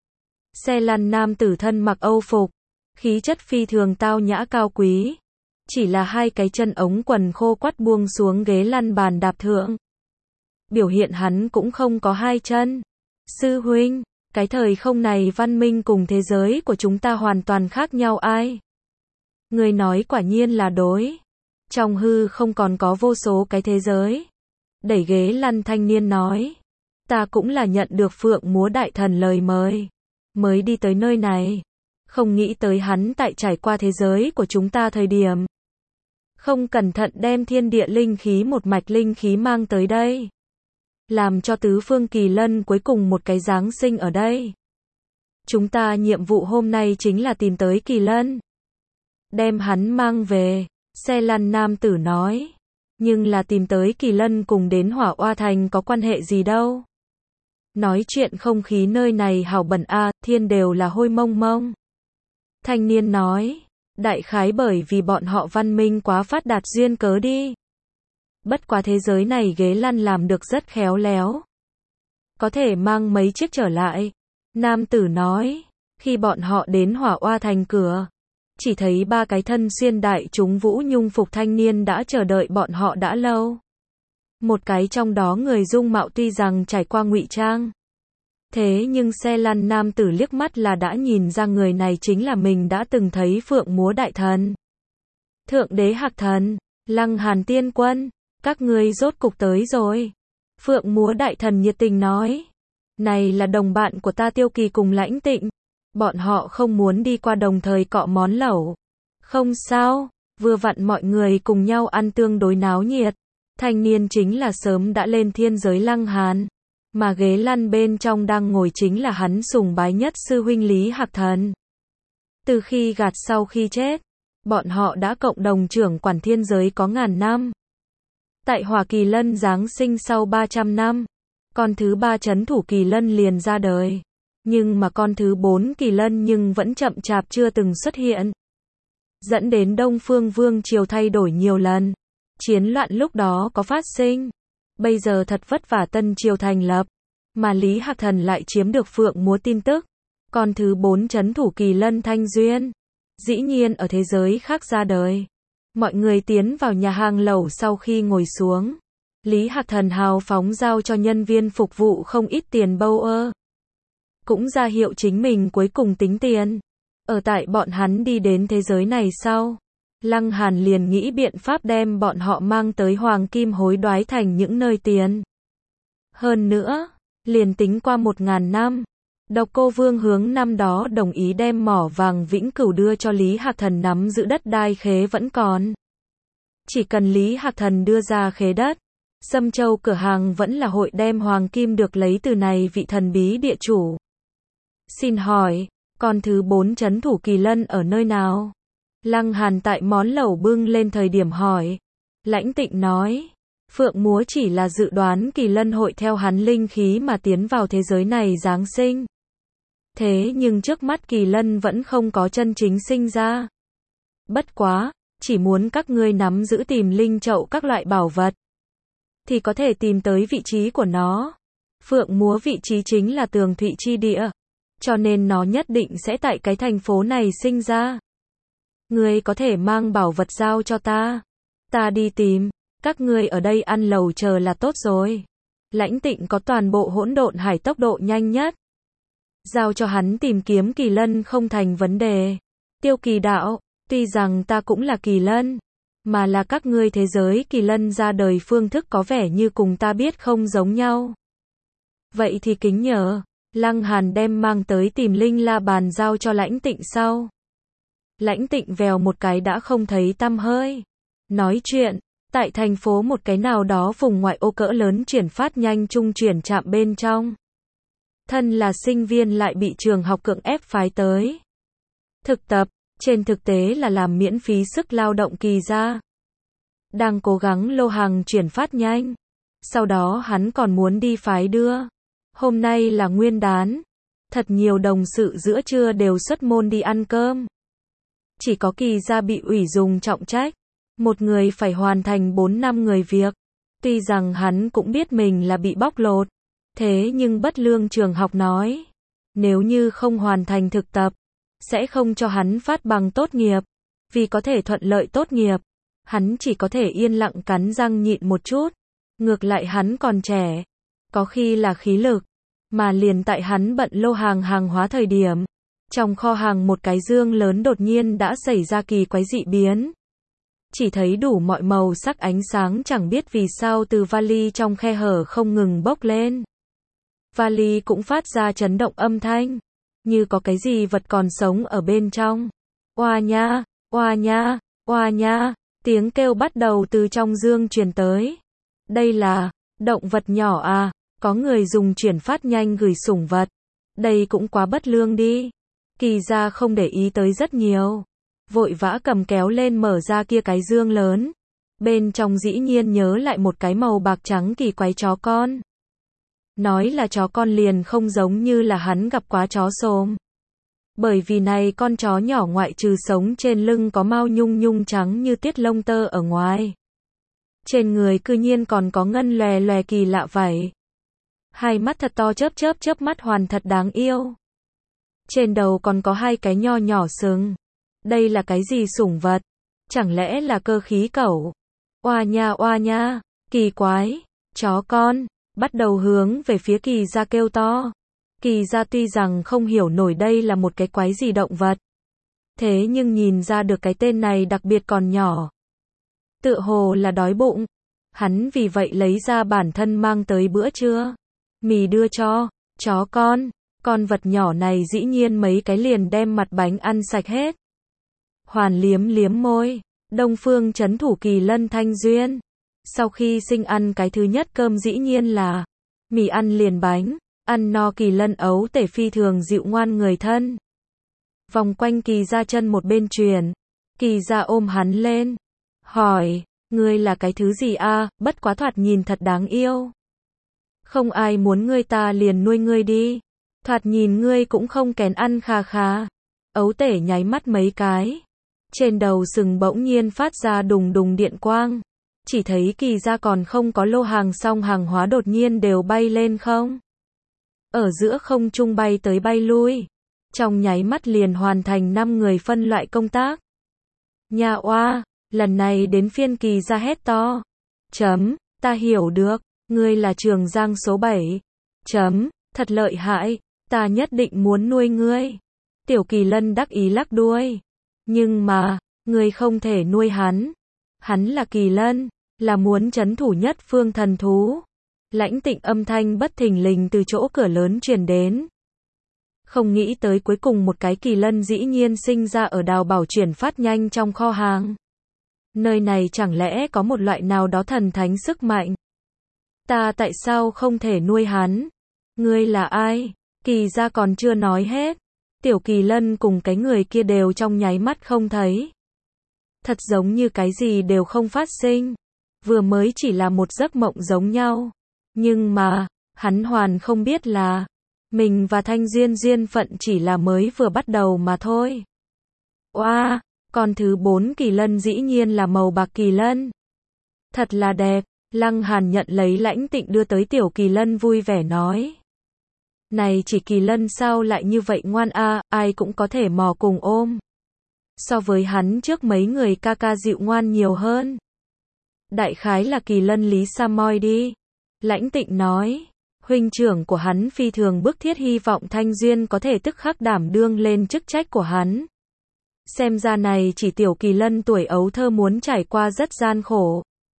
Xe lăn nam tử thân mặc âu phục, khí chất phi thường tao nhã cao quý. Chỉ là hai cái chân ống quần khô quắt buông xuống ghế lăn bàn đạp thượng. Biểu hiện hắn cũng không có hai chân. Sư huynh, cái thời không này văn minh cùng thế giới của chúng ta hoàn toàn khác nhau ai? Người nói quả nhiên là đối. Trong hư không còn có vô số cái thế giới. Đẩy ghế lăn thanh niên nói. Ta cũng là nhận được Phượng Múa Đại Thần lời mời. Mới đi tới nơi này. Không nghĩ tới hắn tại trải qua thế giới của chúng ta thời điểm. Không cẩn thận đem thiên địa linh khí một mạch linh khí mang tới đây. Làm cho tứ phương Kỳ Lân cuối cùng một cái Giáng sinh ở đây. Chúng ta nhiệm vụ hôm nay chính là tìm tới Kỳ Lân. Đem hắn mang về. Xe lăn nam tử nói. Nhưng là tìm tới Kỳ Lân cùng đến Hỏa Oa Thành có quan hệ gì đâu. Nói chuyện không khí nơi này hảo bẩn a, thiên đều là hôi mông mông. Thanh niên nói, đại khái bởi vì bọn họ văn minh quá phát đạt duyên cớ đi. Bất quá thế giới này ghế lăn làm được rất khéo léo. Có thể mang mấy chiếc trở lại. Nam tử nói, khi bọn họ đến Hỏa Oa Thành cửa. Chỉ thấy ba cái thân xuyên đại chúng vũ nhung phục thanh niên đã chờ đợi bọn họ đã lâu. Một cái trong đó người dung mạo tuy rằng trải qua ngụy trang. Thế nhưng xe lăn nam tử liếc mắt là đã nhìn ra người này chính là mình đã từng thấy Phượng Múa Đại Thần. Thượng đế Hạc Thần, Lăng Hàn tiên quân, các ngươi rốt cục tới rồi. Phượng Múa Đại Thần nhiệt tình nói. Này là đồng bạn của ta Tiêu Kỳ cùng Lãnh Tịnh. Bọn họ không muốn đi qua đồng thời cọ món lẩu. Không sao, vừa vặn mọi người cùng nhau ăn tương đối náo nhiệt. Thanh niên chính là sớm đã lên thiên giới Lăng Hàn. Mà ghế lăn bên trong đang ngồi chính là hắn sùng bái nhất sư huynh Lý Hạc Thần. Từ khi gạt sau khi chết, bọn họ đã cộng đồng trưởng quản thiên giới có ngàn năm. Tại Hỏa Kỳ Lân giáng sinh sau 300 năm, con thứ ba trấn thủ Kỳ Lân liền ra đời. Nhưng mà con thứ 4 kỳ lân nhưng vẫn chậm chạp chưa từng xuất hiện. Dẫn đến Đông Phương Vương triều thay đổi nhiều lần. Chiến loạn lúc đó có phát sinh. Bây giờ thật vất vả tân triều thành lập. Mà Lý Hạc Thần lại chiếm được Phượng Múa tin tức. Con thứ 4 trấn thủ kỳ lân Thanh Duyên. Dĩ nhiên ở thế giới khác ra đời. Mọi người tiến vào nhà hàng lẩu sau khi ngồi xuống. Lý Hạc Thần hào phóng giao cho nhân viên phục vụ không ít tiền bâu ơ. Cũng ra hiệu chính mình cuối cùng tính tiền. Ở tại bọn hắn đi đến thế giới này sau. Lăng Hàn liền nghĩ biện pháp đem bọn họ mang tới Hoàng Kim Hối Đoái thành những nơi tiền. Hơn nữa, liền tính qua 1000 năm. Độc Cô Vương hướng năm đó đồng ý đem mỏ vàng vĩnh cửu đưa cho Lý Hạc Thần nắm giữ đất đai khế vẫn còn. Chỉ cần Lý Hạc Thần đưa ra khế đất, Sâm Châu cửa hàng vẫn là hội đem hoàng kim được lấy từ này vị thần bí địa chủ. Xin hỏi, con thứ 4 trấn thủ kỳ lân ở nơi nào? Lăng Hàn tại món lẩu bưng lên thời điểm hỏi. Lãnh Tịnh nói, Phượng Múa chỉ là dự đoán kỳ lân hội theo hắn linh khí mà tiến vào thế giới này giáng sinh. Thế nhưng trước mắt kỳ lân vẫn không có chân chính sinh ra. Bất quá, chỉ muốn các ngươi nắm giữ tìm linh chậu các loại bảo vật, thì có thể tìm tới vị trí của nó. Phượng Múa vị trí chính là tường thụy chi địa, cho nên nó nhất định sẽ tại cái thành phố này sinh ra. Ngươi có thể mang bảo vật giao cho ta. Ta đi tìm, các ngươi ở đây ăn lẩu chờ là tốt rồi. Lãnh Tịnh có toàn bộ hỗn độn hải tốc độ nhanh nhất. Giao cho hắn tìm kiếm kỳ lân không thành vấn đề. Tiêu Kỳ đạo, tuy rằng ta cũng là kỳ lân, mà là các ngươi thế giới kỳ lân ra đời phương thức có vẻ như cùng ta biết không giống nhau. Vậy thì kính nhờ. Lăng Hàn đem mang tới tìm linh la bàn giao cho Lãnh Tịnh sau. Lãnh Tịnh vèo một cái đã không thấy tăm hơi. Nói chuyện, tại thành phố một cái nào đó vùng ngoại ô cỡ lớn chuyển phát nhanh trung chuyển trạm bên trong. Thân là sinh viên lại bị trường học cưỡng ép phái tới thực tập, trên thực tế là làm miễn phí sức lao động kỳ ra. Đang cố gắng lô hàng chuyển phát nhanh. Sau đó hắn còn muốn đi phái đưa. Hôm nay là Nguyên đán. Thật nhiều đồng sự giữa trưa đều xuất môn đi ăn cơm. Chỉ có kỳ ra bị ủy dùng trọng trách. Một người phải hoàn thành 4-5 người việc. Tuy rằng hắn cũng biết mình là bị bóc lột. Thế nhưng bất lương trường học nói. Nếu như không hoàn thành thực tập, sẽ không cho hắn phát bằng tốt nghiệp. Vì có thể thuận lợi tốt nghiệp, hắn chỉ có thể yên lặng cắn răng nhịn một chút. Ngược lại hắn còn trẻ. Có khi là khí lực. Mà liền tại hắn bận lô hàng hàng hóa thời điểm. Trong kho hàng một cái dương lớn đột nhiên đã xảy ra kỳ quái dị biến. Chỉ thấy đủ mọi màu sắc ánh sáng chẳng biết vì sao từ vali trong khe hở không ngừng bốc lên. Vali cũng phát ra chấn động âm thanh. Như có cái gì vật còn sống ở bên trong. Oa nha, oa nha, oa nha. Tiếng kêu bắt đầu từ trong dương truyền tới. Đây là động vật nhỏ à. Có người dùng chuyển phát nhanh gửi sủng vật. Đây cũng quá bất lương đi. Kỳ ra không để ý tới rất nhiều. Vội vã cầm kéo lên mở ra kia cái dương lớn. Bên trong dĩ nhiên nhớ lại một cái màu bạc trắng kỳ quái chó con. Nói là chó con liền không giống như là hắn gặp quá chó xồm. Bởi vì này con chó nhỏ ngoại trừ sống trên lưng có mao nhung nhung trắng như tiết lông tơ ở ngoài. Trên người cư nhiên còn có ngân lòe lòe kỳ lạ vảy. Hai mắt thật to chớp chớp chớp mắt hoàn thật đáng yêu. Trên đầu còn có hai cái nho nhỏ sừng. Đây là cái gì sủng vật? Chẳng lẽ là cơ khí cẩu? Oa nha, kỳ quái, chó con, bắt đầu hướng về phía kỳ gia kêu to. Kỳ gia tuy rằng không hiểu nổi đây là một cái quái gì động vật. Thế nhưng nhìn ra được cái tên này đặc biệt còn nhỏ. Tựa hồ là đói bụng. Hắn vì vậy lấy ra bản thân mang tới bữa trưa. Mì đưa cho, chó con vật nhỏ này dĩ nhiên mấy cái liền đem mặt bánh ăn sạch hết. Hoàn liếm liếm môi, Đông Phương trấn thủ kỳ lân Thanh Duyên. Sau khi sinh ăn cái thứ nhất cơm dĩ nhiên là mì ăn liền bánh, ăn no kỳ lân ấu tể phi thường dịu ngoan người thân. Vòng quanh kỳ ra chân một bên truyền, kỳ ra ôm hắn lên, hỏi, ngươi là cái thứ gì a? Bất quá thoạt nhìn thật đáng yêu. Không ai muốn ngươi ta liền nuôi ngươi đi. Thoạt nhìn ngươi cũng không kén ăn kha khá. Ấu tể nháy mắt mấy cái. Trên đầu sừng bỗng nhiên phát ra đùng đùng điện quang. Chỉ thấy Kỳ gia còn không có lô hàng xong hàng hóa đột nhiên đều bay lên không. Ở giữa không trung bay tới bay lui. Trong nháy mắt liền hoàn thành 5 người phân loại công tác. Nhà oa, lần này đến phiên Kỳ gia hét to. Ta hiểu được, ngươi là Trường Giang số 7. Thật lợi hại, ta nhất định muốn nuôi ngươi. Tiểu Kỳ Lân đắc ý lắc đuôi. Nhưng mà, ngươi không thể nuôi hắn. Hắn là Kỳ Lân, là muốn trấn thủ nhất phương thần thú. Lãnh Tịnh âm thanh bất thình lình từ chỗ cửa lớn truyền đến. Không nghĩ tới cuối cùng một cái Kỳ Lân dĩ nhiên sinh ra ở đào bảo chuyển phát nhanh trong kho hàng. Nơi này chẳng lẽ có một loại nào đó thần thánh sức mạnh? Ta tại sao không thể nuôi hắn? Ngươi là ai? Kỳ gia còn chưa nói hết. Tiểu Kỳ Lân cùng cái người kia đều trong nháy mắt không thấy. Thật giống như cái gì đều không phát sinh. Vừa mới chỉ là một giấc mộng giống nhau. Nhưng mà, hắn hoàn không biết là mình và Thanh Duyên duyên phận chỉ là mới vừa bắt đầu mà thôi. Oa, con thứ 4 Kỳ Lân dĩ nhiên là màu bạc Kỳ Lân. Thật là đẹp, Lăng Hàn nhận lấy Lãnh Tịnh đưa tới Tiểu Kỳ Lân vui vẻ nói. Này chỉ Kỳ Lân sao lại như vậy ngoan a, ai cũng có thể mò cùng ôm. So với hắn trước mấy người ca ca dịu ngoan nhiều hơn. Đại khái là Kỳ Lân Lý Samoy đi. Lãnh Tịnh nói, huynh trưởng của hắn phi thường bức thiết hy vọng Thanh Duyên có thể tức khắc đảm đương lên chức trách của hắn. Xem ra này chỉ Tiểu Kỳ Lân tuổi ấu thơ muốn trải qua rất gian khổ.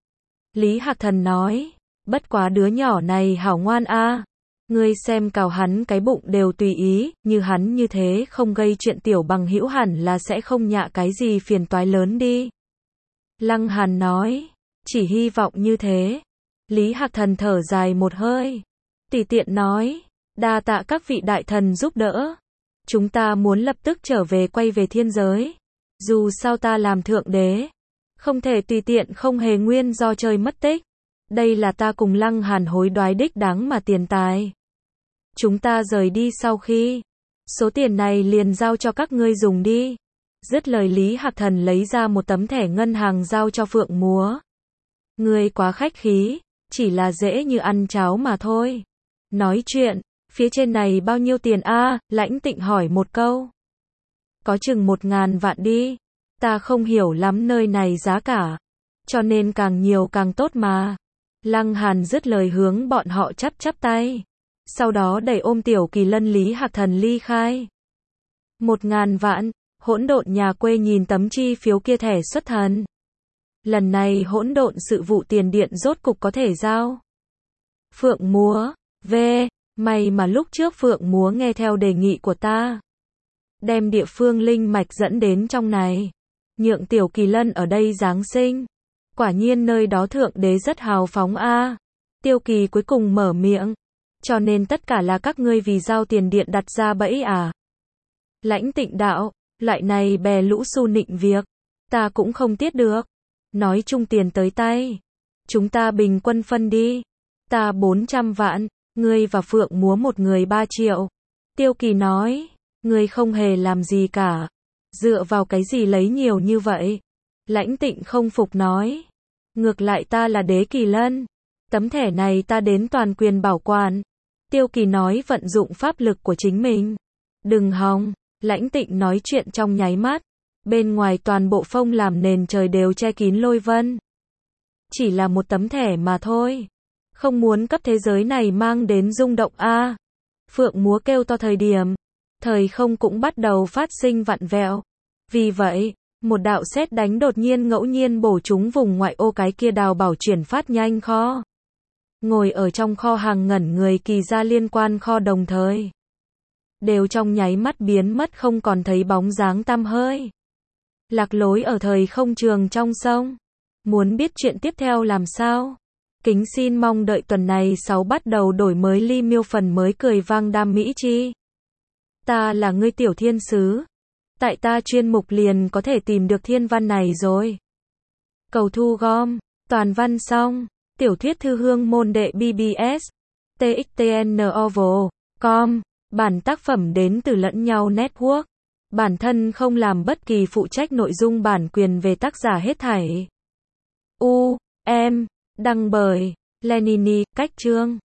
Lý Hạc Thần nói, bất quá đứa nhỏ này hảo ngoan a. Ngươi xem cào hắn cái bụng đều tùy ý, như hắn như thế không gây chuyện tiểu bằng hữu hẳn là sẽ không nhạ cái gì phiền toái lớn đi. Lăng Hàn nói, chỉ hy vọng như thế. Lý Hạc Thần thở dài một hơi. Tùy tiện nói, đa tạ các vị đại thần giúp đỡ. Chúng ta muốn lập tức trở về quay về thiên giới. Dù sao ta làm thượng đế. Không thể tùy tiện không hề nguyên do trời mất tích. Đây là ta cùng Lăng Hàn hối đoái đích đáng mà tiền tài. Chúng ta rời đi sau khi. Số tiền này liền giao cho các ngươi dùng đi. Dứt lời Lý Hạc Thần lấy ra một tấm thẻ ngân hàng giao cho Phượng Múa. Ngươi quá khách khí. Chỉ là dễ như ăn cháo mà thôi. Nói chuyện, phía trên này bao nhiêu tiền a? Lãnh Tịnh hỏi một câu. Có chừng 1000 vạn đi. Ta không hiểu lắm nơi này giá cả. Cho nên càng nhiều càng tốt mà. Lăng Hàn dứt lời hướng bọn họ chắp chắp tay. Sau đó đẩy ôm Tiểu Kỳ Lân Lý Hạc Thần ly khai. 1000 vạn, Hỗn Độn nhà quê nhìn tấm chi phiếu kia thẻ xuất thần. Lần này hỗn độn sự vụ tiền điện rốt cục có thể giao. Phượng Múa, may mà lúc trước Phượng Múa nghe theo đề nghị của ta. Đem địa phương linh mạch dẫn đến trong này. Nhượng Tiểu Kỳ Lân ở đây giáng sinh. Quả nhiên nơi đó thượng đế rất hào phóng a. Tiêu Kỳ cuối cùng mở miệng. Cho nên tất cả là các ngươi vì giao tiền điện đặt ra bẫy à. Lãnh Tịnh đạo, loại này bè lũ su nịnh việc. Ta cũng không tiết được. Nói chung tiền tới tay. Chúng ta bình quân phân đi. Ta 400 vạn, ngươi và Phượng Múa một người 3 triệu. Tiêu Kỳ nói, ngươi không hề làm gì cả. Dựa vào cái gì lấy nhiều như vậy? Lãnh Tịnh không phục nói. Ngược lại ta là đế Kỳ Lân. Tấm thẻ này ta đến toàn quyền bảo quản. Tiêu Kỳ nói vận dụng pháp lực của chính mình. Đừng hòng, Lãnh Tịnh nói chuyện trong nháy mắt. Bên ngoài toàn bộ phông làm nền trời đều che kín lôi vân. Chỉ là một tấm thẻ mà thôi. Không muốn cấp thế giới này mang đến rung động a. Phượng Múa kêu to thời điểm. Thời không cũng bắt đầu phát sinh vặn vẹo. Vì vậy, một đạo sét đánh đột nhiên ngẫu nhiên bổ trúng vùng ngoại ô cái kia đào bảo chuyển phát nhanh kho. Ngồi ở trong kho hàng ngẩn người Kỳ gia liên quan kho đồng thời. Đều trong nháy mắt biến mất không còn thấy bóng dáng tăm hơi. Lạc lối ở thời không trường trong sông. Muốn biết chuyện tiếp theo làm sao? Kính xin mong đợi tuần này 6 bắt đầu đổi mới Ly Miêu phần mới cười vang đam mỹ chi. Ta là ngươi tiểu thiên sứ. Tại ta chuyên mục liền có thể tìm được thiên văn này rồi. Cầu thu gom. Toàn văn xong. Tiểu thuyết thư hương môn đệ BBS. TXTNOVO. Com. Bản tác phẩm đến từ Lẫn Nhau Network. Bản thân không làm bất kỳ phụ trách nội dung bản quyền về tác giả hết thảy. Đăng bởi Lenini, Cách Chương.